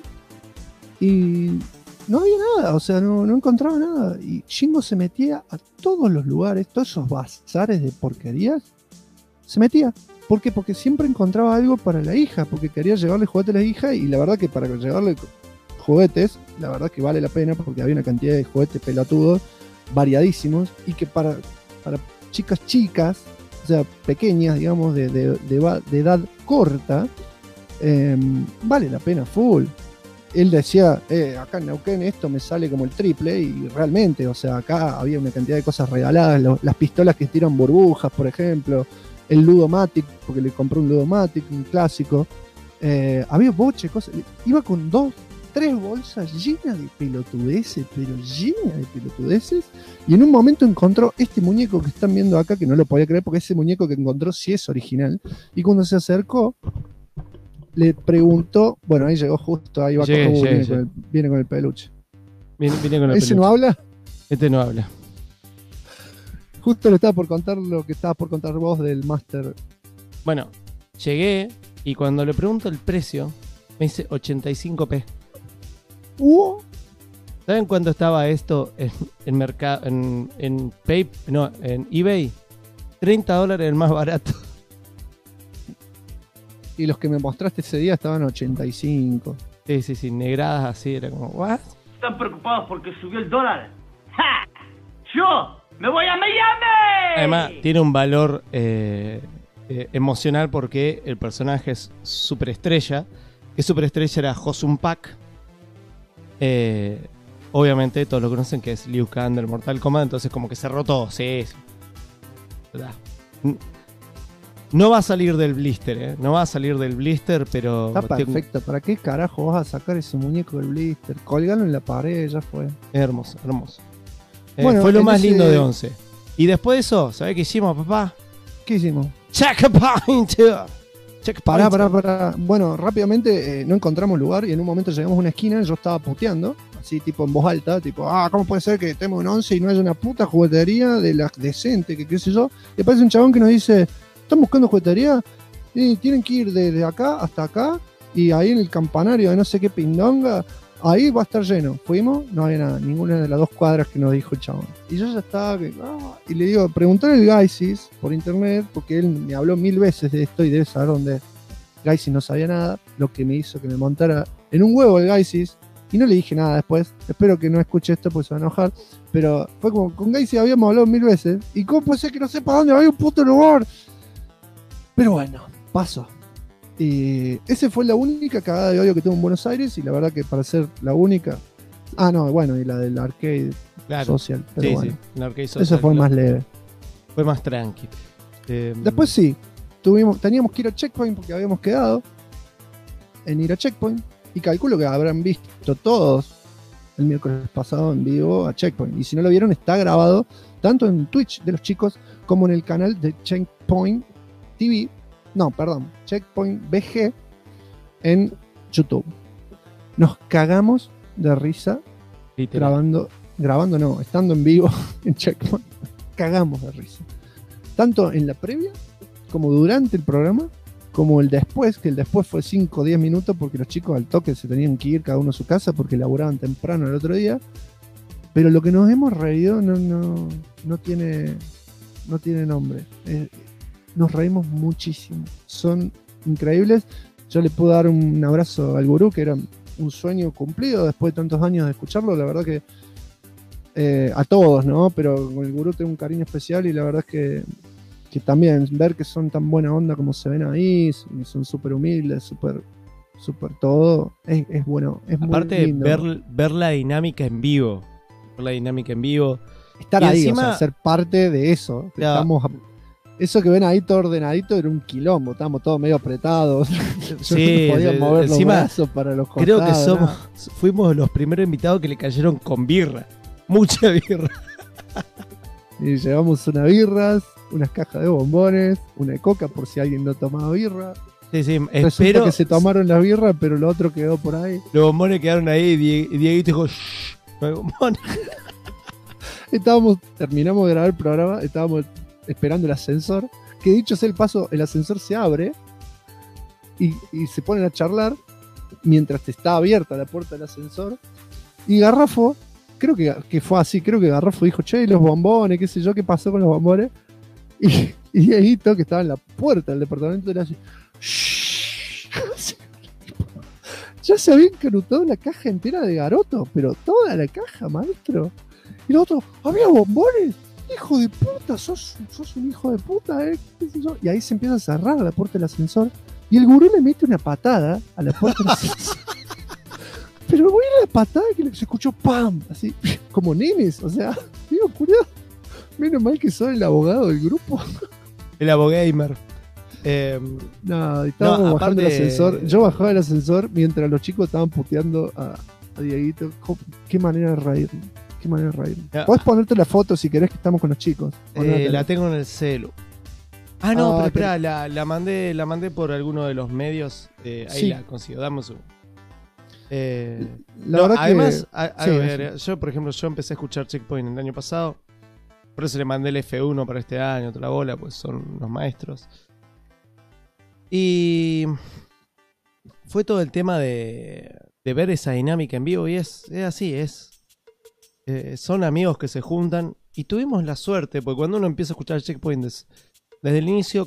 y no había nada, o sea, no encontraba nada. Y Shingo se metía a todos los lugares, todos esos bazares de porquerías, se metía. ¿Por qué? Porque siempre encontraba algo para la hija, porque quería llevarle juguetes a la hija, y la verdad que para llevarle juguetes, la verdad que vale la pena, porque había una cantidad de juguetes pelotudos, variadísimos, y que para chicas, o sea, pequeñas, digamos, de edad corta, vale la pena full. Él decía, acá en Neuquén esto me sale como el triple, y realmente, o sea, acá había una cantidad de cosas regaladas, las pistolas que tiran burbujas, por ejemplo, el Ludomatic, porque le compré un Ludomatic, un clásico, había boche, cosas, iba con 3 bolsas llenas de pelotudeces, pero llenas de pelotudeces, y en un momento encontró este muñeco que están viendo acá, que no lo podía creer porque ese muñeco que encontró sí es original, y cuando se acercó le preguntó, bueno, ahí llegó justo, ahí va viene con el peluche. Viene con el peluche. ¿Ese no habla? Este no habla. Justo le estaba por contar lo que estabas por contar vos del Master. Bueno, llegué y cuando le pregunto el precio, me dice 85p. ¿Saben cuánto estaba esto en mercado, en eBay? $30 el más barato. Y los que me mostraste ese día estaban 85. Sí, negradas así, era como, ¿what? ¿Están preocupados porque subió el dólar? ¡Ja! ¡Yo me voy a Miami! Además, tiene un valor emocional porque el personaje es superestrella. Que superestrella era Josun Pak. Obviamente todos lo conocen, que es Liu Kang del Mortal Kombat. Entonces como que cerró todo. Sí. No va a salir del blister, no va a salir del blister, pero... Está perfecto. ¿Para qué carajo vas a sacar ese muñeco del blister? Colgalo en la pared, ya fue. Hermoso. Bueno, fue lo más lindo de 11. Y después de eso, ¿sabés qué hicimos, papá? ¿Qué hicimos? Checkpoint. Pará. Bueno, rápidamente no encontramos lugar y en un momento llegamos a una esquina y yo estaba puteando, así tipo en voz alta, tipo, ¿cómo puede ser que estemos en 11 y no haya una puta juguetería de la decente, que qué sé yo? Y aparece un chabón que nos dice, ¿están buscando juguetería? Y tienen que ir desde acá hasta acá y ahí en el campanario de no sé qué pindonga, ahí va a estar lleno. Fuimos, no había nada, ninguna de las 2 cuadras que nos dijo el chabón. Y yo ya estaba, y le digo, preguntale al Gaisis por internet, porque él me habló 1000 veces de esto y debe saber dónde. Gaisis no sabía nada, lo que me hizo que me montara en un huevo el Gaisis, y no le dije nada después. Espero que no escuche esto porque se va a enojar, pero fue como, con Gaisis habíamos hablado 1000 veces, y cómo puede ser que no sepa dónde hay un puto lugar. Pero bueno, pasó. Y esa fue la única cagada de odio que tuve en Buenos Aires, y la verdad que para ser la única. No, bueno, y la del arcade social. Pero sí, bueno, sí, el arcade social. eso fue más leve. Fue más tranqui. Después sí, teníamos que ir a Checkpoint porque habíamos quedado en ir a Checkpoint, y calculo que habrán visto todos el miércoles pasado en vivo a Checkpoint. Y si no lo vieron, está grabado tanto en Twitch de los chicos como en el canal de Checkpoint TV. No, perdón, Checkpoint BG en YouTube. Nos cagamos de risa grabando no, estando en vivo en Checkpoint. Cagamos de risa. Tanto en la previa, como durante el programa, como el después, que el después fue 5 o 10 minutos porque los chicos al toque se tenían que ir cada uno a su casa porque laburaban temprano el otro día. Pero lo que nos hemos reído no tiene nombre. Nos reímos muchísimo. Son increíbles. Yo le puedo dar un abrazo al gurú, que era un sueño cumplido después de tantos años de escucharlo. La verdad que a todos, ¿no? Pero con el gurú tengo un cariño especial, y la verdad es que también ver que son tan buena onda como se ven ahí, son súper humildes, súper todo, es bueno. Es aparte muy lindo. ver la dinámica en vivo. Estar y ahí, encima, o sea, ser parte de eso. Eso que ven ahí todo ordenadito era un quilombo, estábamos todos medio apretados. Sí, no podía mover encima, los brazos para los costados. creo que fuimos los primeros invitados que le cayeron con birra. Mucha birra. Y llevamos unas birras, unas cajas de bombones, una de coca por si alguien no tomaba birra. Sí, Resulta que se tomaron las birras, pero lo otro quedó por ahí. Los bombones quedaron ahí y Dieguito dijo, shh, no hay bombones. Terminamos de grabar el programa, estábamos esperando el ascensor, que dicho sea el paso, el ascensor se abre y se ponen a charlar mientras está abierta la puerta del ascensor, y Garrafo, creo que fue así, creo que Garrafo dijo, che, los bombones, qué sé yo, qué pasó con los bombones, y Dieguito, que estaba en la puerta del departamento, era así, shh. Ya se había encanutado la caja entera de garoto, pero toda la caja, maestro. Y el otro, ¿había bombones? Hijo de puta, sos un hijo de puta, ¿Qué sé yo? Y ahí se empieza a cerrar la puerta del ascensor, y el gurú le mete una patada a la puerta del ascensor. Pero güey, la patada que se escuchó ¡pam! Así, como nenes, o sea, digo, curioso. Menos mal que soy el abogado del grupo. El abogamer. Estábamos bajando el ascensor. Yo bajaba el ascensor mientras los chicos estaban puteando a Dieguito. Qué manera de reírme. Podés ponerte la foto si querés, que estamos con los chicos. La tengo en el celu. Pero espera, la mandé por alguno de los medios. Ahí sí. La consigo, dame un segundo. Además, yo por ejemplo, yo empecé a escuchar Checkpoint el año pasado. Por eso le mandé el F1 para este año, otra bola, pues son unos maestros. Y fue todo el tema de ver esa dinámica en vivo, y es así, son amigos que se juntan, y tuvimos la suerte, porque cuando uno empieza a escuchar Checkpoint desde el inicio,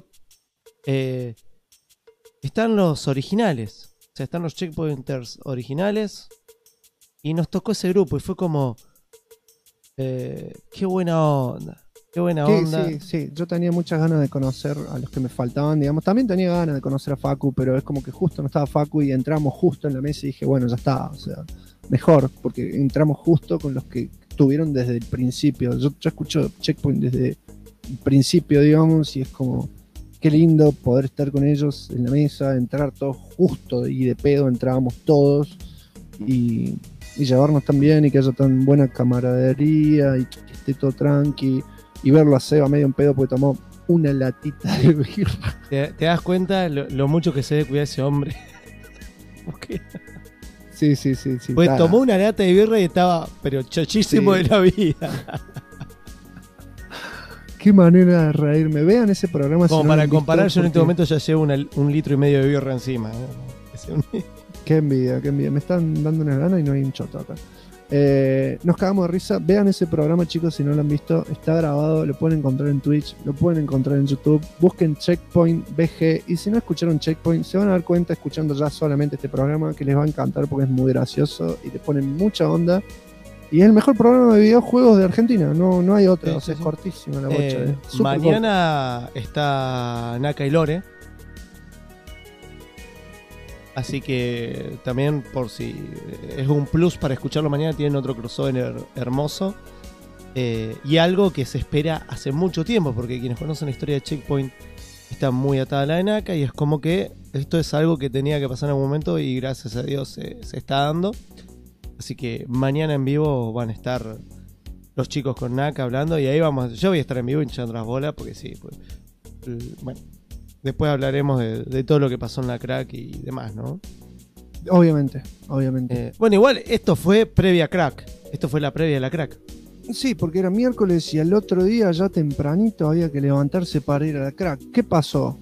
están los originales, o sea, están los Checkpointers originales, y nos tocó ese grupo, y fue como, qué buena onda. Sí, yo tenía muchas ganas de conocer a los que me faltaban, digamos. También tenía ganas de conocer a Facu, pero es como que justo no estaba Facu y entramos justo en la mesa y dije, bueno, ya está, o sea, mejor, porque entramos justo con los que estuvieron desde el principio. Yo escucho Checkpoint desde el principio, digamos, y es como, qué lindo poder estar con ellos en la mesa, entrar todos justo y de pedo, entrábamos todos y llevarnos tan bien, y que haya tan buena camaradería y que esté todo tranqui. Y verlo a Seba medio en pedo porque tomó una latita de birra. ¿Te das cuenta lo mucho que se debe cuidar ese hombre? Porque Sí. pues está. tomó una lata de birra y estaba, pero chochísimo Sí. de la vida. Qué manera de reírme. Vean ese programa. Como si no lo para han visto, comparar, yo en este porque- momento ya llevo 1,5 litros de birra encima. Qué envidia. Me están dando una gana y no hay un choto acá. Nos cagamos de risa. Vean ese programa, chicos, si no lo han visto. Está grabado, lo pueden encontrar en Twitch, lo pueden encontrar en YouTube. Busquen Checkpoint BG. Y si no escucharon Checkpoint, se van a dar cuenta escuchando ya solamente este programa que les va a encantar porque es muy gracioso y le ponen mucha onda. Y es el mejor programa de videojuegos de Argentina. No hay otro. Sí, O sea, sí, es cortísima la bocha. Súper Mañana está Naka y Lore. Así que también, por si es un plus para escucharlo mañana, tienen otro crossover hermoso. Y algo que se espera hace mucho tiempo, porque quienes conocen la historia de Checkpoint está muy atada a la de Naka, y es como que esto es algo que tenía que pasar en algún momento y gracias a Dios se está dando. Así que mañana en vivo van a estar los chicos con Naka hablando, y ahí yo voy a estar en vivo hinchando las bolas, porque sí, pues, bueno, después hablaremos de todo lo que pasó en la crack y demás, ¿no? Obviamente. Bueno, igual esto fue previa crack. Esto fue la previa de la crack. Sí, porque era miércoles y al otro día, ya tempranito, había que levantarse para ir a la crack. ¿Qué pasó?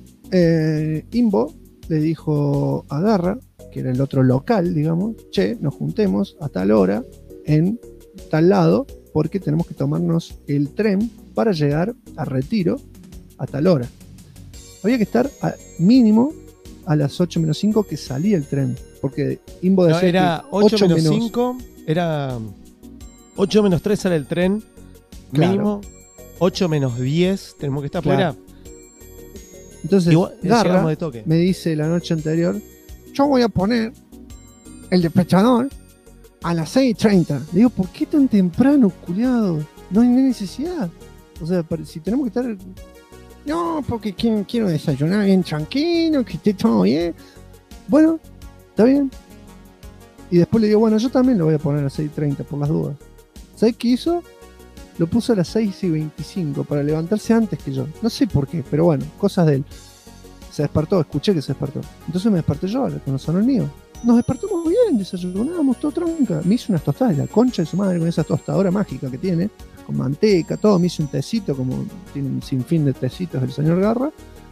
Imbo le dijo a Garra, que era el otro local, digamos, che, nos juntemos a tal hora en tal lado, porque tenemos que tomarnos el tren para llegar a Retiro a tal hora. Había que estar mínimo a las 8 menos 5 que salía el tren, porque Imbo decía era que 8 menos 5, era 8 menos 3 sale el tren, Claro. mínimo 8 menos 10 tenemos que estar Claro. afuera. Entonces, Igual, Garra llegamos de toque. me dice la noche anterior, yo voy a poner el despechador a las 6:30. Le digo, ¿por qué tan temprano, culiado? No hay necesidad. O sea, si tenemos que estar... No, porque quiero desayunar bien tranquilo, que esté todo bien. Bueno, está bien. Y después le digo, bueno, yo también lo voy a poner a las 6:30 por las dudas. ¿Sabes qué hizo? Lo puso a las 6:25 para levantarse antes que yo. No sé por qué, pero bueno, cosas de él. Se despertó, escuché que se despertó. Entonces me desperté yo, cuando sonó el mío. Nos despertamos bien, desayunábamos todo tranca. Me hizo unas tostadas de la concha de su madre con esa tostadora mágica que tiene, con manteca, todo. Me hizo un tecito, como tiene un sinfín de tecitos el señor Garra.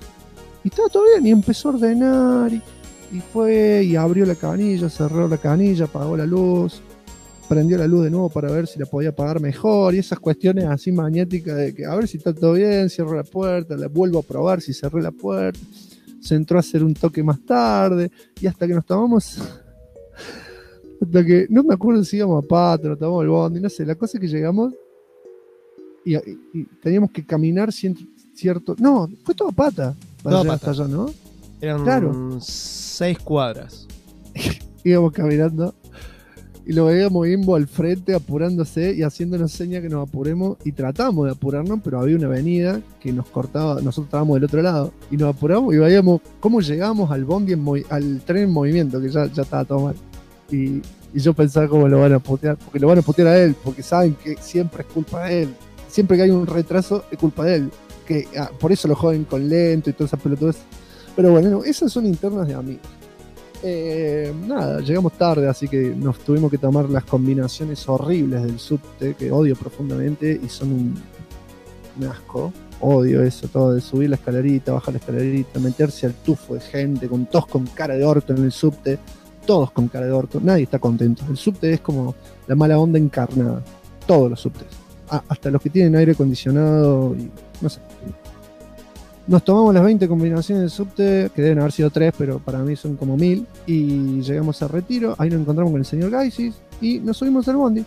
Y estaba todo bien, y empezó a ordenar, y fue, y abrió la canilla, cerró la canilla, apagó la luz, prendió la luz de nuevo para ver si la podía apagar mejor, y esas cuestiones así magnéticas de que a ver si está todo bien, cierro la puerta, la vuelvo a probar si cerré la puerta. Se entró a hacer un toque más tarde, y hasta que nos tomamos, hasta que, no me acuerdo si íbamos a Pato, nos tomamos el bondi, no sé, la cosa es que llegamos y teníamos que caminar cierto, no, fue todo pata para Todo llegar pata. hasta allá, ¿no? Eran Claro. 6 cuadras. Íbamos caminando y lo veíamos Imbo al frente apurándose y haciéndonos señas que nos apuremos, y tratamos de apurarnos, pero había una avenida que nos cortaba, nosotros estábamos del otro lado y nos apuramos y veíamos cómo llegamos al bondi al tren en movimiento, que ya estaba todo mal, y yo pensaba cómo lo van a putear, porque lo van a putear a él, porque saben que siempre es culpa de él, siempre que hay un retraso es culpa de él, que por eso lo joden con lento y todas esas pelotudas. Pero bueno, no, esas son internas de amigos. Nada, llegamos tarde, así que nos tuvimos que tomar las combinaciones horribles del subte, que odio profundamente y son un asco. Odio eso, todo de subir la escalerita, bajar la escalerita, meterse al tufo de gente, con todos con cara de orto en el subte, todos con cara de orto, nadie está contento. El subte es como la mala onda encarnada, todos los subtes, hasta los que tienen aire acondicionado y no sé. Nos tomamos las 20 combinaciones de subte, que deben haber sido 3, pero para mí son como 1000. Y llegamos a Retiro, ahí nos encontramos con el señor Gaisis y nos subimos al bondi.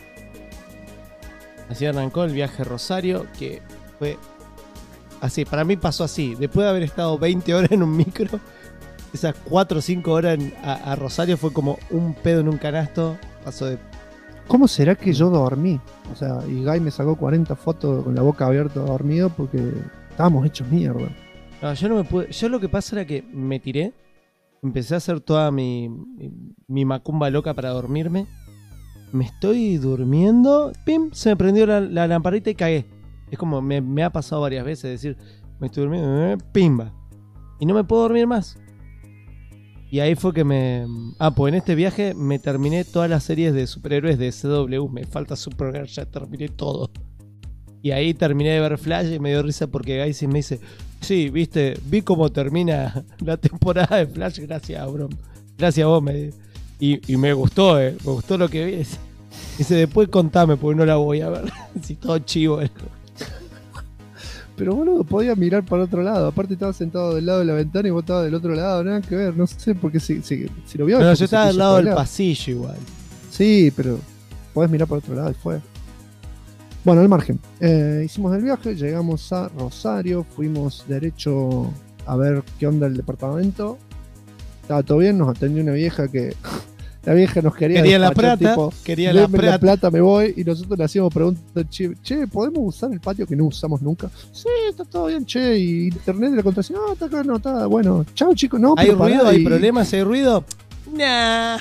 Así arrancó el viaje a Rosario, que fue así, para mí pasó así. Después de haber estado 20 horas en un micro, esas 4 o 5 horas a Rosario fue como un pedo en un canasto. Pasó de... ¿Cómo será que yo dormí? O sea, y Guy me sacó 40 fotos con la boca abierta dormido porque... estábamos hechos mierda. No, yo no me pude. Yo lo que pasa era que me tiré, empecé a hacer toda mi macumba loca para dormirme. Me estoy durmiendo, pim, se me prendió la lamparita y cagué. Es como me ha pasado varias veces, es decir, me estoy durmiendo, pimba. Y no me puedo dormir más. Y ahí fue que pues en este viaje me terminé todas las series de superhéroes de CW. Me falta Supergirl, ya terminé todo. Y ahí terminé de ver Flash y me dio risa porque Gacy me dice: sí, viste, vi cómo termina la temporada de Flash, gracias, bro. Gracias a vos. Y me gustó, me gustó lo que vi. Dice, después contame porque no la voy a ver. Si todo chivo. Pero boludo, podías mirar para otro lado. Aparte estaba sentado del lado de la ventana y vos estabas del otro lado. Nada que ver, no sé, porque si lo vio. Pero yo estaba del lado del pasillo igual. Sí, pero podés mirar para otro lado y fue. Bueno, al margen. Hicimos el viaje, llegamos a Rosario, fuimos derecho a ver qué onda el departamento. Estaba todo bien, nos atendió una vieja que... La vieja nos quería la plata, tipo, quería la plata, me voy. Y nosotros le hacíamos preguntas, che, ¿podemos usar el patio que no usamos nunca? Sí, está todo bien, che. Y internet de la contraseña, no, está acá, no, está bueno. Chao, chicos, no. ¿Hay ruido? ¿Hay problemas? ¿Hay ruido? Nah.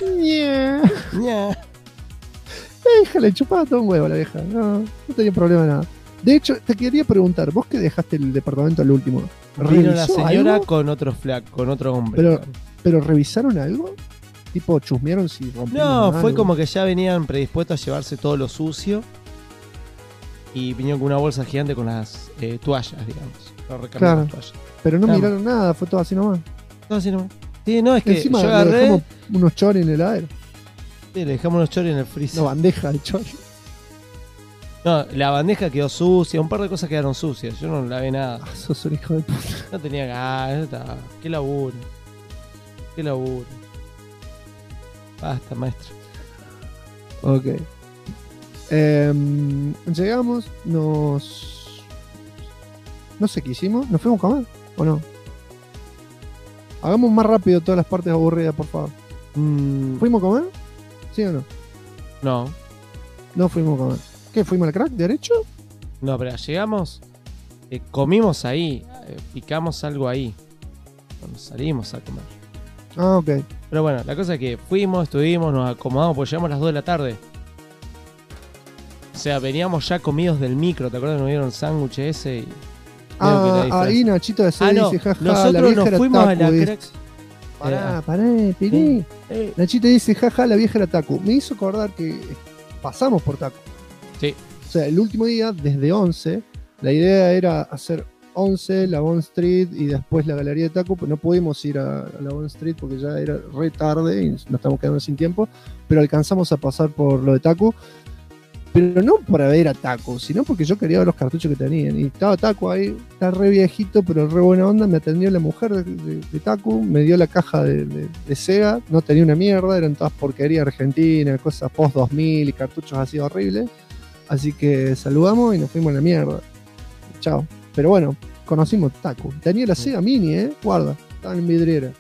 Déjale, chupaba todo un huevo la vieja. No tenía problema nada. De hecho, te quería preguntar, vos que dejaste el departamento al último. Vino la señora algo? Con otro con otro hombre. Pero ¿revisaron algo? Tipo, chusmearon si rompieron algo. No, fue como que ya venían predispuestos a llevarse todo lo sucio. Y vinieron con una bolsa gigante con las toallas, digamos. Claro, toallas. Pero no miraron nada, fue todo así nomás. Todo así nomás. Sí, no, es que encima yo agarré... le dejamos unos choris en el heladero. Sí, le dejamos unos choris en el freezer. Una bandeja de choris. No, la bandeja quedó sucia, un par de cosas quedaron sucias. Yo no lavé nada. Sos un hijo de puta. No tenía ganas, qué laburo. Qué laburo. Basta, maestro. Ok. Llegamos, no sé qué hicimos. ¿Nos fuimos a comer o no? Hagamos más rápido todas las partes aburridas, por favor. ¿Fuimos a comer? ¿Sí o no? No. No fuimos a comer. ¿Qué? ¿Fuimos al crack derecho? No, pero llegamos, comimos ahí, picamos algo ahí. Cuando salimos a comer. Ah, ok. Pero bueno, la cosa es que fuimos, estuvimos, nos acomodamos, porque llegamos a las 2 de la tarde. O sea, veníamos ya comidos del micro, ¿te acuerdas que nos dieron el sándwich ese? Y ahí Nachito de C dice, jaja, nosotros la vieja nos fuimos a la crack. Pará, Pirí. Nachito dice, jaja, la vieja era Taku. Me hizo acordar que pasamos por Taku. Sí. O sea, el último día, desde 11, la idea era hacer 11, la Bond Street y después la Galería de Taku, pero no pudimos ir a la Bond Street porque ya era re tarde y nos estamos quedando sin tiempo, pero alcanzamos a pasar por lo de Taku, pero no para ver a Taku, sino porque yo quería ver los cartuchos que tenían, y estaba Taku ahí, está re viejito, pero re buena onda, me atendió la mujer de Taku, me dio la caja de Sega, no tenía una mierda, eran todas porquerías argentinas, cosas post 2000 y cartuchos así horribles, así que saludamos y nos fuimos a la mierda. Chao. Pero bueno, conocimos Taku. Tenía la Sega Mini, guarda, estaba en vidriera.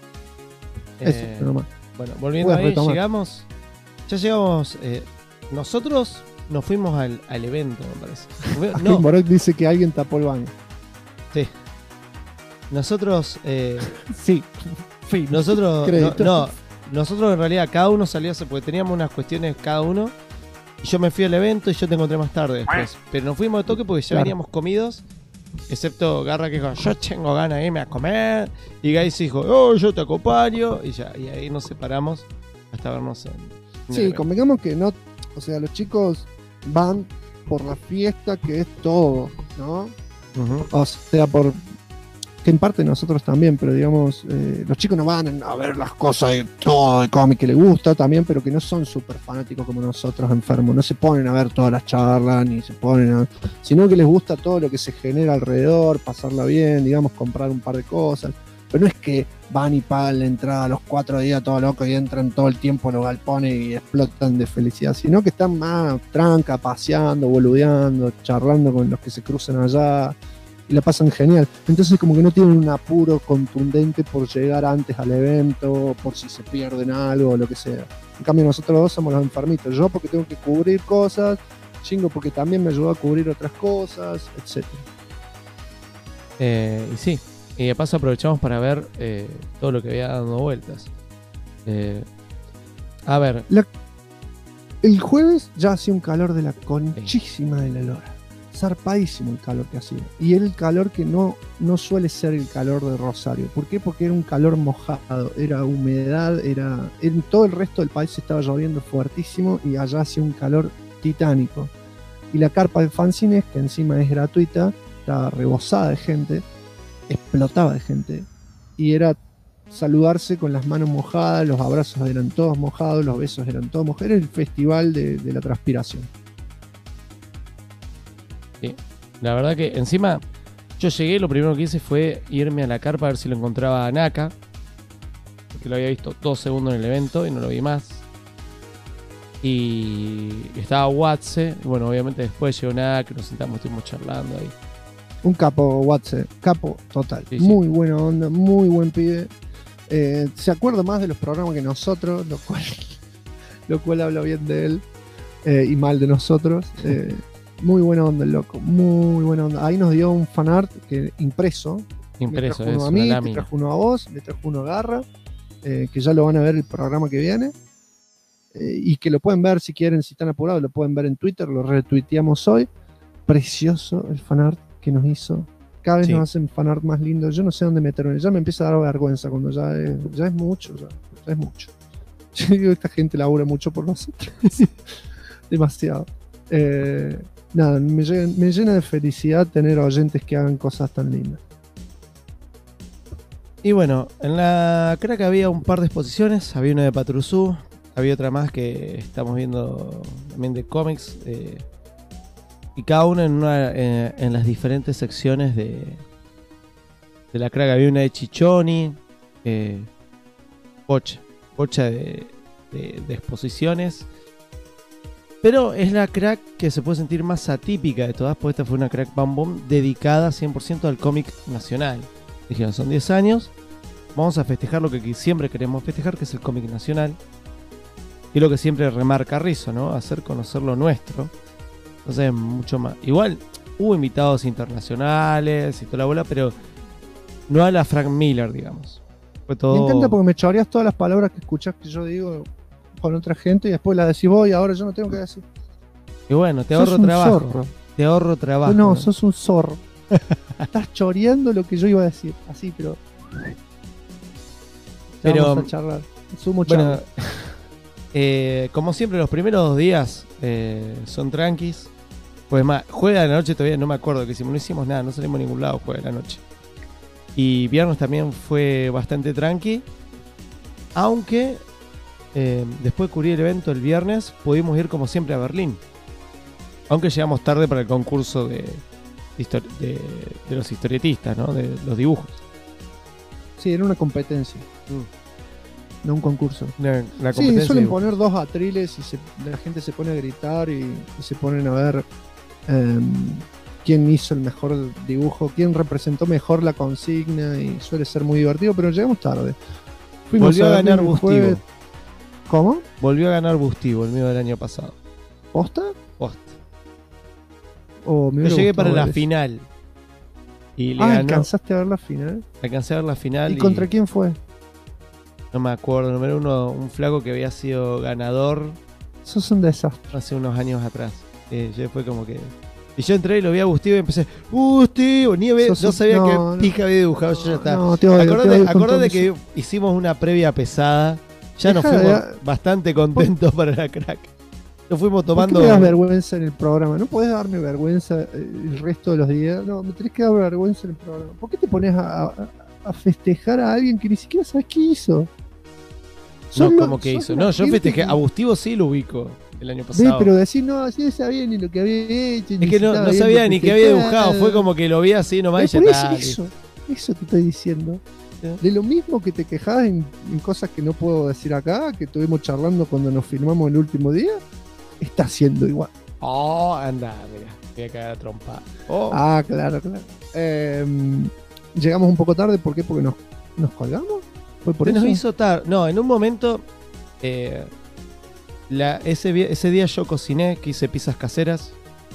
Eso, nomás. Bueno, volviendo ahí, llegamos. Ya llegamos. Nosotros nos fuimos al evento, me parece. No. Morok dice que alguien tapó el baño. Sí. Nosotros. Sí. Nosotros. Nosotros en realidad cada uno salió, porque teníamos unas cuestiones cada uno. Y yo me fui al evento y yo te encontré más tarde después. Pero nos fuimos de toque porque ya veníamos comidos. Excepto Garra que dijo, yo tengo ganas de irme a comer. Y Guy dijo, yo te acompaño. Y ya, y ahí nos separamos hasta vernos en sí, convengamos que no, o sea, los chicos van por la fiesta, que es todo, ¿no? O sea, por que en parte nosotros también, pero digamos, los chicos no van a ver las cosas de todo de cómic que les gusta también, pero que no son súper fanáticos como nosotros enfermos, no se ponen a ver todas las charlas, ni se ponen a... sino que les gusta todo lo que se genera alrededor, pasarla bien, digamos, comprar un par de cosas, pero no es que van y pagan la entrada a los 4 días todo loco y entran todo el tiempo a los galpones y explotan de felicidad, sino que están más tranca, paseando, boludeando, charlando con los que se cruzan allá, y la pasan genial. Entonces como que no tienen un apuro contundente por llegar antes al evento, por si se pierden algo o lo que sea. En cambio nosotros dos somos los enfermitos. Yo porque tengo que cubrir cosas, Chingo porque también me ayudó a cubrir otras cosas, etc. Y sí, y de paso aprovechamos para ver todo lo que había dando vueltas. A ver. El jueves ya hacía un calor de la conchísima de la lora. zarpadísimo el calor que hacía. Y era el calor que no suele ser el calor de Rosario. ¿Por qué? Porque era un calor mojado, era humedad, en todo el resto del país estaba lloviendo fuertísimo y allá hacía un calor titánico. Y la carpa de fanzines, que encima es gratuita, estaba rebosada de gente, explotaba de gente. Y era saludarse con las manos mojadas, los abrazos eran todos mojados, los besos eran todos mojados. Era el festival de la transpiración. Sí. La verdad que encima yo llegué, lo primero que hice fue irme a la carpa a ver si lo encontraba a Naka, porque lo había visto 2 segundos en el evento y no lo vi más. Y estaba Watse, y bueno, obviamente después llegó Naka, nos sentamos, estuvimos charlando ahí. Un capo, Watse, capo total. Sí, muy buena onda, muy buen pibe. Se acuerda más de los programas que nosotros, lo cual habla bien de él y mal de nosotros. Muy buena onda el loco, muy buena onda. Ahí nos dio un fanart impreso. Impreso, me trajo uno a mí, me trajo uno a vos, me trajo uno a Garra, que ya lo van a ver el programa que viene. Y que lo pueden ver si quieren, si están apurados, lo pueden ver en Twitter, lo retuiteamos hoy. Precioso el fanart que nos hizo. Cada vez nos hacen fanart más lindo. Yo no sé dónde meterme. Ya me empieza a dar vergüenza cuando ya es mucho. Ya es mucho. Yo digo, esta gente labura mucho por nosotros. Demasiado. Nada, me llena de felicidad tener oyentes que hagan cosas tan lindas. Y bueno, en la crack había un par de exposiciones. Había una de Patrusú, había otra más que estamos viendo también de cómics. Y cada una en las diferentes secciones de la crack. Había una de Chichoni, bocha de exposiciones. Pero es la crack que se puede sentir más atípica de todas, porque esta fue una crack Bam Boom dedicada 100% al cómic nacional. Dijeron, son 10 años, vamos a festejar lo que siempre queremos festejar, que es el cómic nacional. Y lo que siempre remarca Rizzo, ¿no? Hacer conocer lo nuestro. Entonces, mucho más. Igual, hubo invitados internacionales y toda la bola, pero no a la Frank Miller, digamos. Fue todo... Me encanta porque me choreas todas las palabras que escuchás que yo digo con otra gente y después las decís vos y ahora yo no tengo que decir. Y bueno, te ahorro trabajo. Zorro. Te ahorro trabajo. No, sos un zorro. Estás choreando lo que yo iba a decir. Así, pero vamos a charlar. Sumo charla. Como siempre, los primeros 2 días son tranquis. Pues más, jueves de la noche todavía no me acuerdo que hicimos. No hicimos nada, no salimos a ningún lado jueves de la noche. Y viernes también fue bastante tranqui. Aunque después de cubrir el evento el viernes, pudimos ir como siempre a Berlín. Aunque llegamos tarde para el concurso de los historietistas, ¿no? De los dibujos. Sí, era una competencia. No un concurso. La sí, suelen poner 2 atriles y la gente se pone a gritar y se ponen a ver quién hizo el mejor dibujo, quién representó mejor la consigna, y suele ser muy divertido, pero llegamos tarde. Volvió a ganar Bustivo. ¿Cómo? Volvió a ganar Bustivo, el mío del año pasado. ¿Posta? Posta. Yo llegué para la final. Y le ganó. ¿Alcanzaste a ver la final? Alcancé a ver la final. ¿Y contra quién fue? No me acuerdo, número uno, un flaco que había sido ganador. Eso es un desastre. Hace unos años atrás. Yo fue como que... Y yo entré y lo vi a Bustivo y empecé, Bustivo, no sabía qué pija había dibujado, yo ya estaba. Acordate que hicimos una previa pesada, ya nos fuimos bastante contentos para la crack. Nos fuimos tomando... ¿Por qué me das vergüenza en el programa? ¿No podés darme vergüenza el resto de los días? No, me tenés que dar vergüenza en el programa. ¿Por qué te pones a festejar a alguien que ni siquiera sabes qué hizo? No, ¿cómo que hizo? No, yo festejé, a Bustivo sí lo ubico el año pasado. Sí, pero decir, no, así no sabía ni lo que había hecho. Es que no sabía ni qué había dibujado, fue como que lo vi así nomás y ya está. Eso te estoy diciendo. De lo mismo que te quejabas en cosas que no puedo decir acá, que estuvimos charlando cuando nos filmamos el último día, está haciendo igual. Oh, anda, mira, voy a caer a trompa. Oh. Ah, claro. Llegamos un poco tarde, ¿por qué? Porque nos colgamos. ¿Fue por eso? Nos hizo tarde. No, en un momento, ese día yo cociné, que hice pizzas caseras.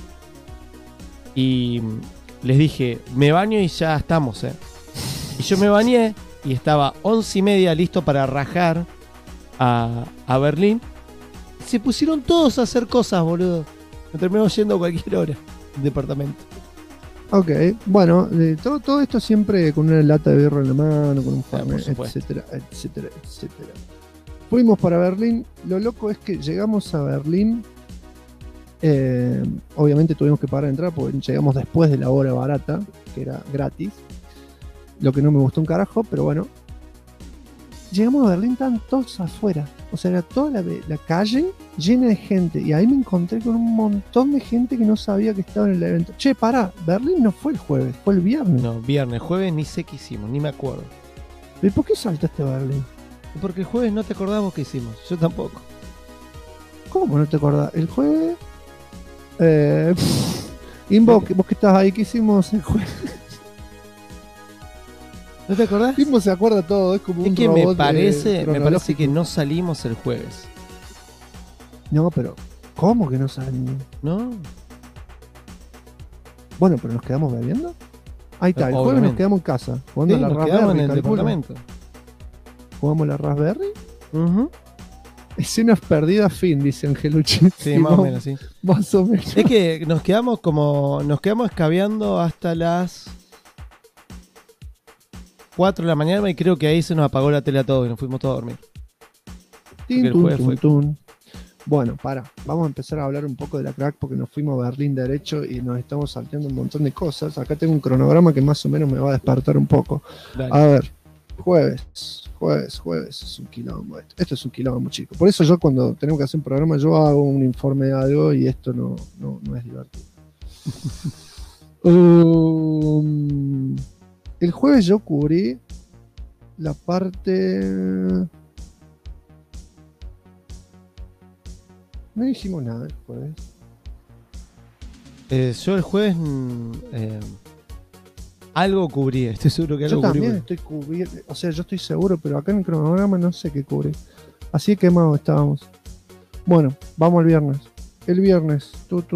Y les dije, me baño y ya estamos, Y yo me bañé y estaba 11:30 listo para rajar a Berlín. Se pusieron todos a hacer cosas, boludo. Me terminamos yendo a cualquier hora. departamento. Ok, bueno, todo esto siempre con una lata de birra en la mano, con un por Fernet, supuesto. etcétera, etcétera, etcétera. Fuimos para Berlín. Lo loco es que llegamos a Berlín. Obviamente tuvimos que pagar de entrar porque llegamos después de la hora barata, que era gratis. Lo que no me gustó un carajo, pero bueno. Llegamos a Berlín, estaban todos afuera. O sea, era toda la calle llena de gente. Y ahí me encontré con un montón de gente que no sabía que estaba en el evento. Che, pará, Berlín no fue el jueves, fue el viernes. No, viernes, jueves ni sé qué hicimos, ni me acuerdo. ¿Y por qué saltaste a Berlín? Porque el jueves no te acordamos qué hicimos, yo tampoco. ¿Cómo no te acordás? El jueves... Invo, vos que estás ahí, ¿qué hicimos el jueves? ¿No te acordás? Invo se acuerda todo, es como un Es que robot me parece cronológico. que no salimos el jueves. No, pero ¿cómo que no salimos? ¿No? Bueno, pero nos quedamos bebiendo. Ahí está, el jueves Obviamente. nos quedamos en casa, jugando Sí, a la nos quedamos en Raspberry, el calculo. departamento. ¿Jugamos la Raspberry? Ujú. Escenas perdidas fin, dice Angelucci. Sí, más o menos, sí. Más o menos. Es que nos quedamos escabeando hasta las 4 de la mañana y creo que ahí se nos apagó la tele a todos y nos fuimos todos a dormir. Tin, el tun, jueves tun, fue. tun. Bueno, vamos a empezar a hablar un poco de la crack porque nos fuimos a Berlín derecho y nos estamos salteando un montón de cosas. Acá tengo un cronograma que más o menos me va a despertar un poco. Dale. A ver, jueves, es un quilombo esto. Esto es un quilombo, chico. Por eso yo cuando tenemos que hacer un programa yo hago un informe de algo y esto no es divertido. El jueves yo cubrí la parte... No dijimos nada el jueves. Yo el jueves algo cubrí, estoy seguro que Yo algo también cubrí. estoy cubierto, o sea, yo estoy seguro, pero acá en el cronograma no sé qué cubre. Así de quemados estábamos. Bueno, vamos al viernes. El viernes.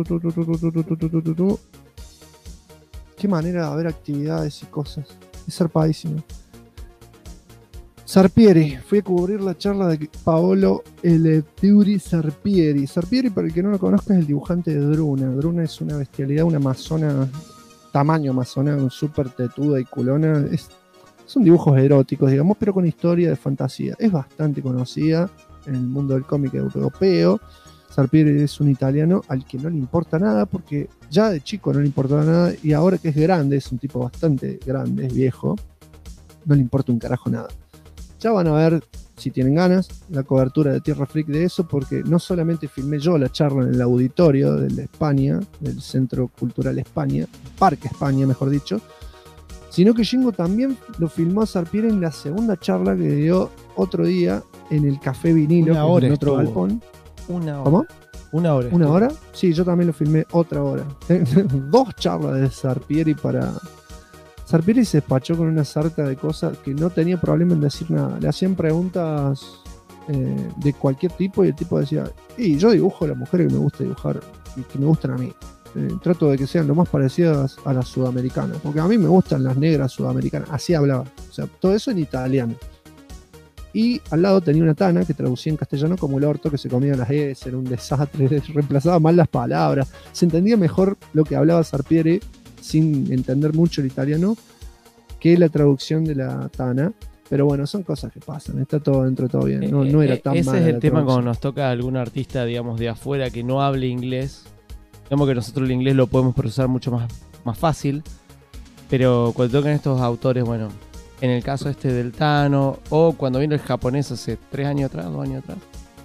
Qué manera de haber actividades y cosas. Es zarpadísimo. Sarpieri, fui a cubrir la charla de Paolo Elefthuri Sarpieri. Sarpieri, para el que no lo conozca, es el dibujante de Druna. Druna es una bestialidad, una amazona, tamaño amazona, un súper tetuda y culona. Son dibujos eróticos, digamos, pero con historia de fantasía. Es bastante conocida en el mundo del cómic europeo. Sarpieri es un italiano al que no le importa nada, porque ya de chico no le importaba nada, y ahora que es grande, es un tipo bastante grande, es viejo, no le importa un carajo nada. Ya van a ver, si tienen ganas, la cobertura de Tierra Freak de eso, porque no solamente filmé yo la charla en el auditorio de la España, del Centro Cultural España, Parque España, mejor dicho, sino que Jingo también lo filmó a Sarpieri en la segunda charla que dio otro día en el Café Vinilo, Una que es hora en otro estuvo. galpón. Una hora. ¿Cómo? Una hora. ¿Una estuvo. hora? Sí, yo también lo filmé otra hora. 2 charlas de Sarpieri para... Sarpieri se despachó con una sarta de cosas que no tenía problema en decir nada. Le hacían preguntas de cualquier tipo y el tipo decía, y yo dibujo a las mujeres que me gusta dibujar y que me gustan a mí. Trato de que sean lo más parecidas a las sudamericanas, porque a mí me gustan las negras sudamericanas. Así hablaba. O sea, todo eso en italiano. Y al lado tenía una tana que traducía en castellano como el orto, que se comía las S, era un desastre, reemplazaba mal las palabras. Se entendía mejor lo que hablaba Sarpieri sin entender mucho el italiano que la traducción de la tana. Pero bueno, son cosas que pasan, está todo dentro, todo bien. No era tan Ese mala es el la tema traducción. cuando nos toca a algún artista, digamos, de afuera que no hable inglés. Digamos que nosotros el inglés lo podemos procesar mucho más fácil. Pero cuando tocan estos autores, bueno, en el caso este del Tano, o cuando vino el japonés hace 3 años atrás, 2 años atrás,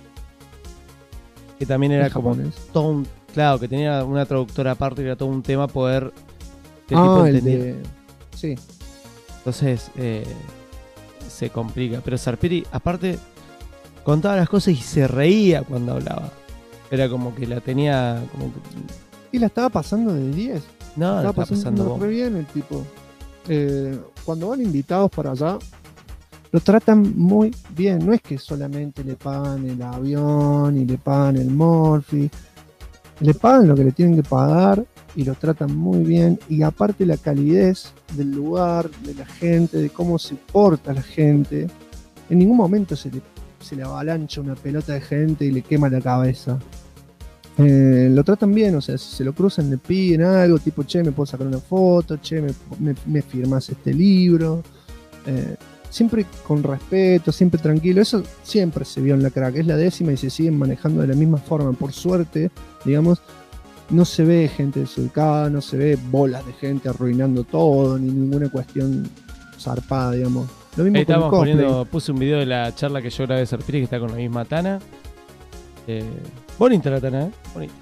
que también era El como japonés. todo un, claro, que tenía una traductora aparte y era todo un tema poder que el Ah, tipo el entendía. de... Sí. Entonces se complica. Pero Sarpieri, aparte, contaba las cosas y se reía cuando hablaba. Era como que la tenía como que- Y la estaba pasando de 10. no, la Estaba estaba pasando re bomba. bien el tipo. Cuando van invitados para allá, lo tratan muy bien. No es que solamente le pagan el avión y le pagan el morfi. Le pagan lo que le tienen que pagar y lo tratan muy bien. Y aparte la calidez del lugar, de la gente, de cómo se porta la gente. En ningún momento se le avalancha una pelota de gente y le quema la cabeza. Lo tratan bien, o sea, si se lo cruzan le piden algo, tipo, che, me puedo sacar una foto, che, me firmas este libro. Siempre con respeto, siempre tranquilo. Eso siempre se vio en la Crack. Es la 10ª y se siguen manejando de la misma forma. Por suerte, digamos, no se ve gente desubicada, no se ve bolas de gente arruinando todo, ni ninguna cuestión zarpada, digamos. Lo mismo Ahí con el estamos cosplay. puse un video de la charla que yo grabé de Serpiri, que está con la misma Tana. Bonita la Tana, bonita.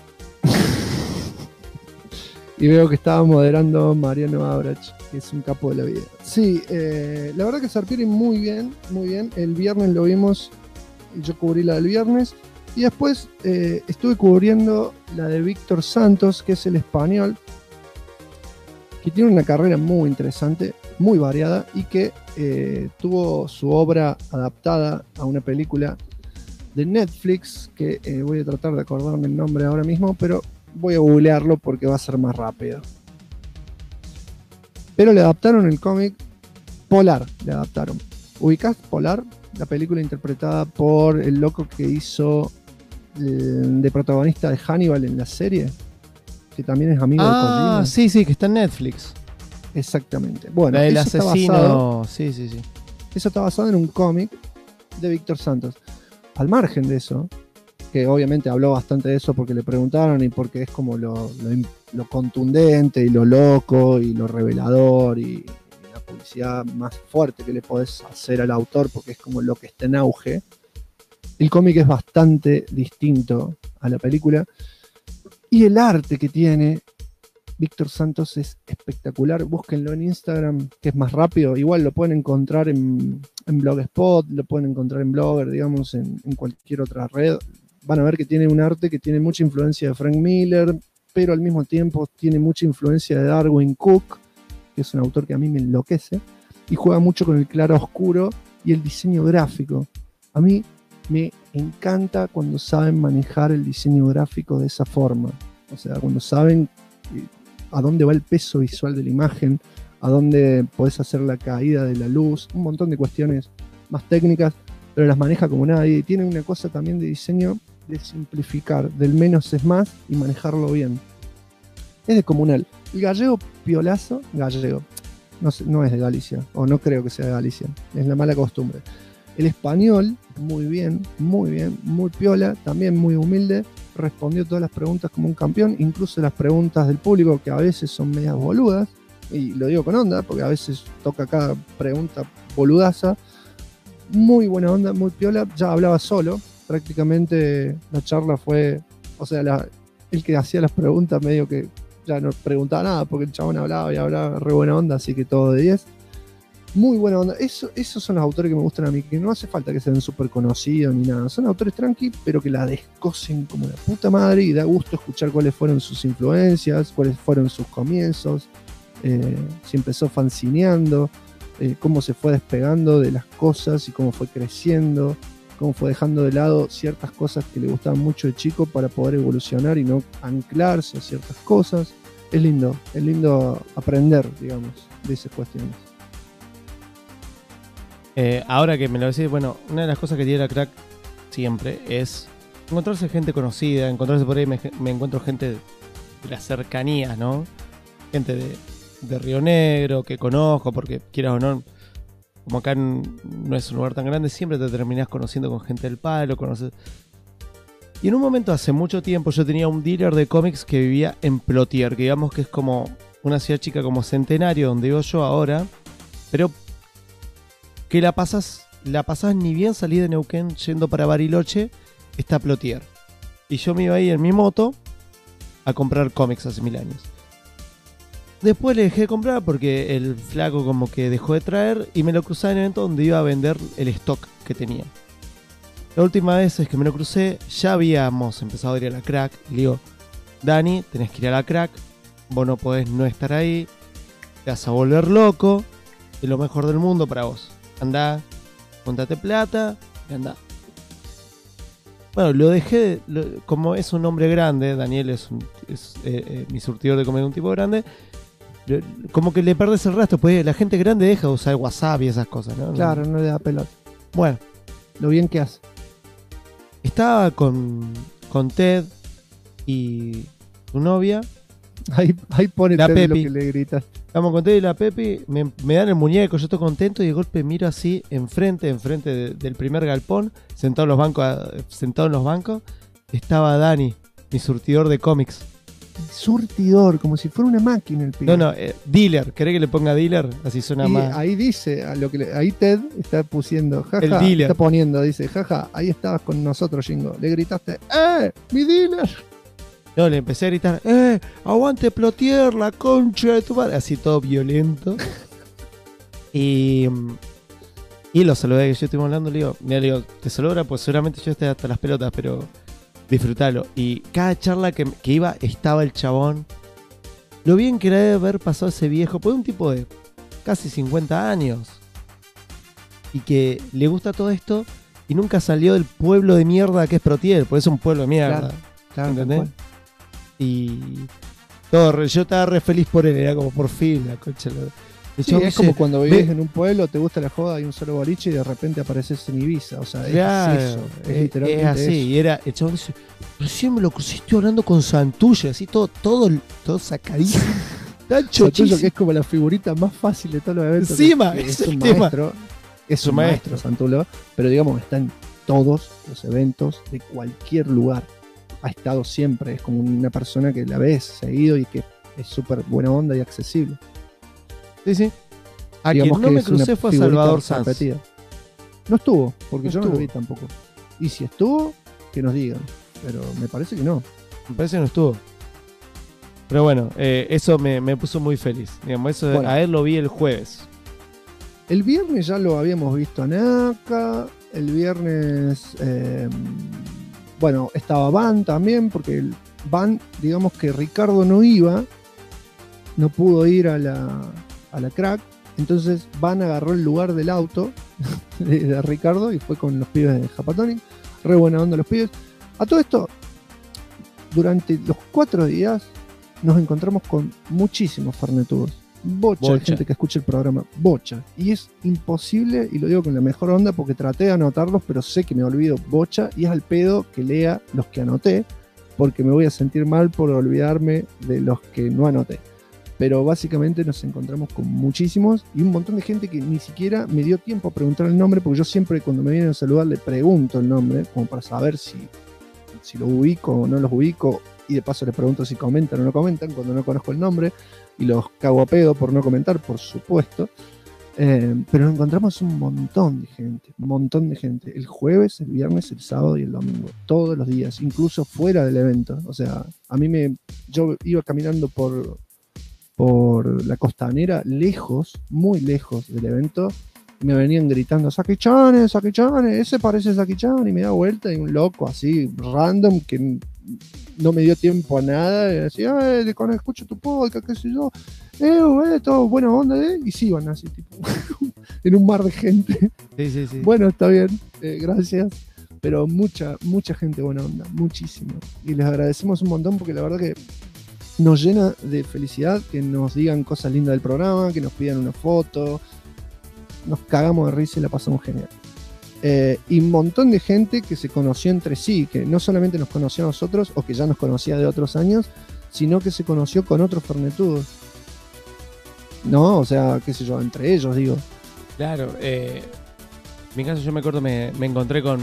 Y veo que estaba moderando Mariano Abrach, que es un capo de la vida. Sí, la verdad que Serpiri muy bien, muy bien. El viernes lo vimos, yo cubrí la del viernes. Y después estuve cubriendo la de Víctor Santos, que es el español, que tiene una carrera muy interesante, muy variada, y que tuvo su obra adaptada a una película de Netflix, que voy a tratar de acordarme el nombre ahora mismo, pero voy a googlearlo porque va a ser más rápido. Pero le adaptaron el cómic Polar, le adaptaron. ¿Ubicás Polar? La película interpretada por el loco que hizo de protagonista de Hannibal en la serie, que también es amigo de Colina. Sí, que está en Netflix. Exactamente. Bueno, el eso asesino. Está basado, sí. Eso está basado en un cómic de Víctor Santos. Al margen de eso, que obviamente habló bastante de eso porque le preguntaron y porque es como lo contundente y lo loco y lo revelador y la publicidad más fuerte que le podés hacer al autor porque es como lo que está en auge. El cómic es bastante distinto a la película y el arte que tiene Víctor Santos es espectacular. Búsquenlo en Instagram, que es más rápido. Igual lo pueden encontrar en Blogspot, lo pueden encontrar en Blogger, digamos, en cualquier otra red. Van a ver que tiene un arte que tiene mucha influencia de Frank Miller, pero al mismo tiempo tiene mucha influencia de Darwin Cook, que es un autor que a mí me enloquece, y juega mucho con el claro oscuro y el diseño gráfico. A mí me encanta cuando saben manejar el diseño gráfico de esa forma. O sea, cuando saben a dónde va el peso visual de la imagen, a dónde podés hacer la caída de la luz, un montón de cuestiones más técnicas, pero las maneja como nadie. Y tiene una cosa también de diseño de simplificar, del menos es más y manejarlo bien. Es descomunal. El gallego piolazo, gallego, no es de Galicia, o no creo que sea de Galicia, es la mala costumbre. El español, muy bien, muy piola, también muy humilde, respondió todas las preguntas como un campeón, incluso las preguntas del público que a veces son medias boludas, y lo digo con onda, porque a veces toca cada pregunta boludaza. Muy buena onda, muy piola, ya hablaba solo, prácticamente la charla fue, o sea, el que hacía las preguntas medio que ya no preguntaba nada, porque el chabón hablaba re buena onda, así que todo de 10. Muy buena onda. Esos son los autores que me gustan a mí, que no hace falta que sean súper conocidos ni nada. Son autores tranqui, pero que la descosen como la puta madre y da gusto escuchar cuáles fueron sus influencias, cuáles fueron sus comienzos, si empezó fanzineando, cómo se fue despegando de las cosas y cómo fue creciendo, cómo fue dejando de lado ciertas cosas que le gustaban mucho de chico para poder evolucionar y no anclarse a ciertas cosas. Es lindo aprender, digamos, de esas cuestiones. Ahora que me lo decís, bueno, una de las cosas que tiene la Crack siempre es encontrarse gente conocida, encontrarse por ahí, me encuentro gente de las cercanías, ¿no? Gente de Río Negro que conozco, porque quieras o no, como acá no es un lugar tan grande, siempre te terminás conociendo con gente del palo, conoces. Y en un momento, hace mucho tiempo, yo tenía un dealer de cómics que vivía en Plotier, que digamos que es como una ciudad chica como Centenario, donde vivo yo ahora, pero que la pasás ni bien salí de Neuquén yendo para Bariloche, está Plotier. Y yo me iba ahí en mi moto a comprar cómics hace 1000 años. Después le dejé de comprar porque el flaco como que dejó de traer y me lo crucé en el evento donde iba a vender el stock que tenía. La última vez es que me lo crucé, ya habíamos empezado a ir a la Crack. Le digo, Dani, tenés que ir a la Crack, vos no podés no estar ahí, te vas a volver loco, es lo mejor del mundo para vos. Andá, contate plata y andá. Bueno, lo dejé, como es un hombre grande, Daniel es mi surtidor de comer, un tipo grande, como que le perdés el rastro, pues la gente grande deja de usar WhatsApp y esas cosas, ¿no? Claro, no le da pelota. Bueno, lo bien que hace. Estaba con Ted y tu novia, Ahí pone La Ted lo Pepi. que le gritas. estamos con Ted y la Pepi, me dan el muñeco, yo estoy contento y de golpe miro así enfrente del primer galpón, sentado en los bancos, estaba Dani, mi surtidor de cómics. Surtidor, como si fuera una máquina el pibe. No, dealer, ¿querés que le ponga dealer? Así suena Y más. ahí dice, ahí Ted está pusiendo, jaja, El dealer. está poniendo, dice, jaja, ahí estabas con nosotros, Jingo. Le gritaste, mi dealer. No, le empecé a gritar, aguante Plotier, la concha de tu madre. Así todo violento. y lo saludé, que yo estoy hablando, le digo, te saludo ahora, pues seguramente yo esté hasta las pelotas, pero disfrutalo. Y cada charla que iba, estaba el chabón. Lo bien que debe haber pasado ese viejo, pues un tipo de casi 50 años. Y que le gusta todo esto y nunca salió del pueblo de mierda que es Plotier, porque es un pueblo de mierda. Claro, ¿entendés? Y todo, yo estaba re feliz por él, era como por fin la concha. Sí, es como cuando vivís en un pueblo, te gusta la joda, hay un solo boliche y de repente apareces en Ibiza. O sea, claro, es eso. Es literalmente es así. eso. Y era, el chabón dice, recién me lo crucé, estoy hablando con Santulla, así todo sacadísimo. Tan Santuyo, chochísimo. que es como la figurita más fácil de todos los eventos. Encima, que es es el un tema. maestro. Es un maestro, Santulo. Pero digamos, está en todos los eventos de cualquier lugar. Ha estado siempre. Es como una persona que la ves seguido y que es súper buena onda y accesible. Sí, sí. A Digamos quien no que me es una crucé fue a figurita Salvador Sanz. repetida. No estuvo, porque No yo no lo estuvo. vi tampoco. Y si estuvo, que nos digan. Pero me parece que no. Me parece que no estuvo. Pero bueno, eso me puso muy feliz. Digamos, eso Bueno. a él lo vi el jueves. El viernes ya lo habíamos visto a Naka. El viernes, bueno, estaba Van también, porque el Van, digamos que Ricardo no iba, no pudo ir a la crack. Entonces Van agarró el lugar del auto de Ricardo y fue con los pibes de Japatonic. Re buena onda los pibes. A todo esto, durante los 4 días nos encontramos con muchísimos farnetudos. Bocha de gente que escucha el programa, bocha. Y es imposible, y lo digo con la mejor onda porque traté de anotarlos, pero sé que me olvido bocha, y es al pedo que lea los que anoté, porque me voy a sentir mal por olvidarme de los que no anoté. Pero básicamente nos encontramos con muchísimos y un montón de gente que ni siquiera me dio tiempo a preguntar el nombre, porque yo siempre cuando me vienen a saludar le pregunto el nombre, como para saber si los ubico o no los ubico, y de paso les pregunto si comentan o no comentan cuando no conozco el nombre, y los cago a pedo por no comentar, por supuesto. Pero nos encontramos un montón de gente. El jueves, el viernes, el sábado y el domingo. Todos los días, incluso fuera del evento. O sea, yo iba caminando por la costanera, lejos, muy lejos del evento, y me venían gritando, Saki-chan, ese parece Saki-chan, y me da vuelta y un loco así, random, que no me dio tiempo a nada, y decía, escucho tu podcast, qué sé yo, todo buena onda, y sí iban así, tipo, en un mar de gente. Sí. Bueno, está bien, gracias, pero mucha gente buena onda, muchísimo, y les agradecemos un montón porque la verdad que nos llena de felicidad que nos digan cosas lindas del programa, que nos pidan una foto, nos cagamos de risa y la pasamos genial. Y un montón de gente que se conoció entre sí, que no solamente nos conoció a nosotros o que ya nos conocía de otros años, sino que se conoció con otros fernetudos. No, o sea, qué sé yo, entre ellos, digo. Claro, en mi caso yo me acuerdo, me encontré con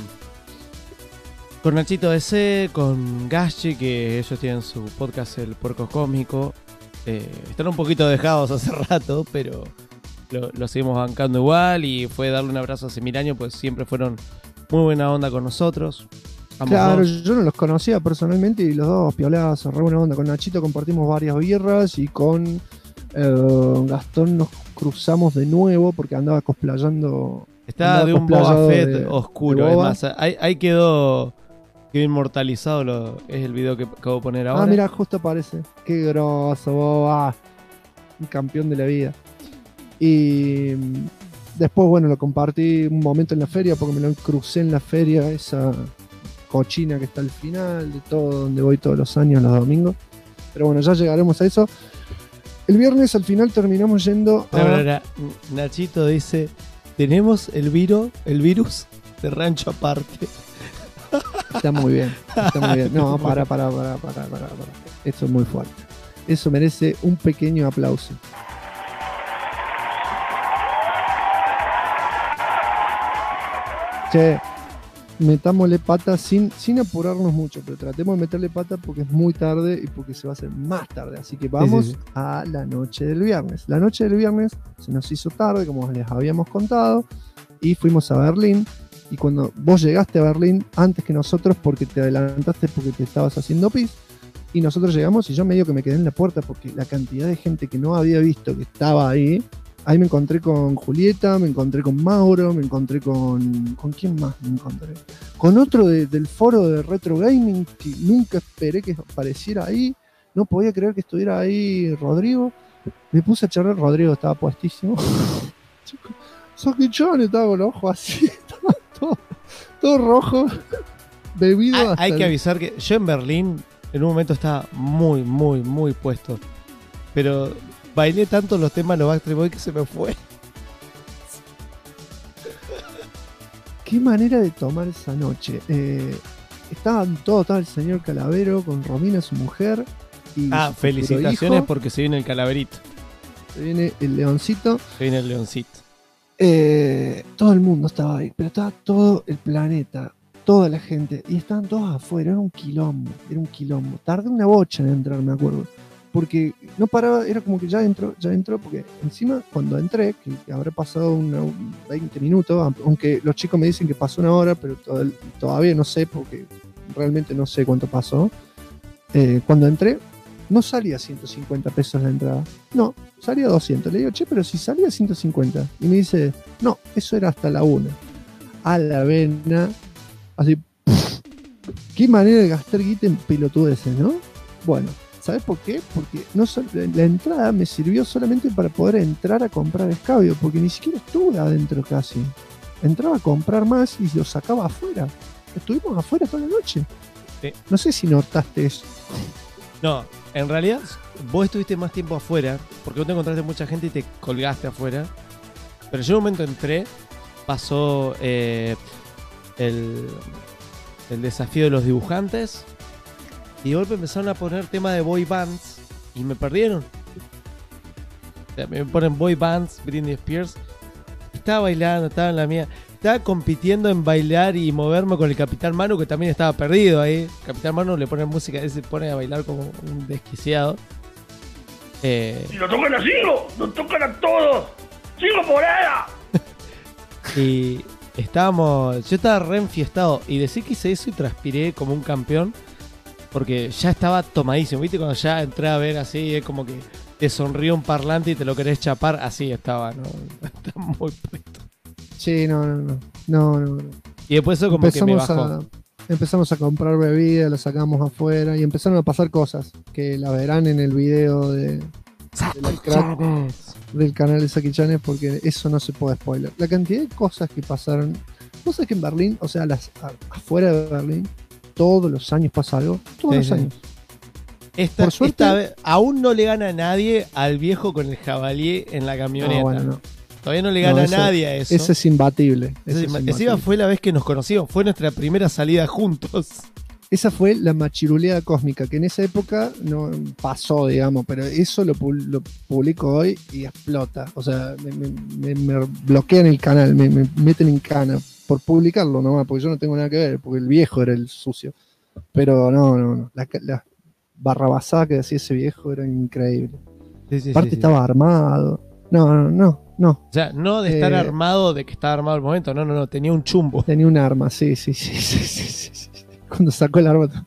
Nachito DC, con Gashi, que ellos tienen su podcast, El Puerco Cósmico. Están un poquito dejados hace rato, pero lo seguimos bancando igual, y fue darle un abrazo hace 1000 años, pues siempre fueron muy buena onda con nosotros. Claro, yo no los conocía personalmente y los dos pioladas, re buena onda. Con Nachito compartimos varias birras y con Gastón nos cruzamos de nuevo porque andaba cosplayando. Estaba de un Boba Fett oscuro, de Boba. es más, ahí quedó inmortalizado, es el video que acabo de poner ahora. Ah, mira, justo aparece. Qué grosso, Boba. Un campeón de la vida. Y después, bueno, lo compartí un momento en la feria porque me lo crucé en la feria, esa cochina que está al final de todo, donde voy todos los años, los domingos. Pero bueno, ya llegaremos a eso. El viernes al final terminamos yendo a... Nachito dice, tenemos el virus de Rancho Aparte. Está muy bien, está muy bien. No, para. Esto es muy fuerte. Eso merece un pequeño aplauso. Che, metámosle pata sin apurarnos mucho, pero tratemos de meterle pata porque es muy tarde y porque se va a hacer más tarde. Así que vamos a la noche del viernes. La noche del viernes se nos hizo tarde, como les habíamos contado, y fuimos a Berlín. Y cuando vos llegaste a Berlín antes que nosotros, porque te adelantaste porque te estabas haciendo pis, y nosotros llegamos y yo medio que me quedé en la puerta porque la cantidad de gente que no había visto que estaba ahí. Ahí me encontré con Julieta, me encontré con Mauro, me encontré con... ¿Con quién más me encontré? Con otro del foro de Retro Gaming que nunca esperé que apareciera ahí. No podía creer que estuviera ahí Rodrigo. Me puse a charlar, Rodrigo estaba puestísimo. Soquichón estaba con los ojos así, estaba todo rojo, bebido hasta Hay que avisar que yo en Berlín en un momento estaba muy, muy, muy puesto. Pero... bailé tanto los temas de los Backstreet Boys que se me fue. Qué manera de tomar esa noche. Estaban todos, estaba el señor Calavero con Romina, su mujer. Y su felicitaciones hijo. porque se viene el calaverito. Se viene el leoncito. Se viene el leoncito. Todo el mundo estaba ahí, pero estaba todo el planeta, toda la gente. Y estaban todos afuera, era un quilombo. Tardé una bocha en entrar, me acuerdo. Porque no paraba, era como que ya entró, porque encima cuando entré, que habrá pasado 20 minutos, aunque los chicos me dicen que pasó una hora, pero todavía no sé, porque realmente no sé cuánto pasó. Cuando entré, no salía 150 pesos la entrada, no, salía 200. Le digo, che, pero si salía 150. Y me dice, no, eso era hasta la 1. A la vena, así, qué manera de gastar guita en pelotudeces, ¿no? Bueno. ¿Sabes por qué? Porque la entrada me sirvió solamente para poder entrar a comprar escabio, porque ni siquiera estuve adentro casi. Entraba a comprar más y lo sacaba afuera. Estuvimos afuera toda la noche. Sí. No sé si notaste eso. No, en realidad vos estuviste más tiempo afuera, porque vos te encontraste mucha gente y te colgaste afuera. Pero yo en un momento entré, pasó el desafío de los dibujantes. Y de golpe empezaron a poner tema de boy bands y me perdieron. O sea, me ponen boy bands, Britney Spears. Estaba bailando, estaba en la mía. Estaba compitiendo en bailar y moverme con el Capitán Manu, que también estaba perdido ahí. Capitán Manu le pone música y se pone a bailar como un desquiciado. Si lo tocan a Sigo, lo tocan a todos. ¡Sigo por ella! Y yo estaba re enfiestado. Y decir que hice eso y transpiré como un campeón. Porque ya estaba tomadísimo, ¿viste? Cuando ya entré a ver así, es como que te sonrió un parlante y te lo querés chapar. Así estaba, ¿no? Está muy puesto. Sí, no. Y después eso como que me bajó. Empezamos a comprar bebidas, la sacamos afuera y empezaron a pasar cosas que la verán en el video del canal de Saki Chanes, porque eso no se puede spoiler. La cantidad de cosas que pasaron. Vos sabés que en Berlín, o sea, afuera de Berlín, todos los años pasa algo. Todos los años. Por suerte, esta vez, aún no le gana a nadie al viejo con el jabalí en la camioneta. No, bueno, no. Todavía no le gana a nadie a eso. Ese es imbatible. Esa fue la vez que nos conocimos. Fue nuestra primera salida juntos. Esa fue la machiruleada cósmica, que en esa época no pasó, digamos, pero eso lo publico hoy y explota. O sea, me bloquean el canal, me meten en cana por publicarlo nomás, porque yo no tengo nada que ver, porque el viejo era el sucio. Pero no. La barrabasada que hacía ese viejo era increíble. Aparte estaba armado. No. O sea, no de estar armado, de que estaba armado el momento, no, tenía un chumbo. Tenía un arma, sí. Cuando sacó el arma,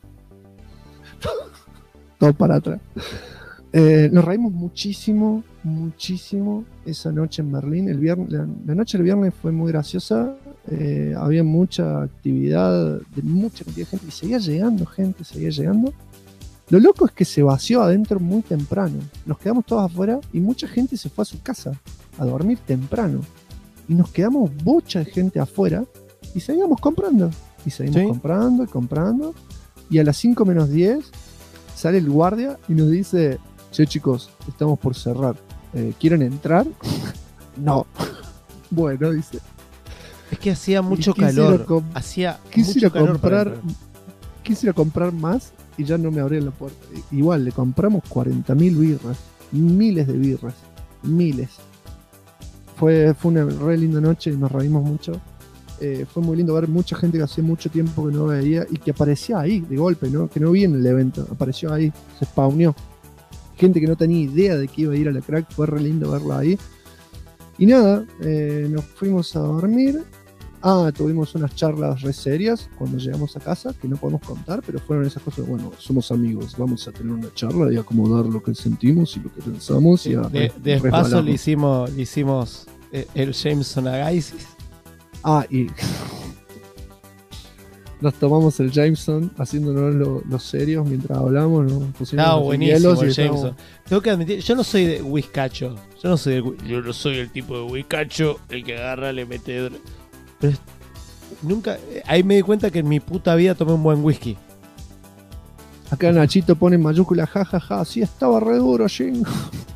todo para atrás. Nos reímos muchísimo esa noche en Berlín. La noche del viernes fue muy graciosa. Había mucha actividad de mucha cantidad de gente y seguía llegando. Lo loco es que se vació adentro muy temprano. Nos quedamos todos afuera y mucha gente se fue a su casa a dormir temprano. Y nos quedamos mucha gente afuera y seguíamos comprando. Comprando. Y a las 5 menos 10 sale el guardia y nos dice: che, chicos, estamos por cerrar. ¿Quieren entrar? No. Bueno, dice. Es que hacía mucho calor. Hacía mucho calor comprar quise ir a comprar más y ya no me abrían la puerta. Igual, le compramos 40.000 birras, miles de birras, miles. Fue una re linda noche y nos reímos mucho. Fue muy lindo ver mucha gente que hacía mucho tiempo que no veía y que aparecía ahí de golpe, ¿no? Que no vi en el evento, apareció ahí, se spawneó. Gente que no tenía idea de que iba a ir a la Crack, fue re lindo verla ahí. Y nada, nos fuimos a dormir. Tuvimos unas charlas re serias cuando llegamos a casa, que no podemos contar, pero fueron esas cosas, bueno, somos amigos, vamos a tener una charla y acomodar lo que sentimos y lo que pensamos. Y de paso le hicimos el Jameson Agaisis. Y nos tomamos el Jameson haciéndonos los serios mientras hablamos, nos pusimos buenísimo el Jameson. Tengo que admitir, yo no soy de whiskacho. Yo no soy el tipo de whiskacho, el que agarra, le mete. Pero nunca. Ahí me di cuenta que en mi puta vida tomé un buen whisky. Acá Nachito pone en mayúscula, jajaja, sí estaba re duro, Jim.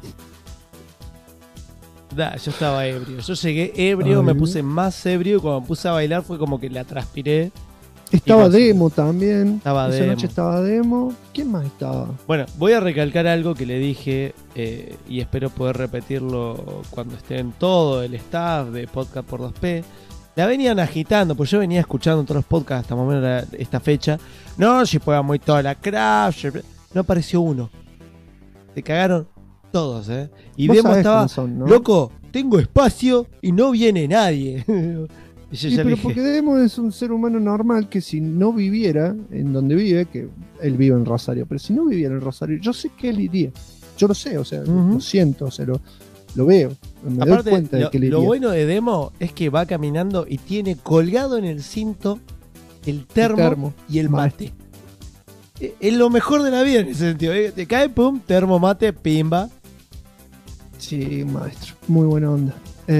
Yo estaba ebrio. Yo llegué ebrio, me puse más ebrio y cuando me puse a bailar fue como que la transpiré. Estaba Demo también. Esa noche estaba Demo. ¿Quién más estaba? Bueno, voy a recalcar algo que le dije y espero poder repetirlo cuando estén todo el staff de Podcast por 2P. La venían agitando, pues yo venía escuchando todos los podcasts hasta más o menos esta fecha. No, si juega muy toda la craft. No apareció uno. Se cagaron todos, ¿eh? Y Demo estaba, ¿no? Loco, tengo espacio y no viene nadie. Y yo pero dije, porque Demo es un ser humano normal que si no viviera en donde vive, que él vive en Rosario, pero si no viviera en Rosario, yo sé que él iría. Yo lo sé, o sea, lo siento, o sea, lo veo. Me doy cuenta de que él iría. Lo bueno de Demo es que va caminando y tiene colgado en el cinto el termo y el mate. Es lo mejor de la vida en ese sentido. Te cae, pum, termo, mate, pimba. Sí, maestro. Muy buena onda.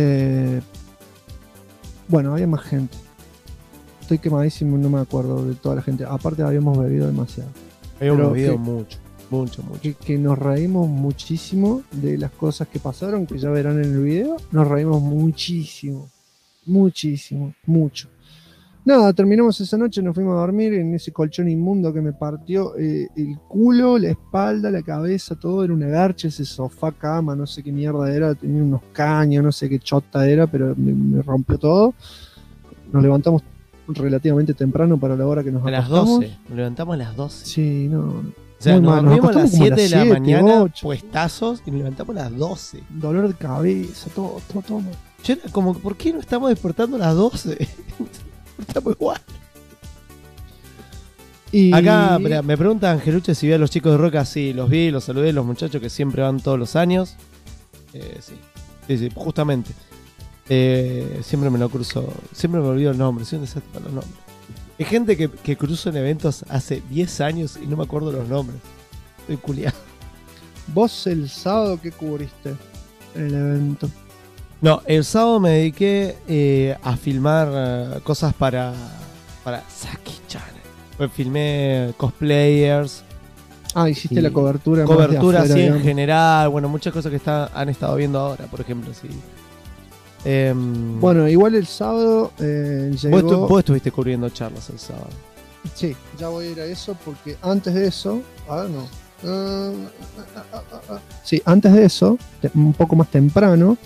Bueno, había más gente. Estoy quemadísimo, no me acuerdo de toda la gente. Aparte habíamos bebido demasiado. Habíamos bebido mucho. Que nos reímos muchísimo de las cosas que pasaron, que ya verán en el video. Nos reímos muchísimo. Mucho. Nada, terminamos esa noche, nos fuimos a dormir en ese colchón inmundo que me partió el culo, la espalda, la cabeza, todo era una garcha, ese sofá cama, no sé qué mierda era, tenía unos caños, no sé qué chota era, pero me rompió todo. Nos levantamos relativamente temprano para la hora que nos acostamos. A las 12, nos levantamos a las 12. Sí, no. O sea, nos dormimos a las 7 de la mañana, puestazos, y nos levantamos a las 12. Dolor de cabeza, todo. Yo era como, ¿por qué no estamos despertando a las 12? Estamos igual. Acá me pregunta Angeluche si vi a los chicos de Roca. Sí, los vi, los saludé, los muchachos que siempre van todos los años. Sí, justamente. Siempre me lo cruzo. Siempre me olvido el nombre. Soy un desastre para los nombres. Hay gente que cruzo en eventos hace 10 años y no me acuerdo los nombres. Estoy culiado. ¿Vos el sábado qué cubriste en el evento? No, el sábado me dediqué a filmar cosas para Saki Channel. Pues filmé cosplayers. Hiciste la cobertura. Cobertura así en general. Bueno, muchas cosas que han estado viendo ahora, por ejemplo. Sí. Bueno, igual el sábado llegó... Vos estuviste cubriendo charlas el sábado. Sí, ya voy a ir a eso porque antes de eso... Sí, antes de eso, un poco más temprano,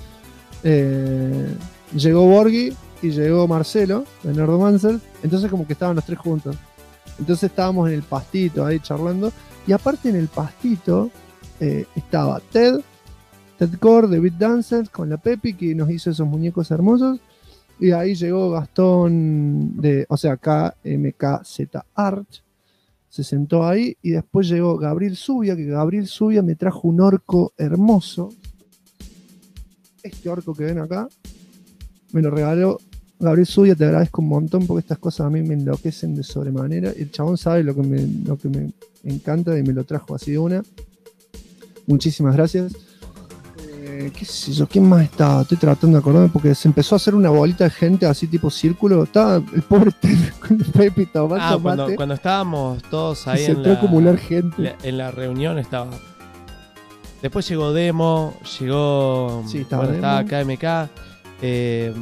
llegó Borghi y llegó Marcelo de Nerdomancer. Entonces como que estaban los tres juntos. Entonces estábamos en el pastito ahí charlando. Y aparte en el pastito estaba Ted Core de Beat Dancers con la Pepi que nos hizo esos muñecos hermosos. Y ahí llegó Gastón KMKZ Art. Se sentó ahí y después llegó Gabriel Zubia, que Gabriel Zubia me trajo un orco hermoso. Este orco que ven acá me lo regaló Gabriel Zubia, te agradezco un montón porque estas cosas a mí me enloquecen de sobremanera. El chabón sabe lo que me encanta y me lo trajo así de una. Muchísimas gracias. ¿Qué sé yo? ¿Quién más estaba? Estoy tratando de acordarme porque se empezó a hacer una bolita de gente así tipo círculo. Estaba el pobre con el Pepe tomando cuando estábamos todos ahí se entró a acumular gente. En la reunión estaba. Después llegó Demo, llegó. Sí, estaba KMK.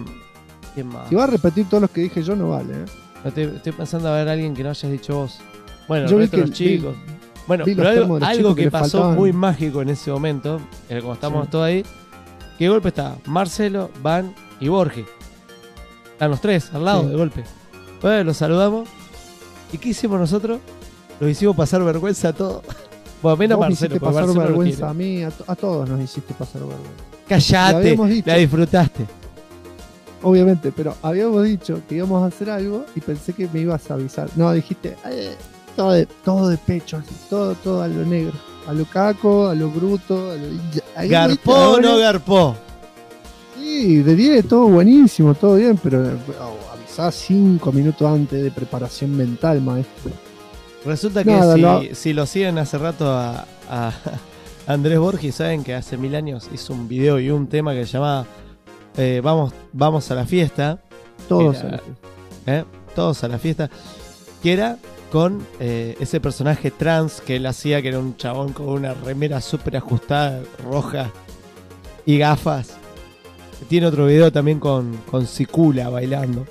¿Quién más? Si vas a repetir todos los que dije yo, no vale. Estoy pensando a ver a alguien que no hayas dicho vos. Bueno, Yo el vi resto de que los chicos. Bueno, vi los pero termos de los algo chicos que le pasó faltaban. muy mágico en ese momento, como estábamos Sí. todos ahí, que de golpe estaba Marcelo, Van y Borges. Están los tres al lado Sí. de golpe. Bueno, los saludamos. ¿Y qué hicimos nosotros? Los hicimos pasar vergüenza a todos. Bueno, menos Vos me Marcelo, hiciste porque pasar Marcelo no vergüenza a tiene. mí, a todos nos hiciste pasar vergüenza. Le Callate, habíamos dicho. la disfrutaste. Obviamente, pero habíamos dicho que íbamos a hacer algo y pensé que me ibas a avisar. No, dijiste todo de pecho, así, todo a lo negro, a lo caco, a lo bruto, a lo... ¿Garpó o no garpó? Sí, de 10, todo buenísimo, todo bien, pero avisá 5 minutos antes de preparación mental, maestro. Resulta que Nada, si lo siguen hace rato a Andrés Borges, saben que hace 1000 años hizo un video y un tema que se llamaba Vamos a la fiesta. Todos Era, a la fiesta. Todos a la fiesta. Que era con ese personaje trans que él hacía, que era un chabón con una remera súper ajustada, roja y gafas. Tiene otro video también con Sicula bailando.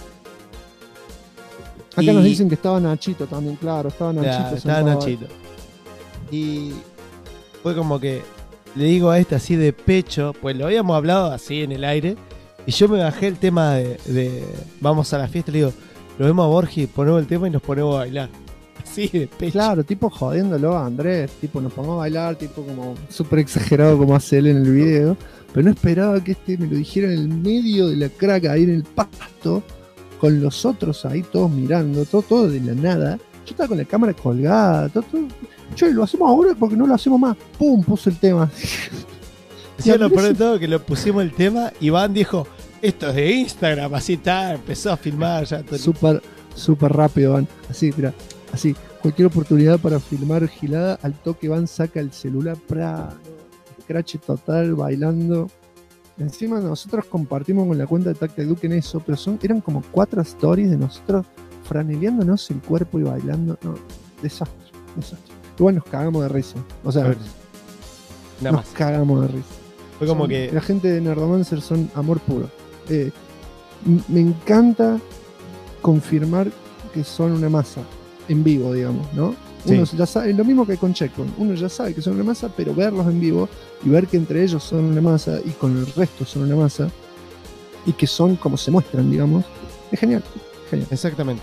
Acá nos dicen que estaba Nachito también, claro, estaba Nachito. Estaba Nachito. Y fue como que le digo a este así de pecho, pues lo habíamos hablado así en el aire, y yo me bajé el tema de vamos a la fiesta, le digo, lo vemos a Borges, ponemos el tema y nos ponemos a bailar. Así de pecho. Claro, tipo jodiéndolo a Andrés, tipo nos pongamos a bailar, tipo como súper exagerado como hace él en el video, pero no esperaba que me lo dijera en el medio de la craca, ahí en el pasto, con los otros ahí todos mirando, todo de la nada. Yo estaba con la cámara colgada, todo. Che, lo hacemos ahora porque no lo hacemos más. ¡Pum! Puso el tema. Sí, lo peor de todo que lo pusimos el tema, Iván dijo, esto es de Instagram, así está, empezó a filmar ya. Súper rápido, Van. Así, mira, así. Cualquier oportunidad para filmar gilada, al toque Van saca el celular, scratch total, bailando. Encima nosotros compartimos con la cuenta de Tacta Duke en eso, pero eran como 4 stories de nosotros franeleándonos el cuerpo y bailando. No, desastre. Igual nos cagamos de risa. O sea, nos cagamos de risa. Fue como que la gente de Nerdomancer son amor puro. Me encanta confirmar que son una masa en vivo, digamos, ¿no? Sí. Uno ya sabe, lo mismo que con Checkpoint, uno ya sabe que son una masa, pero verlos en vivo y ver que entre ellos son una masa y con el resto son una masa y que son como se muestran, digamos, es genial. Exactamente.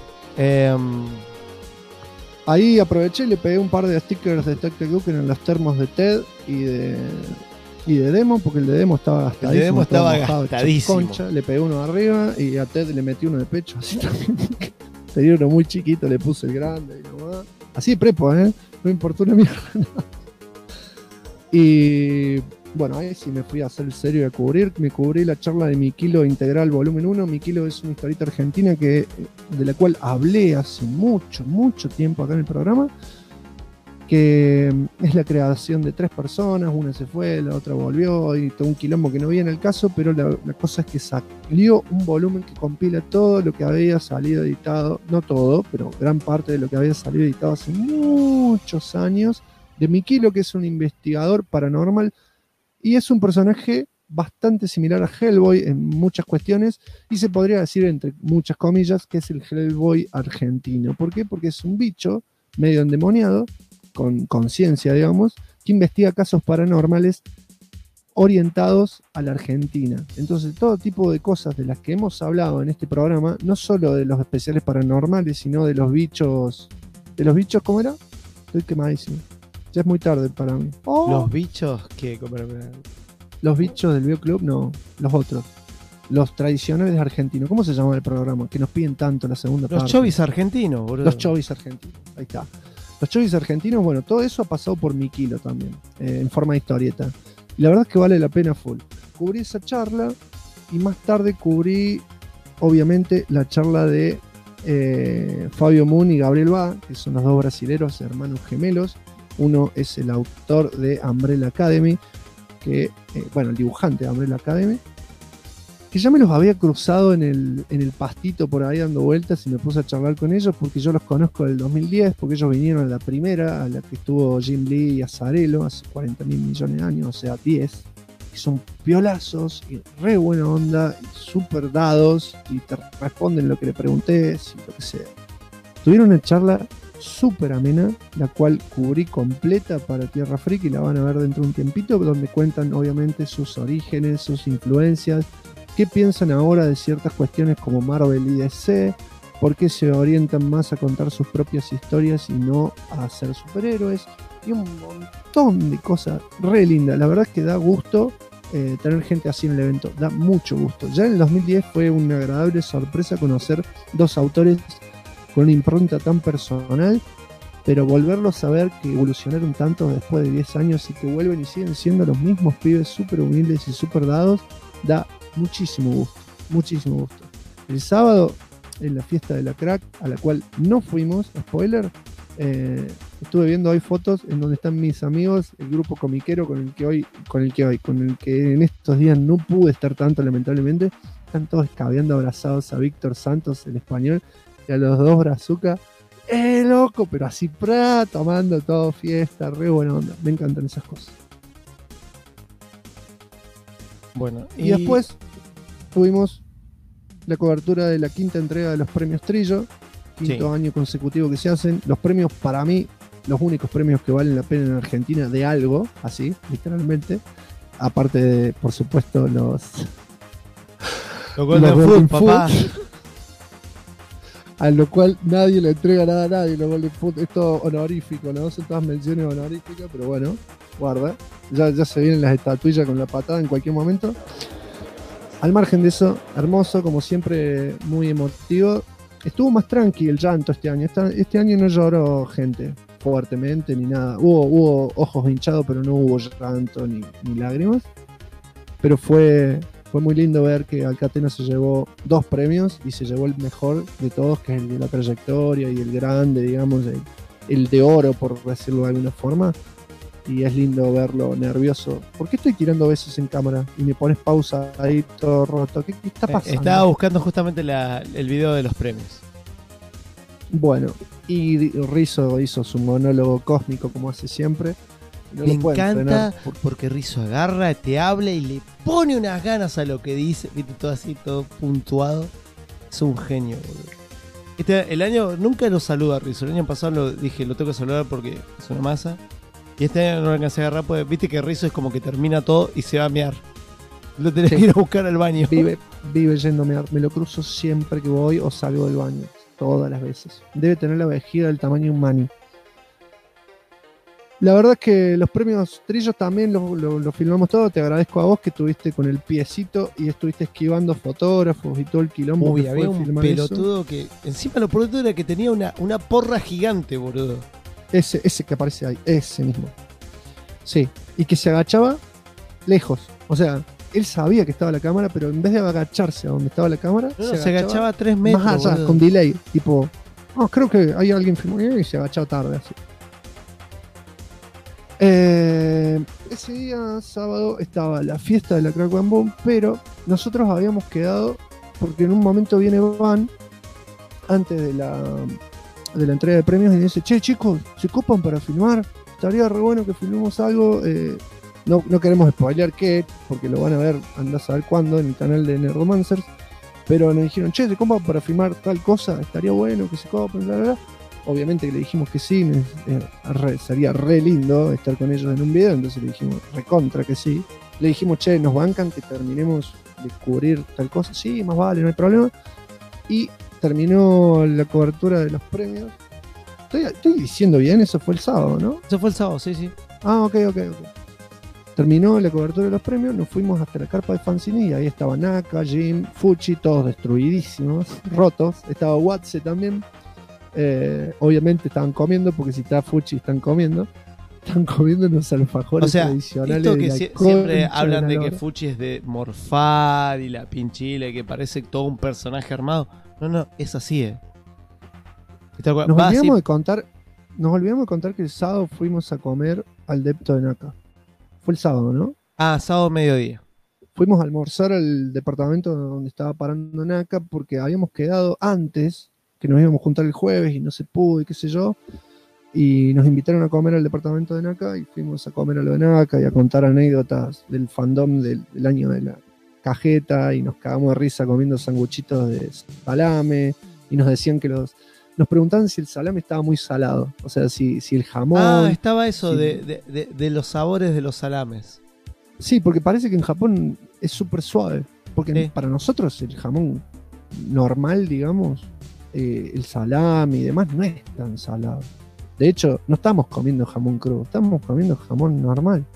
Ahí aproveché y le pegué un par de stickers de Tactic Duke en los termos de TED y de Demo, porque el de Demo estaba gastadísimo. El de Demo estaba mojado, gastadísimo. Concha, le pegué uno arriba y a TED le metí uno de pecho, así también. Tenía uno muy chiquito, le puse el grande y nomás. Así de prepo, no me importó una mierda. Y bueno, ahí sí me fui a hacer el serio y a cubrir. Me cubrí la charla de Mi Kilo Integral Volumen 1. Mi Kilo es una historieta argentina de la cual hablé hace mucho tiempo acá en el programa. Que es la creación de 3 personas. Una se fue, la otra volvió y todo un quilombo que no viene al caso. Pero la cosa es que salió un volumen que compila todo lo que había salido editado. No todo, pero gran parte de lo que había salido editado hace muchos años. De Mi Kilo, que es un investigador paranormal. Y es un personaje bastante similar a Hellboy en muchas cuestiones. Y se podría decir, entre muchas comillas, que es el Hellboy argentino. ¿Por qué? Porque es un bicho medio endemoniado, con conciencia, digamos, que investiga casos paranormales orientados a la Argentina. Entonces, todo tipo de cosas de las que hemos hablado en este programa, no solo de los especiales paranormales, sino de los bichos. ¿De los bichos cómo era? Estoy quemadísimo. Ya es muy tarde para mí. Los bichos que... Los bichos del Bioclub, no, los otros. Los tradicionales argentinos. ¿Cómo se llama el programa? Que nos piden tanto la segunda parte. Los chovis argentinos, boludo. Los chovis argentinos, ahí está. Los chovis argentinos, bueno, todo eso ha pasado por Mi Kilo también, en forma de historieta. Y la verdad es que vale la pena full. Cubrí esa charla y más tarde cubrí, obviamente, la charla de Fabio Moon y Gabriel Bá, que son los dos brasileros hermanos gemelos. Uno es el autor de Umbrella Academy, que, bueno, el dibujante de Umbrella Academy, que ya me los había cruzado en el pastito por ahí dando vueltas y me puse a charlar con ellos porque yo los conozco del 2010, porque ellos vinieron a la primera, a la que estuvo Jim Lee y Azarelo hace 40.000 millones de años, o sea, 10, que son piolazos y re buena onda y súper dados y te responden lo que le pregunté, y lo que sea. Tuvieron una charla súper amena, la cual cubrí completa para Tierra Freak y la van a ver dentro de un tiempito, donde cuentan obviamente sus orígenes, sus influencias, qué piensan ahora de ciertas cuestiones como Marvel y DC, por qué se orientan más a contar sus propias historias y no a ser superhéroes, y un montón de cosas re lindas. La verdad es que da gusto tener gente así en el evento, da mucho gusto. Ya en el 2010 fue una agradable sorpresa conocer dos autores con una impronta tan personal, pero volverlos a ver que evolucionaron tanto después de 10 años y que vuelven y siguen siendo los mismos pibes súper humildes y súper dados, da muchísimo gusto, muchísimo gusto. El sábado, en la fiesta de la Crack, a la cual no fuimos, spoiler, estuve viendo hoy fotos en donde están mis amigos, el grupo comiquero con el que en estos días no pude estar tanto, lamentablemente. Están todos escabeando abrazados a Víctor Santos, el español, y a los dos Brazuca, loco, pero así tomando todo fiesta, re buena onda. Me encantan esas cosas. Bueno, y después tuvimos la cobertura de la quinta entrega de los premios Trillo, quinto año consecutivo que se hacen. Los premios, para mí, los únicos premios que valen la pena en Argentina de algo, así, literalmente. Aparte de, por supuesto, los Golden Food, papá. A lo cual nadie le entrega nada a nadie. Los Golden Food es todo honorífico, ¿no? Son todas menciones honoríficas, pero bueno, guarda. Ya se vienen las estatuillas con la patada en cualquier momento. Al margen de eso, hermoso, como siempre, muy emotivo. Estuvo más tranqui el llanto este año. Este año no lloró gente fuertemente ni nada. Hubo ojos hinchados, pero no hubo llanto ni lágrimas. Pero fue muy lindo ver que Alcatena se llevó 2 premios y se llevó el mejor de todos, que es el de la trayectoria y el grande, digamos, el de oro, por decirlo de alguna forma. Y es lindo verlo nervioso. ¿Por qué estoy tirando besos en cámara? Y me pones pausa ahí todo roto. ¿Qué está pasando? Estaba buscando justamente el video de los premios. Bueno, y Rizzo hizo su monólogo cósmico como hace siempre. No me encanta porque Rizzo agarra, te habla y le pone unas ganas a lo que dice. Viste, todo así, todo puntuado. Es un genio, boludo. El año nunca lo saluda Rizzo. El año pasado dije, lo tengo que saludar porque es una masa. Y este año no lo alcancé a agarrar porque viste que Rizzo es como que termina todo y se va a mear. Lo tenés que ir a buscar al baño. Vive yendo a mear. Me lo cruzo siempre que voy o salgo del baño. Todas las veces. Debe tener la vejiga del tamaño de un mani. La verdad es que los premios Trillos también lo filmamos todo. Te agradezco a vos que estuviste con el piecito y estuviste esquivando fotógrafos y todo el quilombo. Uy, que había fue un pelotudo eso. Que encima lo pelotudo era que tenía una porra gigante, boludo. Ese que aparece ahí, ese mismo. Sí, y que se agachaba lejos. O sea, él sabía que estaba la cámara, pero en vez de agacharse a donde estaba la cámara, se agachaba 3 metros. Más allá, boludo. Con delay. Tipo, creo que hay alguien filmó y se agachaba tarde así. Ese día, sábado, estaba la fiesta de la Crack Bam Boom, pero nosotros habíamos quedado, porque en un momento viene Van, antes de la entrega de premios, y dice, che, chicos, ¿se copan para filmar? Estaría re bueno que filmemos algo. No queremos spoilear qué, porque lo van a ver, andás a saber cuándo, en el canal de Nerdomancers. Pero nos dijeron, che, ¿se copan para filmar tal cosa? Estaría bueno que se copen, bla, bla, bla. Obviamente que le dijimos que sí, sería re lindo estar con ellos en un video, entonces le dijimos recontra que sí. Le dijimos, che, ¿nos bancan que terminemos de cubrir tal cosa? Sí, más vale, no hay problema. Y terminó la cobertura de los premios. Estoy diciendo bien, eso fue el sábado, ¿no? Eso fue el sábado, sí. Ok. Terminó la cobertura de los premios, nos fuimos hasta la carpa de Fanzine y ahí estaba Naka, Jim, Fuchi, todos destruidísimos, rotos. Estaba Watse también. Obviamente estaban comiendo, porque si está Fuchi están comiendo unos alfajores tradicionales. Esto que siempre hablan de que Fuchi es de morfar y la pinchila y que parece todo un personaje armado. No, es así, Nos olvidamos de contar que el sábado fuimos a comer al depto de Naka. Fue el sábado, ¿no? Sábado mediodía. Fuimos a almorzar al departamento donde estaba parando Naka porque habíamos quedado antes que nos íbamos a juntar el jueves y no se pudo y qué sé yo. Y nos invitaron a comer al departamento de Naka y fuimos a comer a lo de Naka y a contar anécdotas del fandom del año de la cajeta y nos cagamos de risa comiendo sanguchitos de salame y nos decían que los nos preguntaban si el salame estaba muy salado. O sea, si el jamón... Ah, estaba eso si- de los sabores de los salames. Sí, porque parece que en Japón es súper suave. Porque Sí. para nosotros el jamón normal, digamos, el salame y demás, no es tan salado. De hecho, no estamos comiendo jamón crudo, estamos comiendo jamón normal.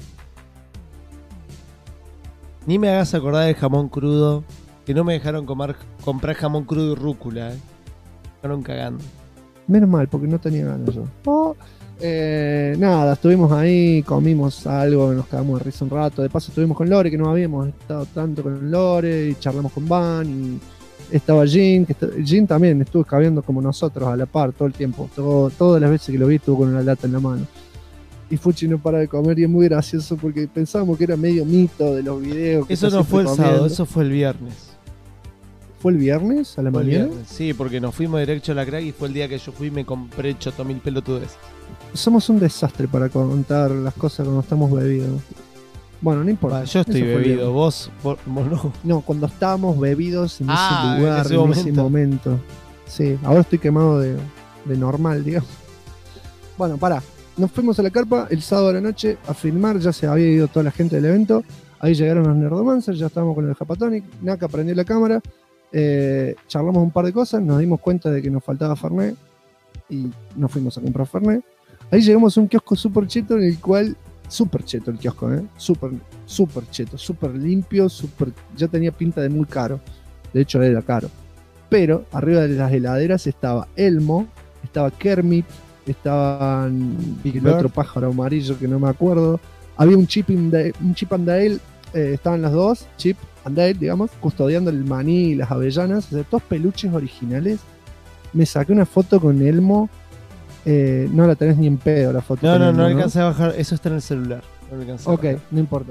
Ni me hagas acordar del jamón crudo, que no me dejaron comprar jamón crudo y rúcula. Me dejaron cagando. Menos mal, porque no tenía ganas yo. Nada, estuvimos ahí, comimos algo, nos quedamos de risa un rato. De paso estuvimos con Lore, que no habíamos estado tanto con Lore, y charlamos con Van, y estaba Jin, Jin también estuvo escabeando como nosotros a la par todo el tiempo. Todas las veces que lo vi estuvo con una lata en la mano. Y Fuchi no para de comer y es muy gracioso porque pensábamos que era medio mito de los videos. Que Eso está no fue el siempre sábado, comiendo. eso fue el viernes. ¿Fue el viernes a la Fue el mañana? viernes, sí, porque nos fuimos directo a la crack y fue el día que yo fui y me compré 8.000 pelotudes. Somos un desastre para contar las cosas cuando estamos bebidos. Bueno, no importa. Yo estoy Eso fue el bebido, viernes. vos no. No, cuando estábamos bebidos en Ah, ese lugar, en en ese ese momento. Sí, ahora estoy quemado de normal, digamos. Bueno, pará. Nos fuimos a la carpa el sábado a la noche a filmar, ya se había ido toda la gente del evento. Ahí llegaron los Nerdomancers, ya estábamos con el Japatonic. Naka prendió la cámara, charlamos un par de cosas, nos dimos cuenta de que nos faltaba Fernet y nos fuimos a comprar Fernet. Ahí llegamos a un kiosco súper cheto en el cual, súper cheto el kiosco, súper cheto, súper limpio, ya tenía pinta de muy caro. De hecho era caro. Pero arriba de las heladeras estaba Elmo, estaba Kermit, estaban Big el Bird. otro pájaro amarillo que no me acuerdo. Había un Chip and Dale, estaban las dos, Chip and Dale, digamos, custodiando el maní y las avellanas, o sea, todos peluches originales. Me saqué una foto con Elmo. No la tenés ni en pedo la foto. No, con no, Elmo, no alcancé a bajar, eso está en el celular. No alcancé a Ok, bajar. no importa.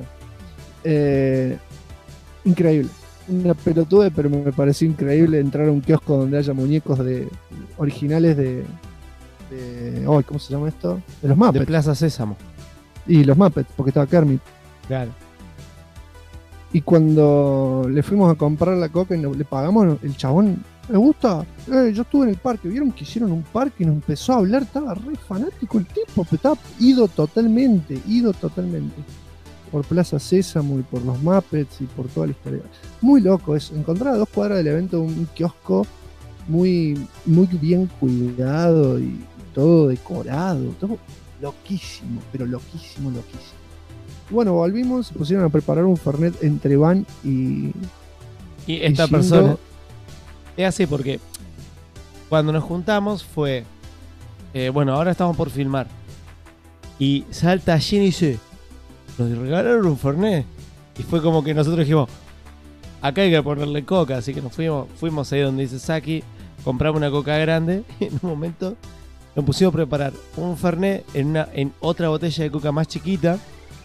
Increíble. Una pelotude, pero me pareció increíble entrar a un kiosco donde haya muñecos originales de ¿cómo se llama esto? De los Muppets. De Plaza Sésamo. Y los Muppets, porque estaba Kermit. Claro. Y cuando le fuimos a comprar la coca y le pagamos, el chabón, ¿me gusta? Yo estuve en el parque, vieron que hicieron un parque y nos empezó a hablar, estaba re fanático el tipo, pero estaba ido totalmente. Por Plaza Sésamo y por los Muppets y por toda la historia. Muy loco eso, encontrar a 2 cuadras del evento un kiosco muy, muy bien cuidado y todo decorado, todo loquísimo, pero loquísimo. Y bueno, volvimos, se pusieron a preparar un Fernet entre Van y esta Shingo. persona es así porque cuando nos juntamos fue bueno, ahora estamos por filmar y salta Jin y dice, nos regalaron un Fernet, y fue como que nosotros dijimos, acá hay que ponerle coca, así que nos fuimos ahí donde dice Saki, compramos una coca grande y en un momento nos pusimos a preparar un Fernet en otra botella de coca más chiquita,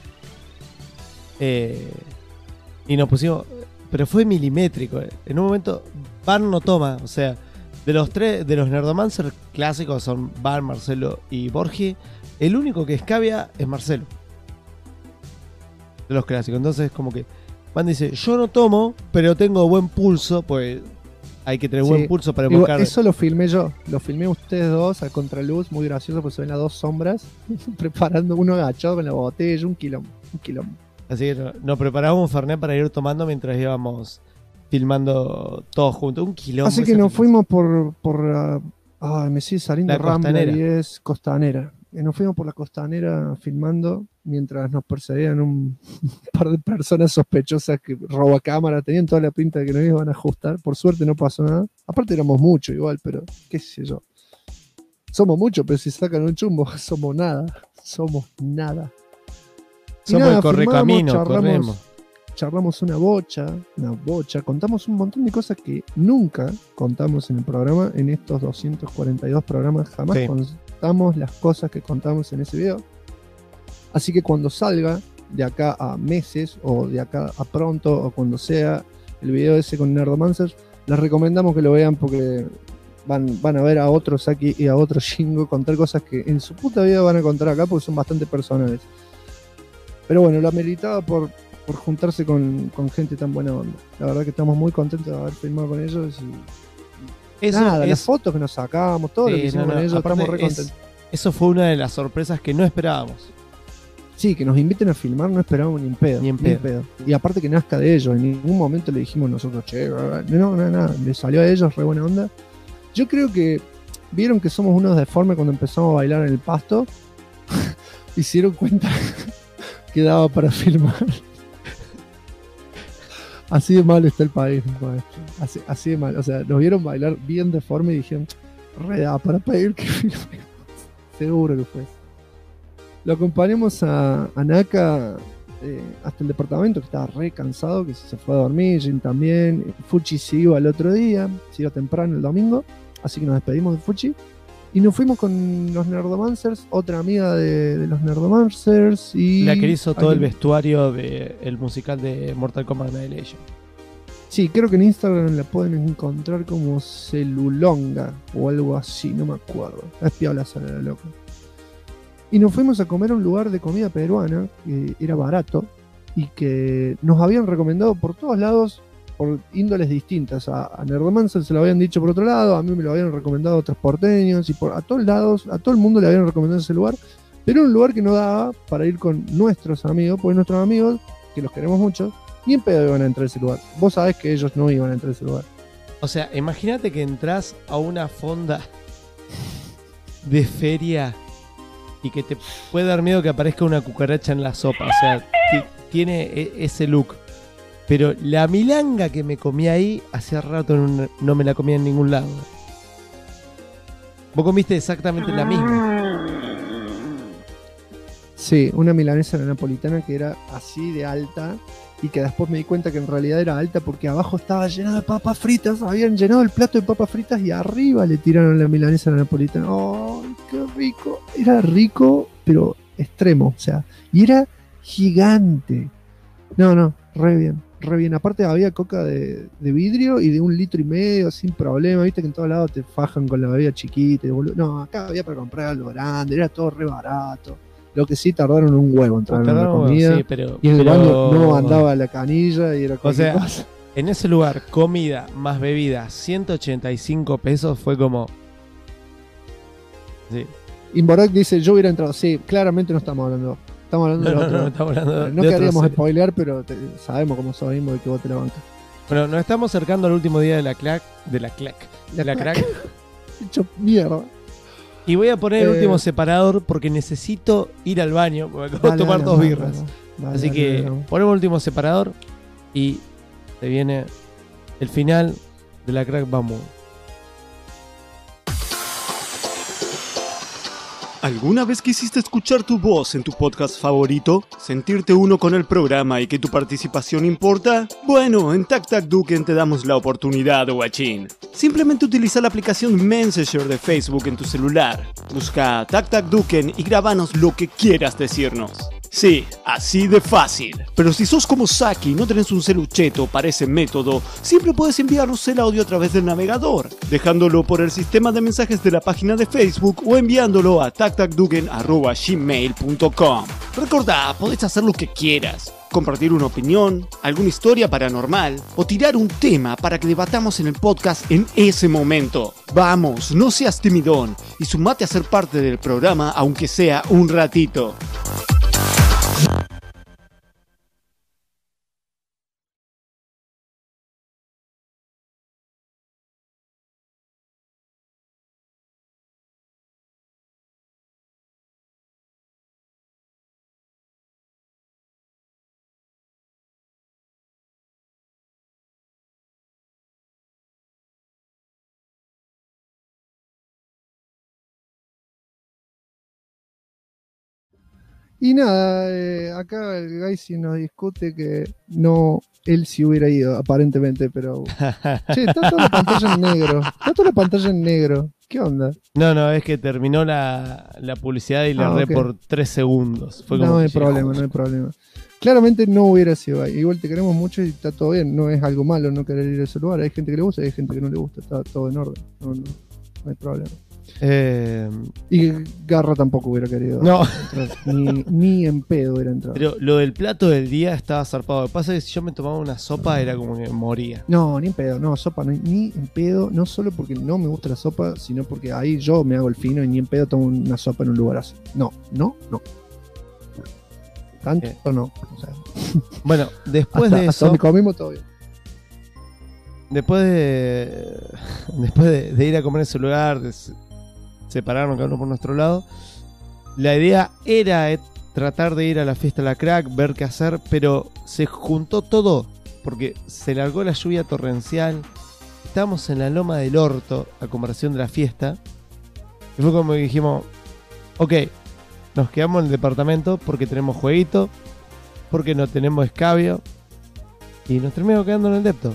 y nos pusimos, pero fue milimétrico. En un momento Van no toma, o sea, de los Nerdomancer clásicos son Van, Marcelo y Borgi, el único que escabia es Marcelo de los clásicos. Entonces como que Van dice, yo no tomo, pero tengo buen pulso, pues hay que tener Sí, buen pulso para igual, evocar. eso lo filmé yo, lo filmé ustedes dos a contraluz, muy gracioso, porque se ven las 2 sombras preparando, uno agachado con la botella, un quilombo. Así que nos preparamos un Fernet para ir tomando mientras íbamos filmando todos juntos. Un quilombo. Así que esa nos filmación. fuimos por me sigue saliendo La Rambler Costanera. y es Costanera. Y nos fuimos por la Costanera filmando mientras nos perseguían un par de personas sospechosas que roba cámara, tenían toda la pinta de que nos iban a ajustar. Por suerte no pasó nada. Aparte éramos muchos igual, pero qué sé yo. Somos muchos, pero si sacan un chumbo, somos nada. Y Somos nada, el correcamino, filmamos, corremos. charlamos una bocha, contamos un montón de cosas que nunca contamos en el programa, en estos 242 programas, jamás Sí. contamos las cosas que contamos en ese video. Así que cuando salga, de acá a meses, o de acá a pronto, o cuando sea el video ese con Nerdomancers, les recomendamos que lo vean porque van a ver a otros Saki y a otros Shingo contar cosas que en su puta vida van a contar acá porque son bastante personales. Pero bueno, lo ameritaba por juntarse con gente tan buena onda. La verdad que estamos muy contentos de haber filmado con ellos las fotos que nos sacábamos, todo lo que hicimos con ellos, estamos re contentos. Eso fue una de las sorpresas que no esperábamos. Sí, que nos inviten a filmar no esperábamos ni en pedo. Ni en pedo. Y aparte que nazca de ellos, en ningún momento le dijimos nosotros, che, no, le salió a ellos re buena onda. Yo creo que vieron que somos unos deformes cuando empezamos a bailar en el pasto. Y se dieron cuenta que daba para filmar. Así de mal está el país, maestro. Así de mal. O sea, nos vieron bailar bien deforme y dijeron, re da para pedir que filmemos. Seguro que fue. Lo acompañamos a Naka hasta el departamento, que estaba re cansado, que se fue a dormir. Jin también. Fuchi se iba el otro día, se iba temprano el domingo, así que nos despedimos de Fuchi y nos fuimos con los Nerdomancers, otra amiga de los Nerdomancers y la que hizo todo el vestuario del musical de Mortal Kombat Annihilation. Sí, creo que en Instagram la pueden encontrar como Celulonga o algo así, no me acuerdo. Es piola sala la loca. Y nos fuimos a comer a un lugar de comida peruana que era barato y que nos habían recomendado por todos lados, por índoles distintas. A Nerdomancer se lo habían dicho por otro lado, a mí me lo habían recomendado otros porteños y a todos lados, a todo el mundo le habían recomendado ese lugar. Pero era un lugar que no daba para ir con nuestros amigos, porque nuestros amigos, que los queremos mucho, ni en pedo iban a entrar a ese lugar. Vos sabés que ellos no iban a entrar a ese lugar. O sea, imagínate que entras a una fonda de feria y que te puede dar miedo que aparezca una cucaracha en la sopa. O sea, tiene ese look. Pero la milanga que me comí ahí, hace rato no me la comía en ningún lado. Vos comiste exactamente la misma. Sí, una milanesa napolitana que era así de alta y que después me di cuenta que en realidad era alta porque abajo estaba llena de papas fritas, habían llenado el plato de papas fritas y arriba le tiraron la milanesa napolitana. ¡Oh, qué rico! Era rico, pero extremo, o sea, y era gigante. No, re bien. Aparte había coca de vidrio y de 1,5 litros sin problema. Viste que en todos lados te fajan con la bebida chiquita. No, acá había para comprar algo grande, era todo re barato. Lo que sí tardaron un huevo en entrar en la comida. Sí, pero, y el baño no andaba la canilla y era cualquier cosa. En ese lugar, comida más bebida, 185 pesos, fue como... Sí. Inborak dice, yo hubiera entrado. Sí, claramente no estamos hablando. Estamos hablando de otro. No estamos hablando no queríamos spoilear, pero sabemos cómo sabemos de que vos te la bancas. Bueno, nos estamos acercando al último día de la crack. Hecho mierda. Y voy a poner el último separador porque necesito ir al baño, porque acabo de tomar 2 birras. Así que ponemos el último separador y se viene el final de la Crack Bamboo. ¿Alguna vez quisiste escuchar tu voz en tu podcast favorito? ¿Sentirte uno con el programa y que tu participación importa? Bueno, en Tac Tac Duken te damos la oportunidad, guachín. Simplemente utiliza la aplicación Messenger de Facebook en tu celular. Busca Tac Tac Duken y grábanos lo que quieras decirnos. Sí, así de fácil. Pero si sos como Saki y no tenés un celucheto para ese método, siempre puedes enviarnos el audio a través del navegador, dejándolo por el sistema de mensajes de la página de Facebook o enviándolo a tactacduken@gmail.com. Recordá, podés hacer lo que quieras. Compartir una opinión, alguna historia paranormal o tirar un tema para que debatamos en el podcast en ese momento. Vamos, no seas timidón y sumate a ser parte del programa aunque sea un ratito. Y nada, acá el Gaisi nos discute que no, él sí hubiera ido, aparentemente, pero... Che, está toda la pantalla en negro. Está toda la pantalla en negro. ¿Qué onda? No, es que terminó la publicidad y la red por 3 segundos. Fue como no hay problema. Claramente no hubiera sido ahí. Igual te queremos mucho y está todo bien. No es algo malo no querer ir a ese lugar. Hay gente que le gusta y hay gente que no le gusta. Está todo en orden. No hay problema. Y Garra tampoco hubiera querido. No. Ni en pedo hubiera entrado. Pero lo del plato del día estaba zarpado. Lo que pasa es que si yo me tomaba una sopa era como que moría. No, ni en pedo. No, sopa ni en pedo. No solo porque no me gusta la sopa, sino porque ahí yo me hago el fino y ni en pedo tomo una sopa en un lugar así. No. Tanto no. O sea, bueno, después de eso. Hasta donde comimos todo bien. Después de ir a comer en ese lugar, de separarnos cada uno por nuestro lado, la idea era tratar de ir a la fiesta de la Crack, ver qué hacer, pero se juntó todo porque se largó la lluvia torrencial. Estábamos en la Loma del Orto a comparación de la fiesta y fue como que dijimos, ok, nos quedamos en el departamento porque tenemos jueguito, porque no tenemos escabio y nos terminamos quedando en el depto.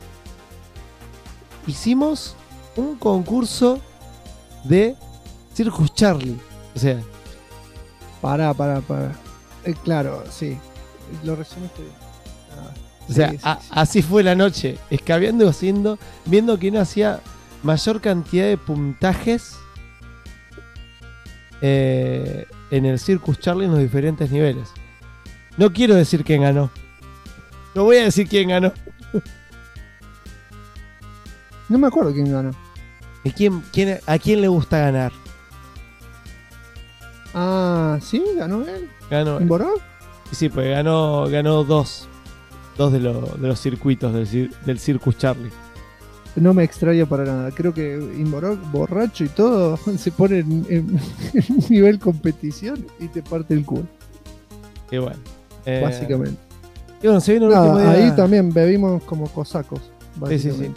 Hicimos un concurso de Circus Charlie. O sea, Para. Claro, sí. Lo resumiste bien. O sea, así fue la noche, escabeando y haciendo, viendo quién hacía mayor cantidad de puntajes en el Circus Charlie en los diferentes niveles. No quiero decir quién ganó. No voy a decir quién ganó. No me acuerdo quién ganó. ¿A quién le gusta ganar? Ah, sí, ganó él. Ganó. ¿Imboró? Sí, pues ganó dos de los circuitos del Circus Charlie. No me extraña para nada. Creo que Imboró, borracho y todo, se pone en nivel competición y te parte el culo. Y bueno. Básicamente. Y bueno, se vino el último día. Ahí también bebimos como cosacos. Sí.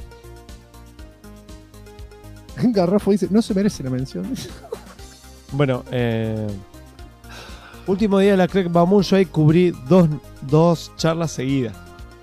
Garrafo dice, no se merece la mención. Bueno, último día de la Crack Bamun, yo ahí cubrí dos charlas seguidas.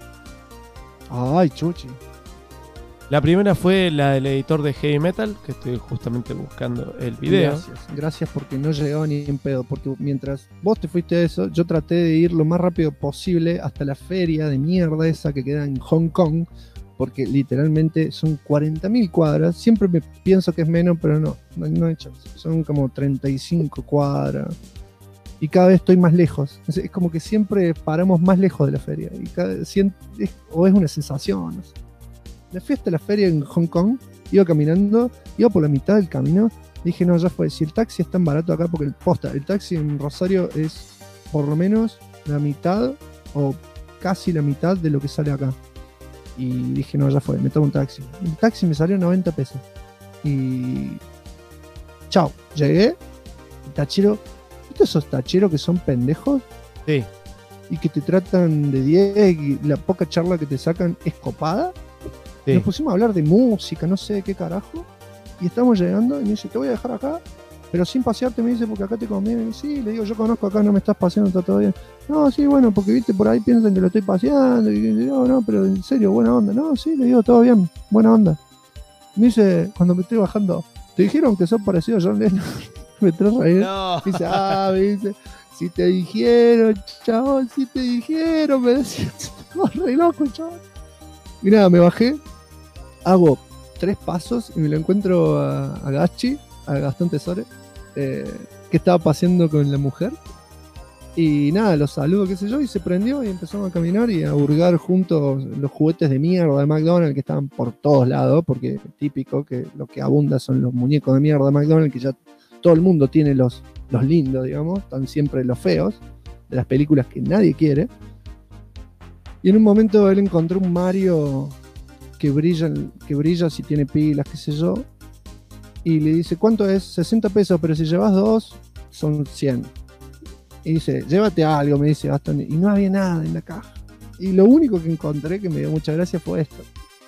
Ay, chuchi. La primera fue la del editor de Heavy Metal, que estoy justamente buscando el video. Gracias porque no llegaba ni en pedo. Porque mientras vos te fuiste a eso, yo traté de ir lo más rápido posible hasta la feria de mierda esa que queda en Hong Kong. Porque literalmente son 40.000 cuadras. Siempre me pienso que es menos, pero no hay chance. Son como 35 cuadras. Y cada vez estoy más lejos. Es como que siempre paramos más lejos de la feria. O es una sensación, no sé. La fiesta de la feria en Hong Kong, iba caminando, iba por la mitad del camino. Dije, no, ya fue. Si el taxi es tan barato acá, porque el taxi en Rosario es por lo menos la mitad o casi la mitad de lo que sale acá. Y dije, no, ya fue, me tomo un taxi. El taxi me salió 90 pesos. Y chao, llegué. El tachero, ¿viste esos tacheros que son pendejos? Sí. Y que te tratan de 10 y la poca charla que te sacan es copada. Sí. Nos pusimos a hablar de música, no sé de qué carajo. Y estamos llegando y me dice, te voy a dejar acá, pero sin pasearte, me dice, porque acá te conviene. Sí, le digo, yo conozco acá, no me estás paseando, está todo bien. No, sí, bueno, porque viste, por ahí piensan que lo estoy paseando. Y no, pero en serio, buena onda. No, sí, le digo, todo bien, buena onda. Me dice, cuando me estoy bajando, ¿te dijeron que sos parecido a John Lennon? Me trae a reír. No. Me dice, si te dijeron, chabón, si te dijeron, me decía, re loco, chabón. Y nada, me bajé, hago 3 pasos y me lo encuentro a Gachi, a Gastón Tesore, que estaba paseando con la mujer. Y nada, los saludo, qué sé yo, y se prendió y empezamos a caminar y a hurgar juntos los juguetes de mierda de McDonald's que estaban por todos lados, porque típico que lo que abunda son los muñecos de mierda de McDonald's, que ya todo el mundo tiene los lindos, digamos, están siempre los feos, de las películas que nadie quiere. Y en un momento él encontró un Mario que brilla si tiene pilas, qué sé yo, y le dice, ¿cuánto es? 60 pesos, pero si llevas 2 son 100. Y dice, llévate algo, me dice Gastón, y no había nada en la caja. Y lo único que encontré que me dio mucha gracia fue esto.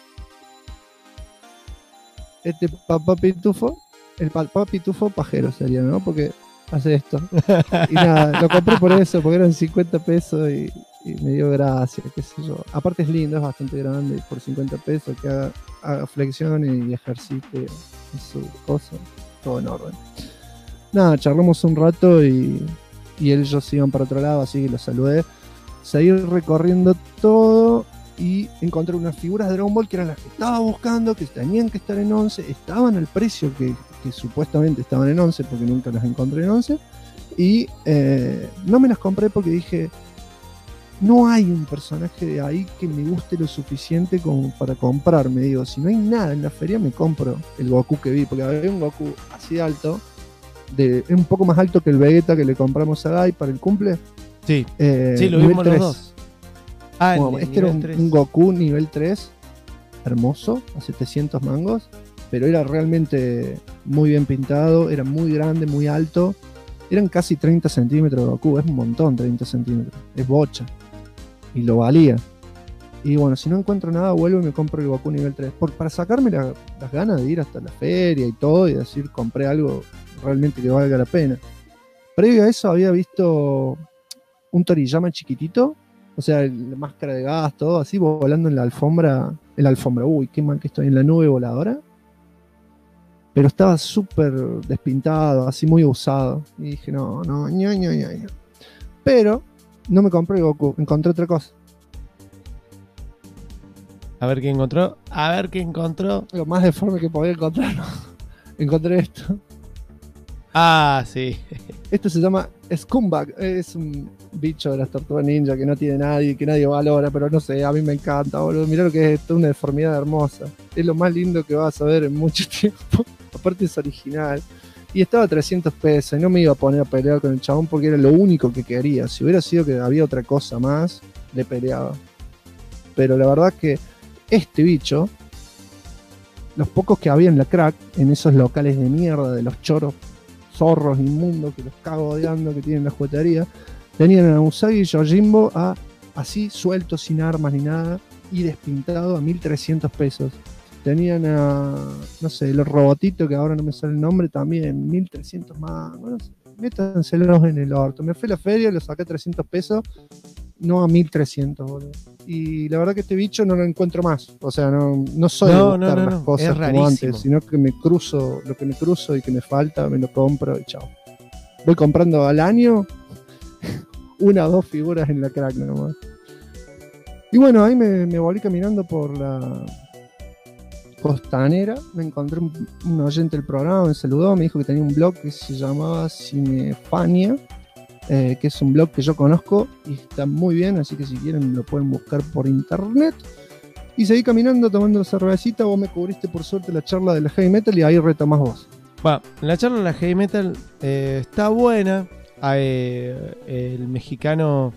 Este papá pitufo, el papá pitufo pajero sería, ¿no? Porque hace esto. Y nada, lo compré por eso, porque eran 50 pesos y me dio gracia, qué sé yo. Aparte es lindo, es bastante grande, por 50 pesos que haga flexión y ejercite en su cosa, todo en orden. Nada, charlamos un rato y ellos iban para otro lado, así que los saludé. Seguí recorriendo todo y encontré unas figuras de Dragon Ball que eran las que estaba buscando, que tenían que estar en 11, estaban al precio que que supuestamente estaban en 11, porque nunca las encontré en 11, y no me las compré porque dije, no hay un personaje de ahí que me guste lo suficiente como para comprarme. Digo, si no hay nada en la feria, me compro el Goku que vi, porque había un Goku así de alto, un poco más alto que el Vegeta que le compramos a Guy para el cumple. Sí, sí, lo vimos 3. los dos. Ah, Bueno, este era un Goku nivel 3, hermoso, a 700 mangos, pero era realmente muy bien pintado, era muy grande, muy alto. Eran casi 30 centímetros de Goku, es un montón 30 centímetros, es bocha. Y lo valía. Y bueno, si no encuentro nada, vuelvo y me compro el Goku nivel 3. Para sacarme las ganas de ir hasta la feria y todo, y decir, compré algo realmente que valga la pena. Previo a eso había visto un Toriyama chiquitito, o sea, la máscara de gas, todo así, volando en la alfombra. Uy, qué mal que estoy, en la nube voladora. Pero estaba súper despintado, así muy usado. Y dije, no. Pero no me compré el Goku, encontré otra cosa. A ver qué encontró. Lo más deforme que podía encontrar, ¿no? Encontré esto. Ah, sí. Esto se llama Scumbag. Es un bicho de las Tortugas Ninja que no tiene nadie, que nadie valora, pero no sé, a mí me encanta, boludo. Mirá lo que es esto, una deformidad hermosa. Es lo más lindo que vas a ver en mucho tiempo. Aparte es original. Y estaba a 300 pesos y no me iba a poner a pelear con el chabón porque era lo único que quería. Si hubiera sido que había otra cosa más, le peleaba. Pero la verdad que este bicho, los pocos que había en la Crack, en esos locales de mierda de los choros, zorros inmundos que los cago odiando que tienen la juguetería, tenían a Usagi y Yojimbo así sueltos, sin armas ni nada, y despintado a 1.300 pesos. Tenían a, no sé, los robotitos, que ahora no me sale el nombre, también 1.300 más. Bueno, métanselos en el orto. Me fui a la feria, lo saqué a 300 pesos, no a 1.300, boludo. Y la verdad que este bicho no lo encuentro más. O sea, no soy de buscar las cosas como antes, sino que me cruzo, lo que me cruzo y que me falta, me lo compro y chao. Voy comprando al año 1 o 2 figuras en la Crack nomás. Y bueno, ahí me volví caminando por la Costanera, me encontré un oyente del programa, me saludó, me dijo que tenía un blog que se llamaba Cinefania, que es un blog que yo conozco y está muy bien, así que si quieren lo pueden buscar por internet. Y seguí caminando tomando cervecita. Vos me cubriste por suerte la charla de la heavy metal y ahí retomás vos. Va, la charla de la heavy metal está buena. El mexicano,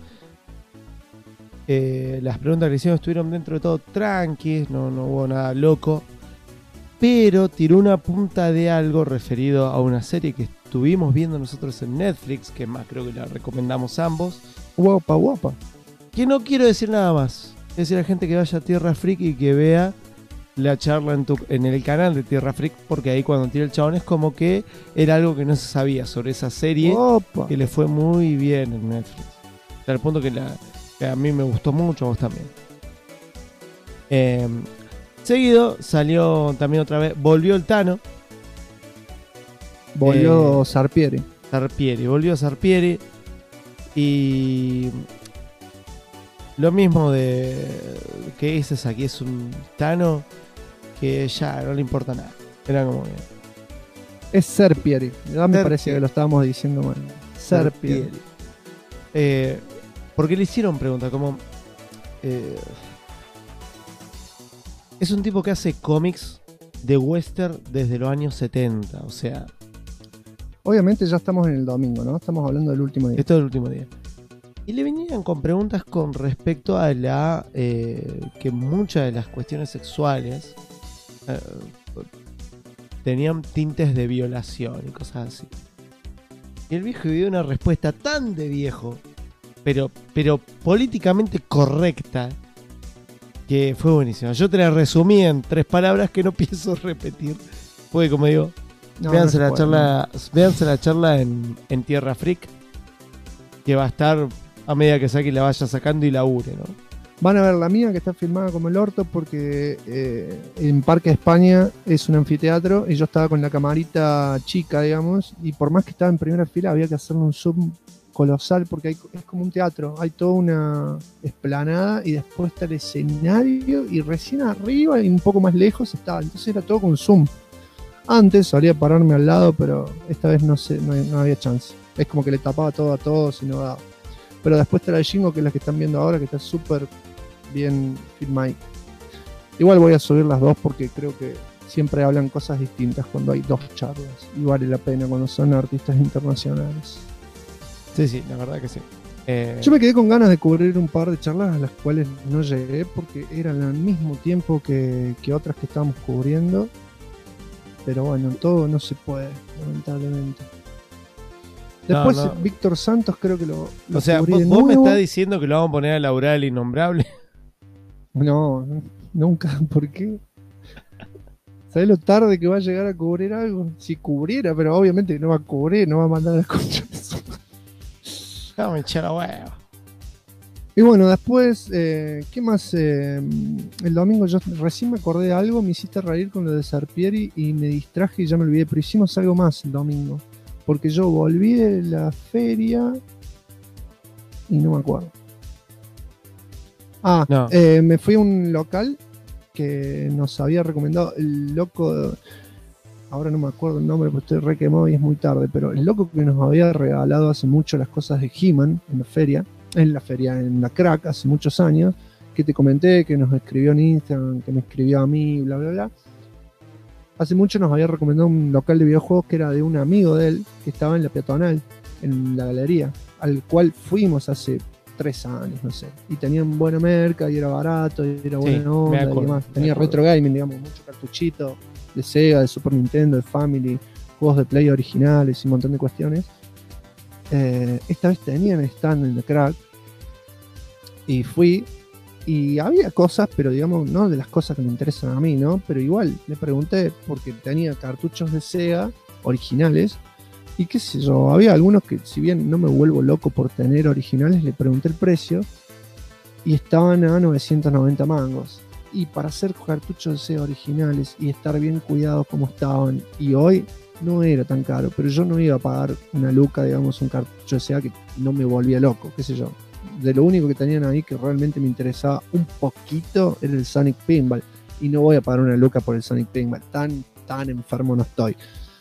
las preguntas que le hicieron estuvieron dentro de todo tranquis, no hubo nada loco, pero tiró una punta de algo referido a una serie que estuvimos viendo nosotros en Netflix, que más creo que la recomendamos ambos. Guapa. Que no quiero decir nada más. Es decir, a la gente que vaya a Tierra Freak y que vea la charla en el canal de Tierra Freak, porque ahí cuando tira el chabón es como que era algo que no se sabía sobre esa serie. Opa. Que le fue muy bien en Netflix. Hasta el punto que a mí me gustó mucho, a vos también. Seguido salió también otra vez, volvió el Tano. Volvió Sarpieri. Volvió Sarpieri. Y lo mismo de que dices aquí, es un Tano que ya no le importa nada. Era como bien. Es Sarpieri. Ya me parecía que lo estábamos diciendo mal. Sarpieri. Porque le hicieron preguntas como es un tipo que hace cómics de western desde los años 70, o sea, obviamente ya estamos en el domingo, ¿no? Estamos hablando del último día. Esto es el último día. Y le venían con preguntas con respecto a la que muchas de las cuestiones sexuales tenían tintes de violación y cosas así. Y el viejo dio una respuesta tan de viejo, pero políticamente correcta, que fue buenísima. Yo te la resumí en 3 palabras que no pienso repetir. Porque como digo, véanse la charla en Tierra Freak, que va a estar a medida que Saki la vaya sacando y labure, ¿no? Van a ver la mía, que está filmada como el orto, porque en Parque España es un anfiteatro y yo estaba con la camarita chica, digamos, y por más que estaba en primera fila había que hacerle un zoom colosal porque es como un teatro, hay toda una explanada y después está el escenario y recién arriba y un poco más lejos estaba, entonces era todo con zoom. Antes solía pararme al lado, pero esta vez no había chance. Es como que le tapaba todo a todos y no daba. Pero después está la de Jingo, que es la que están viendo ahora, que está súper bien filmada. Igual voy a subir las dos porque creo que siempre hablan cosas distintas cuando hay dos charlas. Y vale la pena cuando son artistas internacionales. Sí, la verdad que sí. Yo me quedé con ganas de cubrir un par de charlas a las cuales no llegué porque eran al mismo tiempo que otras que estábamos cubriendo. Pero bueno, todo no se puede, lamentablemente. Después Víctor Santos creo que lo o sea, cubrí de vos me nuevo. estás diciendo que lo vamos a poner a laburar el innombrable. No, nunca. ¿Por qué? ¿Sabés lo tarde que va a llegar a cubrir algo? Si cubriera, pero obviamente no va a cubrir, no va a mandar a la concha de su madre. Vamos a echar la hueva. Y bueno, después, ¿qué más? El domingo yo recién me acordé de algo, me hiciste reír con lo de Sarpieri y me distraje y ya me olvidé, pero hicimos algo más el domingo. Porque yo volví de la feria y no me acuerdo. No. Me fui a un local que nos había recomendado el loco, ahora no me acuerdo el nombre porque estoy re quemado y es muy tarde, pero el loco que nos había regalado hace mucho las cosas de He-Man en la Crack, hace muchos años, que te comenté, que nos escribió en Instagram, que me escribió a mí, bla, bla, bla. Hace mucho nos había recomendado un local de videojuegos que era de un amigo de él, que estaba en la peatonal, en la galería, al cual fuimos hace 3 años, no sé. Y tenían buena merca, y era barato, y era buena onda, y demás. Tenía retro gaming, digamos, mucho cartuchito de Sega, de Super Nintendo, de Family, juegos de Play originales y un montón de cuestiones. Esta vez tenían stand en The Crack y fui y había cosas, pero digamos no de las cosas que me interesan a mí, ¿no? Pero igual le pregunté porque tenía cartuchos de Sega originales y qué sé yo, había algunos que si bien no me vuelvo loco por tener originales, le pregunté el precio y estaban a 990 mangos. Y para hacer cartuchos de Sega originales y estar bien cuidados como estaban, y hoy no era tan caro, pero yo no iba a pagar una luca, digamos, un cartucho de Sega que no me volvía loco, qué sé yo. De lo único que tenían ahí que realmente me interesaba un poquito era el Sonic Pinball, y no voy a pagar una luca por el Sonic Pinball, tan enfermo no estoy.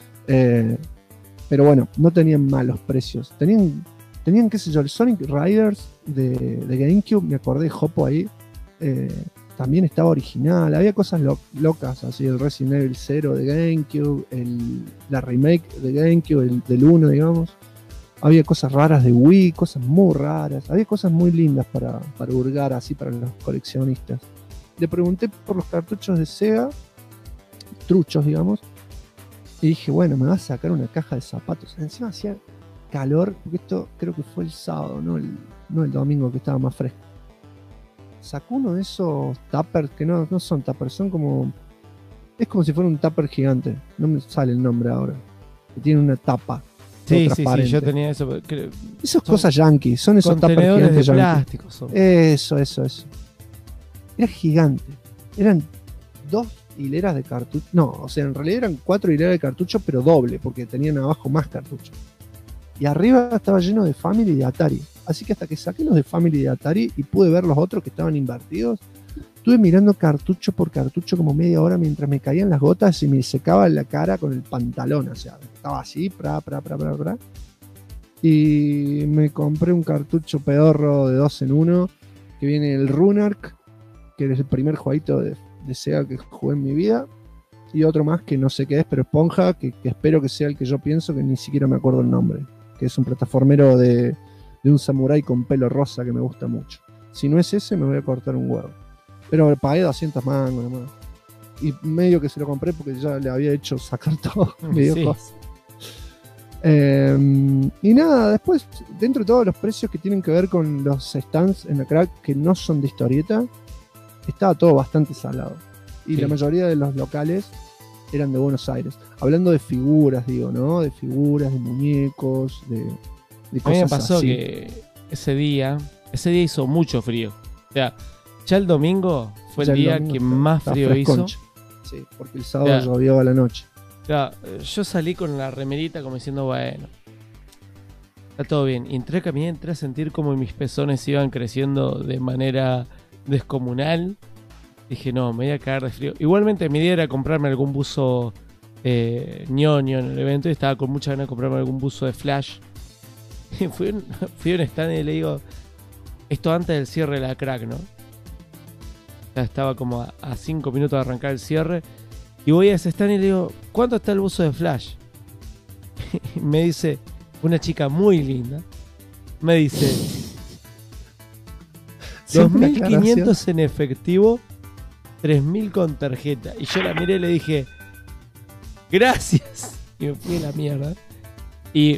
Pero bueno, no tenían malos precios, tenían qué sé yo, el Sonic Riders de GameCube, me acordé de Hopo ahí, también estaba original, había cosas locas, así el Resident Evil 0 de GameCube, la remake de GameCube, del 1, digamos. Había cosas raras de Wii, cosas muy raras, había cosas muy lindas para hurgar así para los coleccionistas. Le pregunté por los cartuchos de Sega, truchos, digamos, y dije, bueno, me va a sacar una caja de zapatos. Encima hacía calor, porque esto creo que fue el sábado, no el domingo, que estaba más fresco. Sacó uno de esos tuppers que no son tuppers, son como... Es como si fuera un tupper gigante. No me sale el nombre ahora. Que tiene una tapa. Sí, yo tenía eso. Esas cosas yankees, son esos tuppers gigantes de plástico. Eso. Era gigante. Eran 2 hileras de cartucho. No, o sea, en realidad eran 4 hileras de cartucho, pero doble, porque tenían abajo más cartuchos. Y arriba estaba lleno de Family y de Atari. Así que hasta que saqué los de Family y de Atari y pude ver los otros que estaban invertidos, estuve mirando cartucho por cartucho como media hora mientras me caían las gotas y me secaba la cara con el pantalón. O sea, estaba así, y me compré un cartucho pedorro de 2 en 1 que viene el Runark, que es el primer jueguito de Sega que jugué en mi vida, y otro más que no sé qué es, pero esponja, que espero que sea el que yo pienso, que ni siquiera me acuerdo el nombre, que es un plataformero de un samurái con pelo rosa que me gusta mucho. Si no es ese, me voy a cortar un huevo. Pero pagué 200 mangos nomás. Y medio que se lo compré porque ya le había hecho sacar todo. Sí. Cosas. Y nada, después, dentro de todos los precios que tienen que ver con los stands en la Crack, que no son de historieta, estaba todo bastante salado. Y la mayoría de los locales eran de Buenos Aires. Hablando de figuras, digo, ¿no? De figuras, de muñecos, de cosas. A mí me pasó así. que ese día hizo mucho frío. O sea, ya el domingo fue el día que más frío hizo. Sí, porque el sábado llovió a la noche. Claro, yo salí con la remerita como diciendo, bueno, está todo bien. Y entré a sentir como mis pezones iban creciendo de manera descomunal. Dije, no, me voy a cagar de frío. Igualmente mi idea era comprarme algún buzo ñoño en el evento y estaba con mucha ganas de comprarme algún buzo de Flash. Y fui a un stand y le digo, esto antes del cierre de la crack, ¿no? Ya estaba como a 5 minutos de arrancar el cierre. Y voy a ese stand y le digo, ¿cuánto está el buzo de Flash? Y me dice, una chica muy linda, me dice 2.500 en efectivo, 3.000 con tarjeta. Y yo la miré y le dije, gracias. Y me fui a la mierda. Y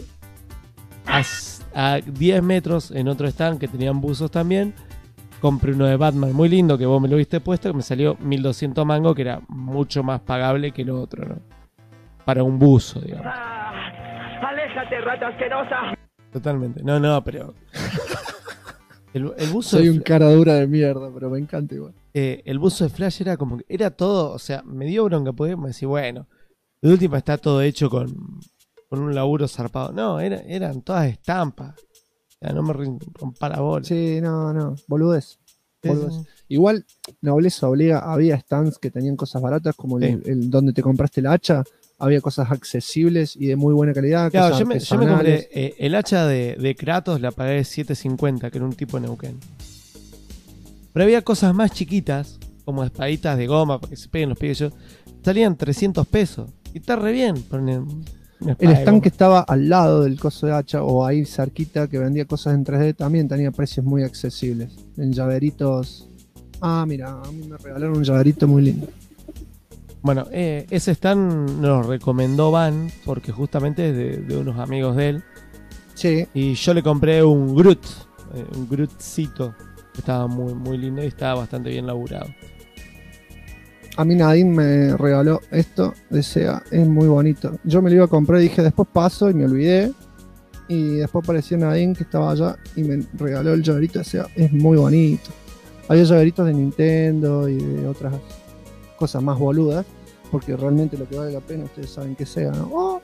a 10 metros en otro stand que tenían buzos también, compré uno de Batman muy lindo que vos me lo viste puesto, que me salió 1.200 mangos, que era mucho más pagable que el otro, ¿no? Para un buzo, digamos. ¡Aléjate, rata asquerosa! Totalmente. No, pero el buzo Soy un cara dura de mierda, pero me encanta igual. El buzo de Flash era como que era todo, o sea, me dio bronca, podíamos decir, bueno, de última está todo hecho con un laburo zarpado. No, eran todas estampas. O sea, no me rompa la bola. Sí, no, boludez. Igual, nobleza obliga, había stands que tenían cosas baratas, como el donde te compraste el hacha, había cosas accesibles y de muy buena calidad. Claro, yo me compré el hacha de Kratos, la pagué $7.50, que era un tipo de Neuquén. Pero había cosas más chiquitas, como espaditas de goma para que se peguen los pies. Salían $300. Y está re bien. El stand que estaba al lado del coso de hacha, o ahí cerquita, que vendía cosas en 3D, también tenía precios muy accesibles. En llaveritos. Ah, mira, a mí me regalaron un llaverito muy lindo. Bueno, ese stand nos lo recomendó Van, porque justamente es de unos amigos de él. Sí. Y yo le compré un Groot, un Grootcito, que estaba muy, muy lindo y estaba bastante bien laburado. A mí Nadine me regaló esto de SEA, es muy bonito. Yo me lo iba a comprar y dije, después paso, y me olvidé. Y después apareció Nadine, que estaba allá, y me regaló el llaverito de SEA. Es muy bonito. Había llaveritos de Nintendo y de otras cosas más boludas, porque realmente lo que vale la pena, ustedes saben que SEA, ¿no?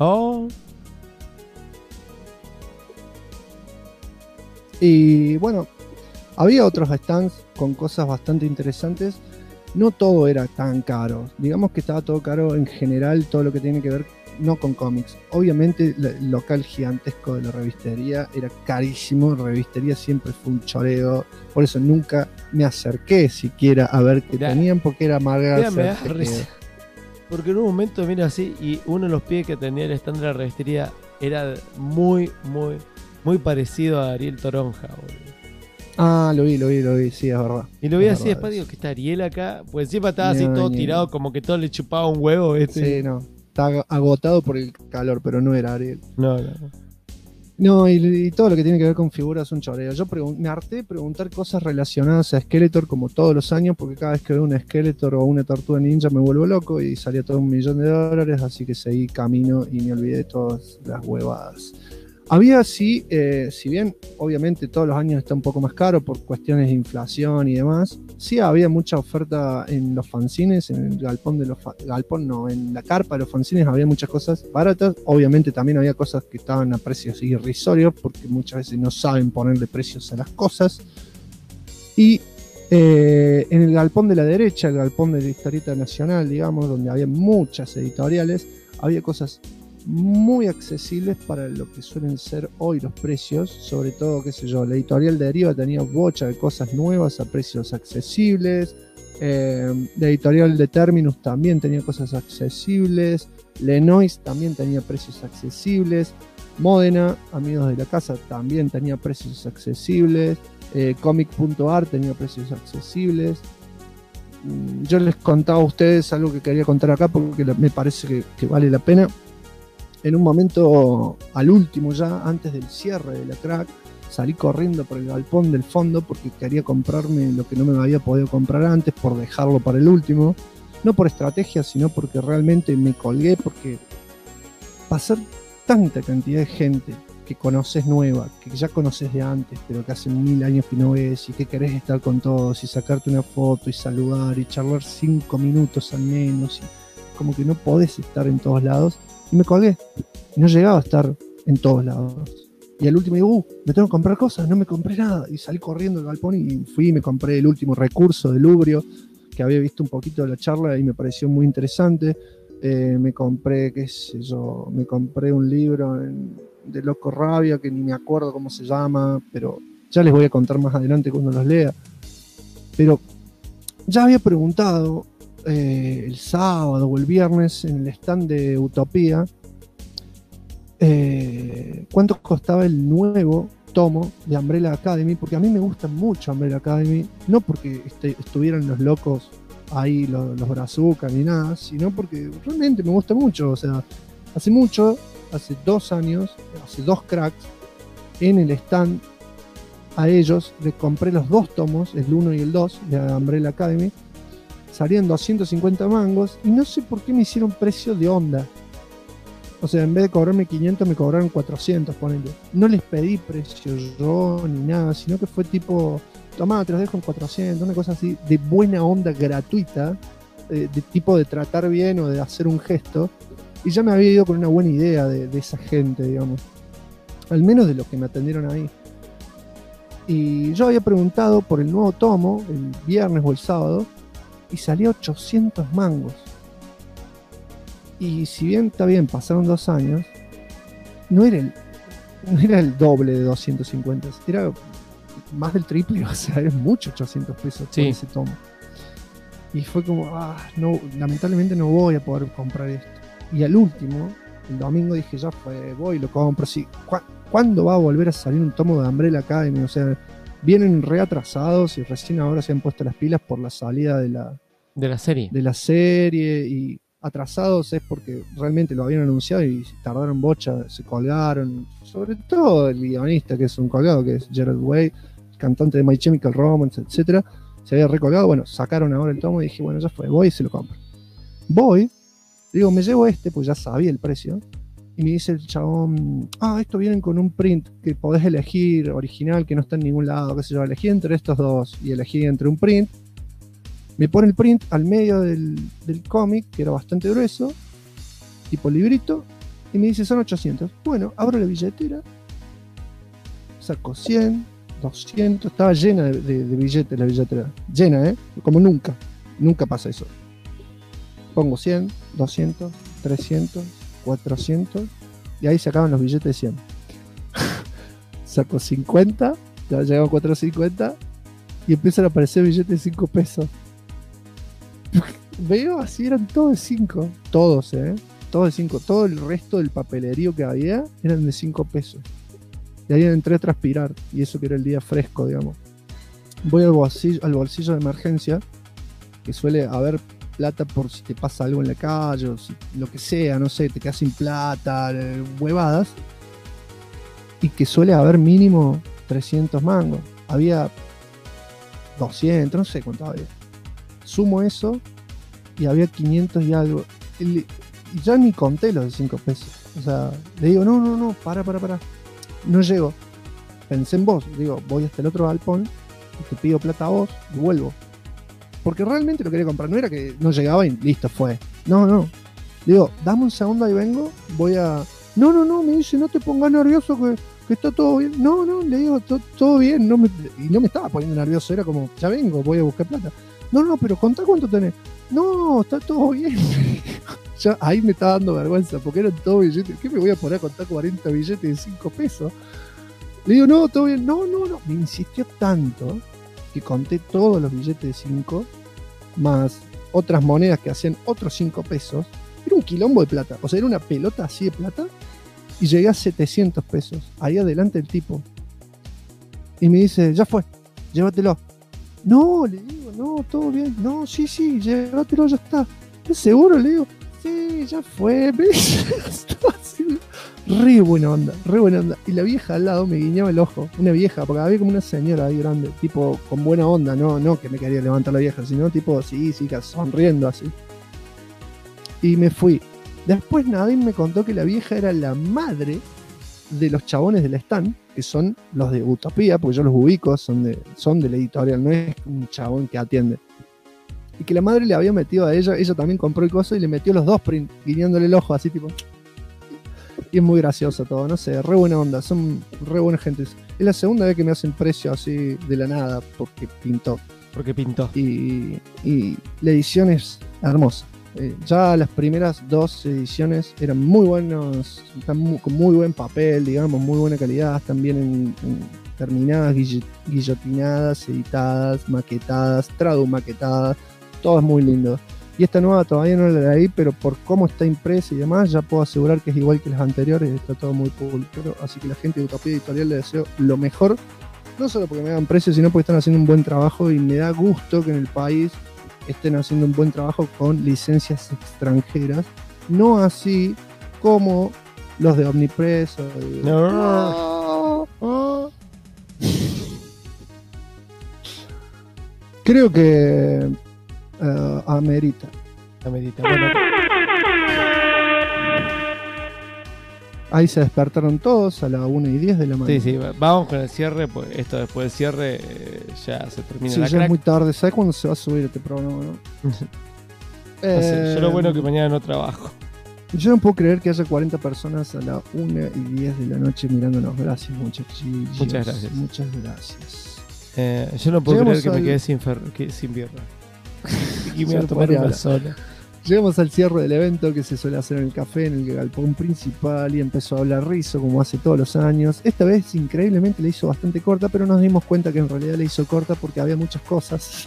Y bueno, había otros stands con cosas bastante interesantes. No todo era tan caro. Digamos que estaba todo caro en general, todo lo que tiene que ver no con cómics. Obviamente el local gigantesco de la revistería era carísimo. La revistería siempre fue un choreo. Por eso nunca me acerqué siquiera a ver qué tenían, porque era amargarse. Porque en un momento, mira así, y uno de los pies que tenía el stand de la revistería era muy, muy, muy parecido a Ariel Toronja, boludo. Ah, lo vi, sí, es verdad. Y lo vi así, después digo, que está Ariel acá, pues encima estaba así todo tirado, como que todo le chupaba un huevo. Sí, no, estaba agotado por el calor, pero no era Ariel. No, y todo lo que tiene que ver con figuras es un choreo. Yo me harté de preguntar cosas relacionadas a Skeletor como todos los años, porque cada vez que veo una Skeletor o una Tortuga Ninja me vuelvo loco y salía todo $1.000.000, así que seguí camino y me olvidé de todas las huevadas. Había sí, si bien obviamente todos los años está un poco más caro por cuestiones de inflación y demás, sí había mucha oferta en los fanzines, en el galpón en la carpa de los fanzines había muchas cosas baratas. Obviamente también había cosas que estaban a precios irrisorios, porque muchas veces no saben ponerle precios a las cosas. Y en el galpón de la derecha, el galpón de la historieta nacional, digamos, donde había muchas editoriales, había cosas muy accesibles para lo que suelen ser hoy los precios, sobre todo, qué sé yo, la editorial Deriva tenía bocha de cosas nuevas a precios accesibles, la editorial de Terminus también tenía cosas accesibles, Lenois también tenía precios accesibles, Módena, amigos de la casa, también tenía precios accesibles, Comic.art tenía precios accesibles. Yo les contaba a ustedes algo que quería contar acá porque me parece que vale la pena. En un momento, al último ya, antes del cierre de la crack, salí corriendo por el galpón del fondo porque quería comprarme lo que no me había podido comprar antes, por dejarlo para el último. No por estrategia, sino porque realmente me colgué, porque pasar tanta cantidad de gente que conoces nueva, que ya conoces de antes, pero que hace 1000 años que no ves y que querés estar con todos y sacarte una foto y saludar y charlar 5 minutos al menos, y como que no podés estar en todos lados. Y me colgué. No llegaba a estar en todos lados. Y al último digo, me tengo que comprar cosas, no me compré nada. Y salí corriendo del galpón y fui y me compré el último recurso de Lubrio, que había visto un poquito de la charla y me pareció muy interesante. Me compré, qué sé yo, me compré un libro de Loco Rabia, que ni me acuerdo cómo se llama, pero ya les voy a contar más adelante cuando los lea. Pero ya había preguntado el sábado o el viernes en el stand de Utopía cuánto costaba el nuevo tomo de Umbrella Academy, porque a mí me gusta mucho Umbrella Academy, no porque estuvieran los locos ahí, los Brazuca ni nada, sino porque realmente me gusta mucho. O sea, hace 2 años, hace 2 cracks, en el stand a ellos les compré los 2 tomos, el 1 y el 2 de Umbrella Academy, salían 250 mangos y no sé por qué me hicieron precio de onda. O sea, en vez de cobrarme 500 me cobraron 400, ponele. No les pedí precio yo ni nada, sino que fue tipo, tomá, te los dejo en 400, una cosa así, de buena onda, gratuita, de tipo de tratar bien o de hacer un gesto. Y ya me había ido con una buena idea de esa gente, digamos. Al menos de los que me atendieron ahí. Y yo había preguntado por el nuevo tomo, el viernes o el sábado, y salía 800 mangos. Y si bien está bien, pasaron 2 años, no era el doble de 250, era más del triple, o sea, era mucho 800 pesos por ese tomo. Y fue como, no, lamentablemente no voy a poder comprar esto. Y al último, el domingo dije, ya fue, voy y lo compro. Sí, ¿cuándo va a volver a salir un tomo de Umbrella Academy? O sea, vienen reatrasados y recién ahora se han puesto las pilas por la salida de la serie. Y atrasados es porque realmente lo habían anunciado y tardaron bocha, se colgaron. Sobre todo el guionista, que es un colgado, que es Gerard Way, cantante de My Chemical Romance, etcétera, se había recolgado. Bueno, sacaron ahora el tomo y dije, bueno, ya fue, voy y se lo compro. Voy, digo, me llevo pues ya sabía el precio. Y me dice el chabón, esto vienen con un print que podés elegir, original, que no está en ningún lado, qué sé yo, elegí entre estos dos y elegí entre un print. Me pone el print al medio del cómic, que era bastante grueso, tipo librito, y me dice, son 800. Bueno, abro la billetera, saco 100, 200, estaba llena de billetes la billetera, llena, como nunca pasa eso. Pongo 100, 200, 300, 400, y ahí se acaban los billetes de 100. Saco 50, ya llegaban 450, y empiezan a aparecer billetes de 5 pesos. Veo así, eran todos de 5. Todos de 5. Todo el resto del papelerío que había eran de 5 pesos. Y ahí entré a transpirar. Y eso que era el día fresco, digamos. Voy al bolsillo de emergencia, que suele haber plata por si te pasa algo en la calle, o si, lo que sea, no sé, te quedas sin plata, huevadas. Y que suele haber mínimo 300 mangos. Había 200, no sé cuánto había. Sumo eso y había 500 y algo. Y ya ni conté los de 5 pesos. O sea, le digo, no, para. No llego. Pensé en vos. Digo, voy hasta el otro galpón y te pido plata a vos y vuelvo. Porque realmente lo quería comprar. No era que no llegaba y listo, fue. No. Digo, dame un segundo, ahí vengo. Voy a... No, me dice, no te pongas nervioso que está todo bien. No, le digo, todo bien. Y no me estaba poniendo nervioso. Era como, ya vengo, voy a buscar plata. No, pero contá cuánto tenés. No, está todo bien. Ya ahí me estaba dando vergüenza porque eran todos billetes. ¿Qué me voy a poner a contar 40 billetes de 5 pesos? Le digo, no, todo bien. No. Me insistió tanto que conté todos los billetes de 5 más otras monedas que hacían otros 5 pesos. Era un quilombo de plata. O sea, era una pelota así de plata y llegué a 700 pesos. Ahí adelante el tipo. Y me dice, ya fue, llévatelo. No, le digo, no, todo bien. No, sí, llévatelo, ya está. ¿Estás seguro? Le digo, sí, ya fue. Re buena onda. Y la vieja al lado me guiñaba el ojo. Una vieja, porque había como una señora ahí grande, tipo con buena onda, no que me quería levantar la vieja, sino tipo, sí, sonriendo así. Y me fui. Después Nadine me contó que la vieja era la madre de los chabones del stand, que son los de Utopía, porque yo los ubico, son de la editorial, no es un chabón que atiende. Y que la madre le había metido a ella también compró el coso y le metió los 2 prints, guiñándole el ojo, así tipo. Y es muy gracioso todo, no sé, re buena onda, son re buenas gentes. Es la segunda vez que me hacen precio así de la nada, porque pintó. Porque pintó. Y la edición es hermosa. Ya las primeras 2 ediciones eran muy buenos, con muy buen papel, digamos, muy buena calidad, están bien terminadas, guillotinadas, editadas, maquetadas, maquetadas, todo es muy lindo. Y esta nueva todavía no la leí, pero por cómo está impresa y demás, ya puedo asegurar que es igual que las anteriores, está todo muy cool. Así que la gente de Utopía Editorial le deseo lo mejor, no solo porque me hagan precio, sino porque están haciendo un buen trabajo y me da gusto que en el país estén haciendo un buen trabajo con licencias extranjeras, no así como los de Omnipress o de... Creo que amerita. Bueno, ahí se despertaron todos a las 1:10 de la mañana. sí, vamos con el cierre, pues esto después del cierre ya se termina sí, la ya crack. es muy tarde. ¿Sabes cuándo se va a subir este programa, no? Yo lo bueno que mañana no trabajo. Yo no puedo creer que haya 40 personas a las 1:10 de la noche mirándonos. Gracias, muchachos. Muchas gracias. Muchas gracias. Yo no puedo Llegamos creer que me al- quedé sin birra. Y me Yo voy a no tomar podría una hablar. sola. Llegamos al cierre del evento que se suele hacer en el café, en el galpón principal, y empezó a hablar Rizzo como hace todos los años. Esta vez increíblemente la hizo bastante corta, pero nos dimos cuenta que en realidad la hizo corta porque había muchas cosas.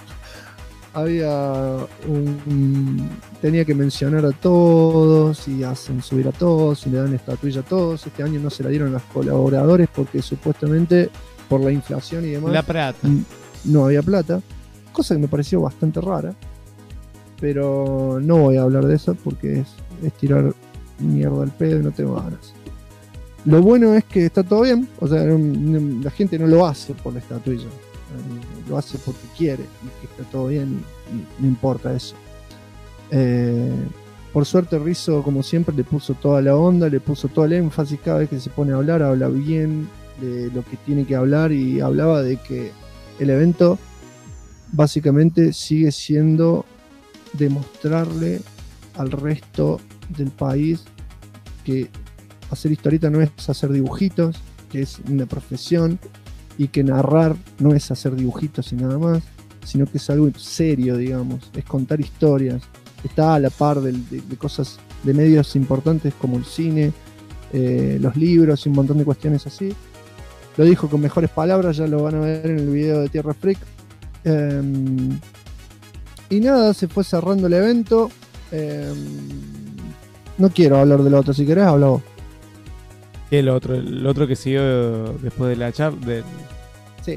Tenía que mencionar a todos y hacen subir a todos y le dan estatuilla a todos. Este año no se la dieron a los colaboradores porque supuestamente por la inflación y demás La plata. no había plata, cosa que me pareció bastante rara, pero no voy a hablar de eso porque es tirar mierda al pedo y no tengo ganas. Lo bueno es que está todo bien, o sea, la gente no lo hace por la estatuilla, lo hace porque quiere y que está todo bien y no importa eso. Por suerte Rizzo, como siempre, le puso toda la onda, le puso todo el énfasis. Cada vez que se pone a hablar, habla bien de lo que tiene que hablar, y hablaba de que el evento básicamente sigue siendo demostrarle al resto del país que hacer historieta no es hacer dibujitos, que es una profesión, y que narrar no es hacer dibujitos y nada más, sino que es algo serio, digamos, es contar historias. Está a la par de cosas, de medios importantes como el cine, los libros y un montón de cuestiones así. Lo dijo con mejores palabras, ya lo van a ver en el video de Tierra Freak. Y nada, se fue cerrando el evento. No quiero hablar de lo otro, si querés habla vos. El otro que siguió después de la charla. Sí.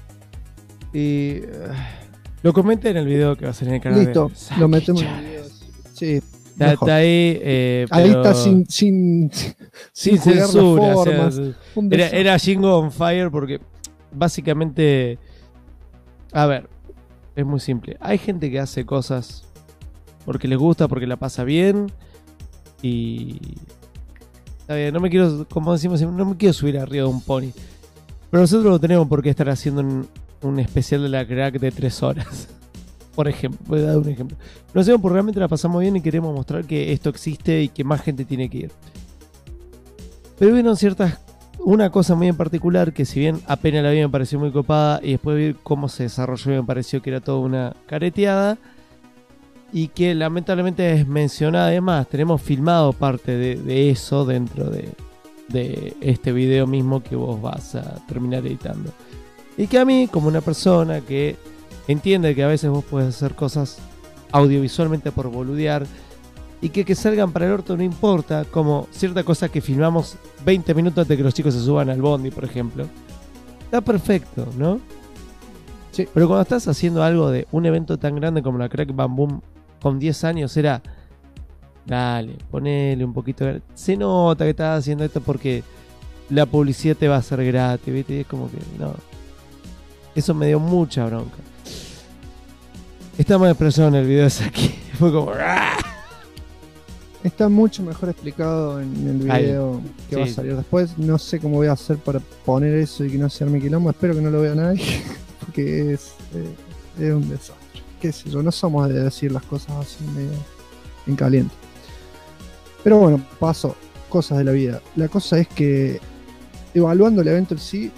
Y lo comenté en el video que va a salir en el canal. Listo, lo metemos en el video. Sí, está ahí. ahí pero está sin cuidar las censura. O sea, formas. Un desastre. era Jingo on Fire porque básicamente, a ver, es muy simple. Hay gente que hace cosas porque les gusta, porque la pasa bien, y está bien. No me quiero, como decimos, no me quiero subir arriba de un pony. Pero nosotros no tenemos por qué estar haciendo un especial de la crack de 3 horas. Por ejemplo, voy a dar un ejemplo. Lo hacemos porque realmente la pasamos bien y queremos mostrar que esto existe y que más gente tiene que ir. Pero vieron una cosa muy en particular que, si bien apenas la vi me pareció muy copada, y después vi cómo se desarrolló y me pareció que era toda una careteada, y que lamentablemente es mencionada. Además, tenemos filmado parte de eso dentro de este video mismo que vos vas a terminar editando. Y que a mí, como una persona que entiende que a veces vos puedes hacer cosas audiovisualmente por boludear, y que salgan para el orto no importa, como cierta cosa que filmamos 20 minutos antes de que los chicos se suban al bondi, por ejemplo, está perfecto, ¿no? Sí. Pero cuando estás haciendo algo de un evento tan grande como la Crack Bam Boom con 10 años, era dale, ponele un poquito. Se nota que estás haciendo esto porque la publicidad te va a hacer gratis, ¿viste? Y es como que no. Eso me dio mucha bronca. Está más expresado en el video de aquí. Fue como ¡ah! Está mucho mejor explicado en el video que va a sí. salir después. No sé cómo voy a hacer para poner eso y que no se arme quilombo. Espero que no lo vea nadie, porque es un desastre. Qué sé yo, no somos de decir las cosas así medio en caliente. Pero bueno, pasó. Cosas de la vida. La cosa es que, evaluando el evento en sí,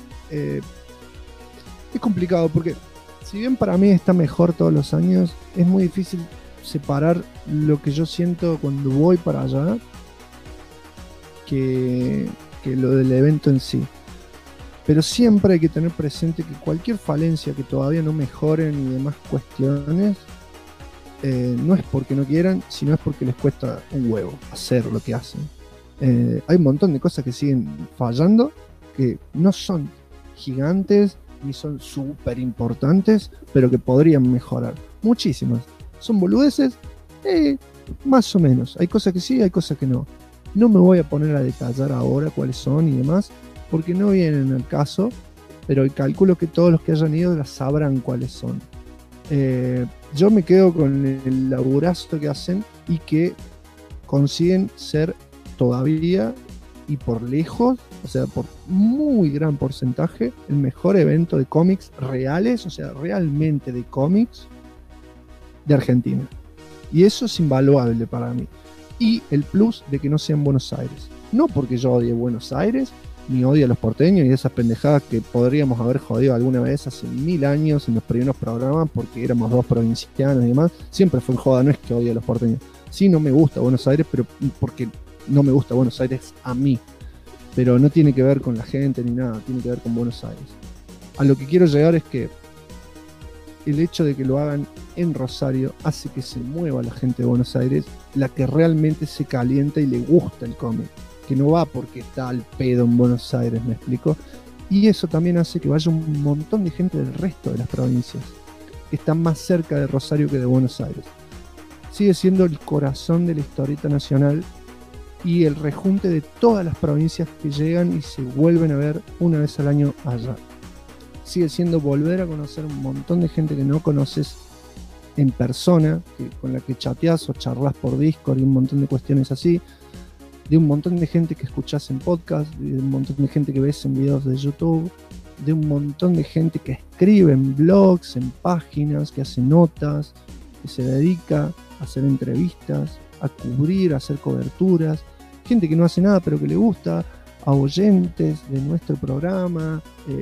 es complicado porque, si bien para mí está mejor todos los años, es muy difícil separar lo que yo siento cuando voy para allá que lo del evento en sí. Pero siempre hay que tener presente que cualquier falencia que todavía no mejoren y demás cuestiones, no es porque no quieran, sino es porque les cuesta un huevo hacer lo que hacen. Hay un montón de cosas que siguen fallando, que no son gigantes ni son súper importantes, pero que podrían mejorar. Muchísimas. ¿Son boludeces? Más o menos. Hay cosas que sí, hay cosas que no. No me voy a poner a detallar ahora cuáles son y demás, porque no vienen al caso, pero calculo que todos los que hayan ido las sabrán cuáles son. Yo me quedo con el laburazo que hacen y que consiguen ser todavía y por lejos, o sea, por muy gran porcentaje, el mejor evento de cómics reales, o sea, realmente de cómics de Argentina. Y eso es invaluable para mí. Y el plus de que no sea en Buenos Aires. No porque yo odie Buenos Aires, ni odio a los porteños y esas pendejadas que podríamos haber jodido alguna vez hace 1000 años en los primeros programas porque éramos dos provincianos y demás. Siempre fue en joda, no es que odie a los porteños. Sí, no me gusta Buenos Aires, pero porque no me gusta Buenos Aires a mí. Pero no tiene que ver con la gente ni nada, tiene que ver con Buenos Aires. A lo que quiero llegar es que el hecho de que lo hagan en Rosario hace que se mueva la gente de Buenos Aires, la que realmente se calienta y le gusta el cómic, que no va porque está al pedo en Buenos Aires, ¿me explico? Y eso también hace que vaya un montón de gente del resto de las provincias, que están más cerca de Rosario que de Buenos Aires. Sigue siendo el corazón de la historieta nacional y el rejunte de todas las provincias que llegan y se vuelven a ver una vez al año allá. Sigue siendo volver a conocer un montón de gente que no conoces en persona, con la que chateás o charlas por Discord y un montón de cuestiones así, de un montón de gente que escuchás en podcast, de un montón de gente que ves en videos de YouTube, de un montón de gente que escribe en blogs, en páginas, que hace notas, que se dedica a hacer entrevistas, a cubrir, a hacer coberturas, gente que no hace nada pero que le gusta, a oyentes de nuestro programa,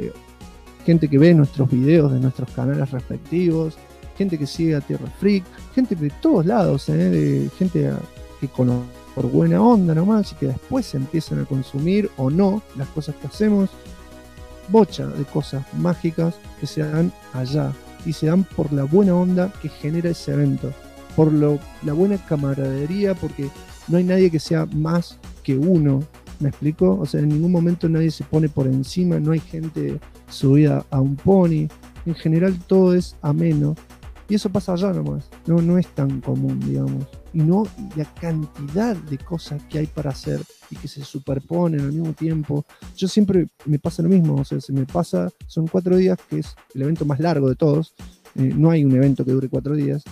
gente que ve nuestros videos de nuestros canales respectivos, gente que sigue a Tierra Freak, gente de todos lados, de gente que conoce por buena onda nomás y que después empiezan a consumir o no las cosas que hacemos. Bocha de cosas mágicas que se dan allá y se dan por la buena onda que genera ese evento, por la buena camaradería, porque no hay nadie que sea más que uno, ¿me explico? O sea, en ningún momento nadie se pone por encima, no hay gente subida a un pony, en general todo es ameno. Y eso pasa allá nomás, no es tan común, digamos. Y no la cantidad de cosas que hay para hacer y que se superponen al mismo tiempo. Yo siempre me pasa lo mismo, o sea, se me pasa, son 4 días, que es el evento más largo de todos. No hay un evento que dure 4 días.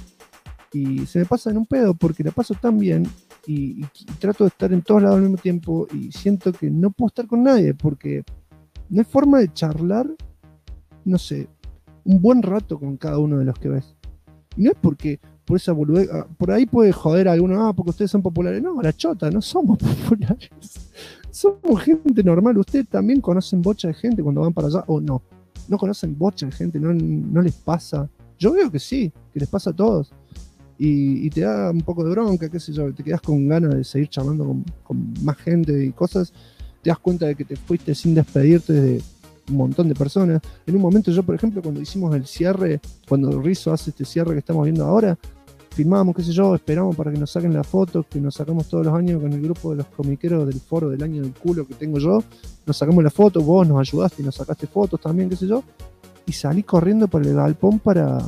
Y se me pasa en un pedo porque la paso tan bien y trato de estar en todos lados al mismo tiempo y siento que no puedo estar con nadie porque no hay forma de charlar, no sé, un buen rato con cada uno de los que ves. Y no es porque por esa boludez, por ahí puede joder a alguno, porque ustedes son populares. No, la chota, no somos populares. Somos gente normal. Ustedes también conocen bocha de gente cuando van para allá, o no. No conocen bocha de gente, no les pasa. Yo veo que sí, que les pasa a todos. Y te da un poco de bronca, qué sé yo, te quedas con ganas de seguir charlando con más gente y cosas. Te das cuenta de que te fuiste sin despedirte de un montón de personas. En un momento yo, por ejemplo, cuando hicimos el cierre, cuando Rizzo hace este cierre que estamos viendo ahora, filmábamos, qué sé yo, esperamos para que nos saquen las fotos que nos sacamos todos los años con el grupo de los comiqueros del foro del año del culo que tengo yo. Nos sacamos la foto, vos nos ayudaste y nos sacaste fotos también, qué sé yo. Y salí corriendo para el galpón para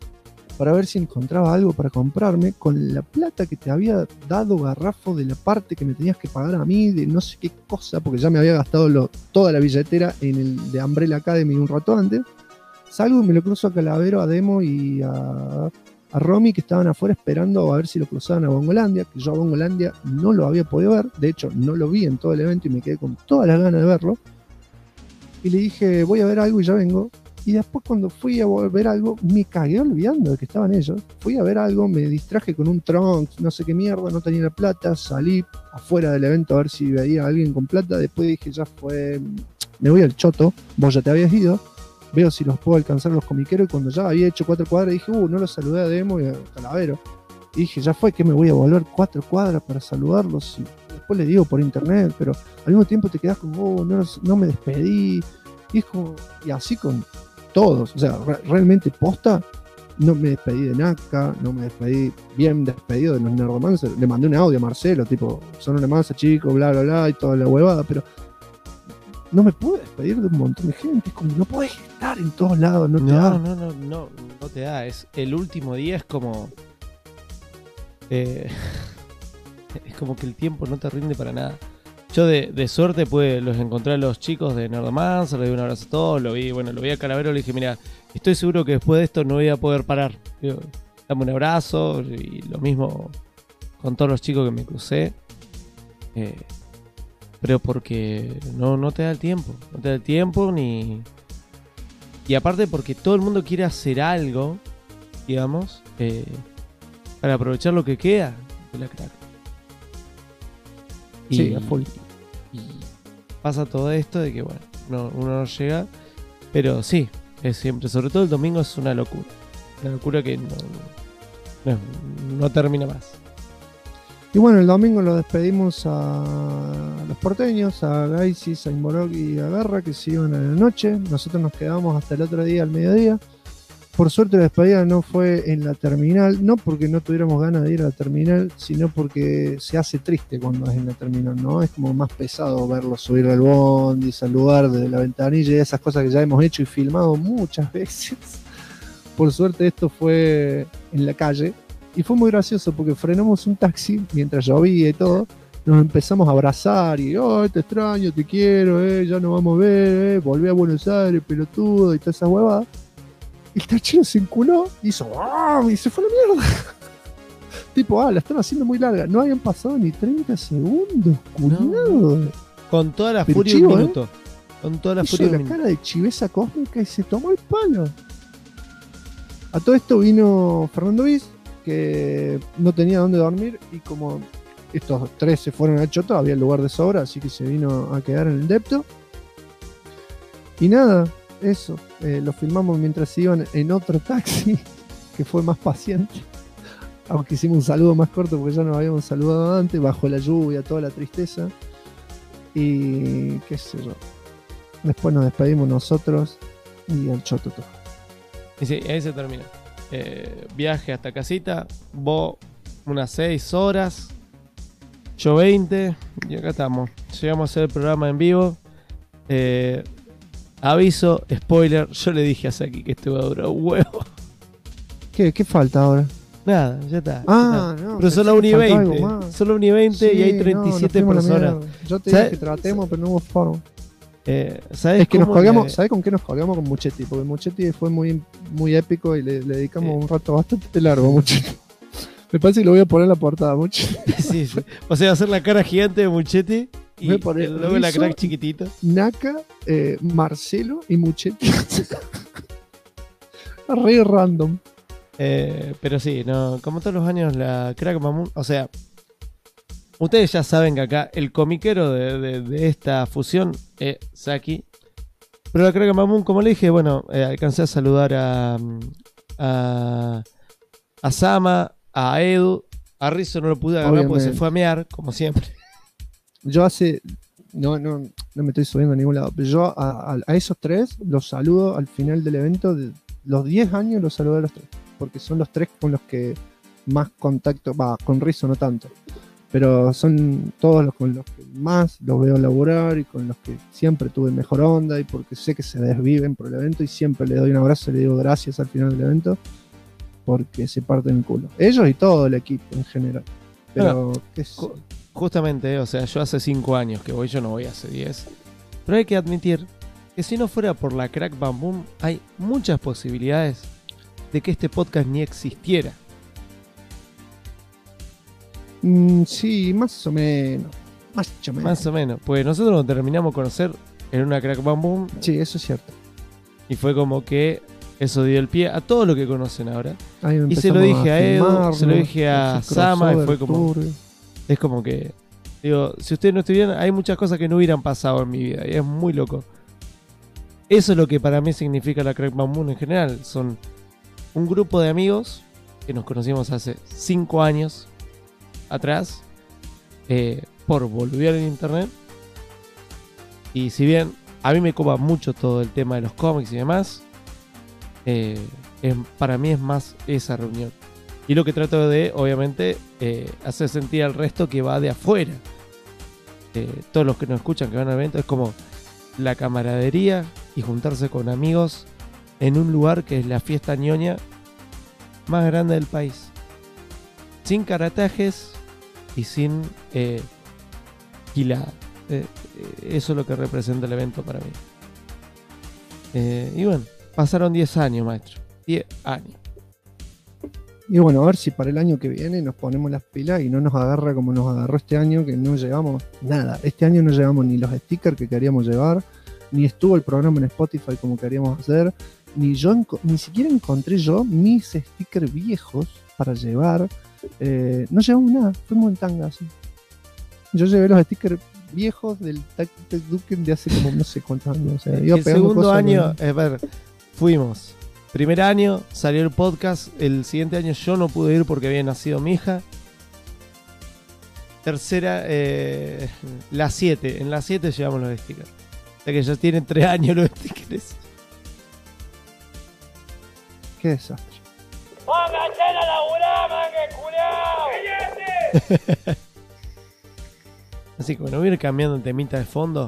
ver si encontraba algo para comprarme con la plata que te había dado Garrafo de la parte que me tenías que pagar a mí, de no sé qué cosa, porque ya me había gastado toda la billetera en el de Umbrella Academy un rato antes. Salgo y me lo cruzo a Calavero, a Demo y a Romy, que estaban afuera esperando a ver si lo cruzaban a Bongolandia, que yo a Bongolandia no lo había podido ver, de hecho no lo vi en todo el evento y me quedé con todas las ganas de verlo. Y le dije, voy a ver algo y ya vengo. Y después cuando fui a ver algo, me cagué olvidando de que estaban ellos. Fui a ver algo, me distraje con un Trunks, no sé qué mierda, no tenía la plata, salí afuera del evento a ver si veía a alguien con plata. Después dije, ya fue, me voy al choto, vos ya te habías ido, veo si los puedo alcanzar los comiqueros. Y cuando ya había hecho 4 cuadras dije, no los saludé a Demo y a Calavero. Y dije, ya fue, que me voy a volver 4 cuadras para saludarlos. Y después le digo por internet, pero al mismo tiempo te quedás como, no me despedí. Y es como, y así con todos. O sea, realmente posta, no me despedí de Naka, no me despedí bien despedido de los Nerdomancers. Le mandé un audio a Marcelo, tipo, son una masa, chicos, bla, bla, bla, y toda la huevada, pero no me pude despedir de un montón de gente. Es como, no podés estar en todos lados, no te da. No te da. Es, el último día es como... es como que el tiempo no te rinde para nada. Yo de suerte los encontré a los chicos de Nerdomancer, le di un abrazo a todos, lo vi a Calavero, le dije, mira, estoy seguro que después de esto no voy a poder parar. Digo, dame un abrazo, y lo mismo con todos los chicos que me crucé. Pero porque no te da el tiempo, ni... Y aparte porque todo el mundo quiere hacer algo, digamos, para aprovechar lo que queda de la crack. Sí, a full. Y pasa todo esto de que, bueno, uno no llega, pero sí, es siempre, sobre todo el domingo, es una locura. Una locura que no termina más. Y bueno, el domingo lo despedimos a los porteños, a Gaisis, a Imborog y a Garra, que se iban a la noche. Nosotros nos quedamos hasta el otro día, al mediodía. Por suerte la despedida no fue en la terminal, no porque no tuviéramos ganas de ir a la terminal, sino porque se hace triste cuando es en la terminal, ¿no? Es como más pesado verlo subir al bondi, saludar desde la ventanilla y esas cosas que ya hemos hecho y filmado muchas veces. Por suerte esto fue en la calle y fue muy gracioso porque frenamos un taxi mientras llovía y todo, nos empezamos a abrazar y te extraño, te quiero, ya nos vamos a ver, volví a Buenos Aires, pelotudo y todas esas huevadas. El tachero se enculó y hizo y se fue a la mierda. Tipo, la están haciendo muy larga. No habían pasado ni 30 segundos, culiado. Con toda la Pero furia chivo, un minuto. Con toda la hizo furia un la minuto. cara de chiveza cósmica y se tomó el palo. A todo esto vino Fernando Viz, que no tenía dónde dormir, y como estos 3 se fueron a Choto, había lugar de sobra, así que se vino a quedar en el depto. Y nada, eso, lo filmamos mientras iban en otro taxi, que fue más paciente. Aunque hicimos un saludo más corto porque ya nos habíamos saludado antes, bajo la lluvia, toda la tristeza. Y qué sé yo. Después nos despedimos nosotros y al Choto todo. Y sí, ahí se termina. Viaje hasta casita, vos unas 6 horas, yo 20, y acá estamos. Llegamos a hacer el programa en vivo. Aviso, spoiler, yo le dije a Saki que esto iba a durar un huevo. ¿Qué falta ahora? Nada, ya está. Ah, ya está. no. Pero son las 1 y 20. Son las 1 y 20 Sí, y hay 37 no, personas. Yo te dije que tratemos, pero no hubo forma. ¿Sabes es que nos cómo colgamos, ¿sabes con qué nos colgamos? Con Muchetti, porque Muchetti fue muy, muy épico y le dedicamos un rato bastante largo a Muchetti. Me parece que lo voy a poner en la portada, Muchetti. Sí. O sea, hacer la cara gigante de Muchetti y voy a poner el logo de la Rizzo, crack chiquitito. Naka, Marcelo y Muchetti. Re random. Pero sí, no, como todos los años la Crack Mamoon, o sea, ustedes ya saben que acá el comiquero de esta fusión es Saki. Pero la Crack Mamoon, como le dije, bueno, alcancé a saludar a Sama, a Edu, a Rizzo no lo pude agarrar porque se fue a mear, como siempre. Yo no me estoy subiendo a ningún lado, pero yo a esos 3 los saludo al final del evento. De los 10 años los saludo a los 3, porque son los 3 con los que más contacto, con Rizzo no tanto, pero son todos los con los que más los veo laburar y con los que siempre tuve mejor onda, y porque sé que se desviven por el evento y siempre le doy un abrazo y le digo gracias al final del evento, porque se parten el culo. Ellos y todo el equipo en general. Pero bueno, justamente, o sea, yo hace 5 años que voy, yo no voy hace 10. Pero hay que admitir que si no fuera por la Crack Bam Boom, hay muchas posibilidades de que este podcast ni existiera. Sí, más o menos. Más o menos. Pues nosotros nos terminamos de conocer en una Crack Bam Boom. Sí, eso es cierto. Y fue como que eso dio el pie a todo lo que conocen ahora. Y se lo dije a Edu, se lo dije a Sama, y fue como... Es como que... Digo, si ustedes no estuvieran, hay muchas cosas que no hubieran pasado en mi vida. Y es muy loco. Eso es lo que para mí significa la Crack Bam Boom en general. Son un grupo de amigos que nos conocimos hace 5 años atrás, por boludear en internet. Y si bien a mí me copa mucho todo el tema de los cómics y demás, para mí es más esa reunión. Y lo que trato de, obviamente, hacer sentir al resto que va de afuera. Todos los que nos escuchan, que van al evento, es como la camaradería y juntarse con amigos en un lugar que es la fiesta ñoña más grande del país. Sin caratajes y sin gilada. Eso es lo que representa el evento para mí. Y bueno, pasaron 10 años, maestro. 10 años. Y bueno, a ver si para el año que viene nos ponemos las pilas y no nos agarra como nos agarró este año, que no llevamos nada. Este año no llevamos ni los stickers que queríamos llevar, ni estuvo el programa en Spotify como queríamos hacer, ni siquiera encontré yo mis stickers viejos para llevar. No llevamos nada, fuimos en tanga así. Yo llevé los stickers viejos del Tactic Duken de hace como no sé cuántos años. O sea, el segundo año, fuimos. Primer año salió el podcast. El siguiente año yo no pude ir porque había nacido mi hija. Tercera, la 7. En la 7 llevamos los stickers. O sea que ya tienen 3 años los stickers. Qué desastre. ¡Pónganse a laburar, mangue culiao! Así que bueno, voy a ir cambiando en temita de fondo.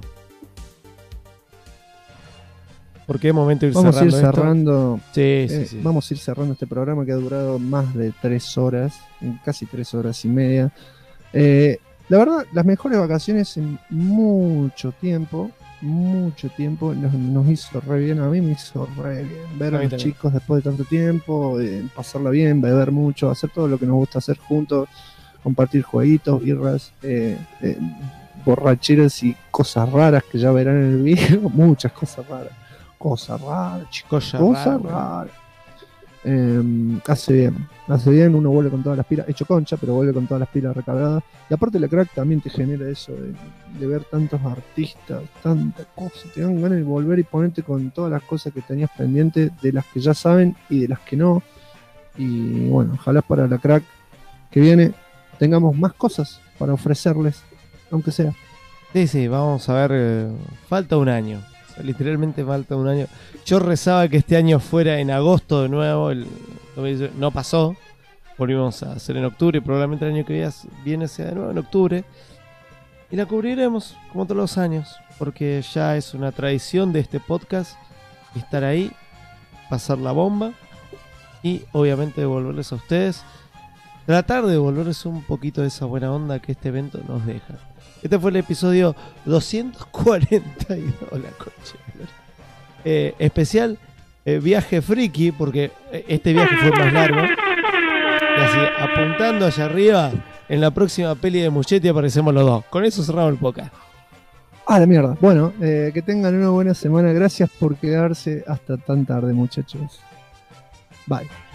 Porque es momento de ir vamos cerrando. A ir cerrando sí. Vamos a ir cerrando este programa que ha durado más de 3 horas, casi 3 horas y media. La verdad, las mejores vacaciones en mucho tiempo nos hizo re bien. A mí me hizo re bien ver a los chicos después de tanto tiempo, pasarla bien, beber mucho, hacer todo lo que nos gusta hacer juntos, compartir jueguitos, birras, borracheras y cosas raras que ya verán en el video. Muchas cosas raras. Cosas raras, chicos. Cosas raras. Hace bien, uno vuelve con todas las pilas, hecho concha, pero vuelve con todas las pilas recargadas. Y aparte la crack también te genera eso de ver tantos artistas, tantas cosas. Te dan ganas de volver y ponerte con todas las cosas que tenías pendientes, de las que ya saben y de las que no. Y bueno, ojalá para la crack que viene tengamos más cosas para ofrecerles, aunque sea. Sí, vamos a ver, falta un año. Literalmente falta un año. Yo rezaba que este año fuera en agosto de nuevo. No pasó. Volvimos a hacer en octubre. Probablemente el año que viene sea de nuevo en octubre. Y la cubriremos como todos los años. Porque ya es una tradición de este podcast estar ahí, pasar la bomba. Y obviamente devolverles a ustedes. Tratar de devolverles un poquito de esa buena onda que este evento nos deja. Este fue el episodio 242, la coche. Especial viaje friki, porque este viaje fue más largo. Y así, apuntando allá arriba, en la próxima peli de Muchetti aparecemos los dos. Con eso cerramos el podcast. Ah, la mierda. Bueno, que tengan una buena semana. Gracias por quedarse hasta tan tarde, muchachos. Bye.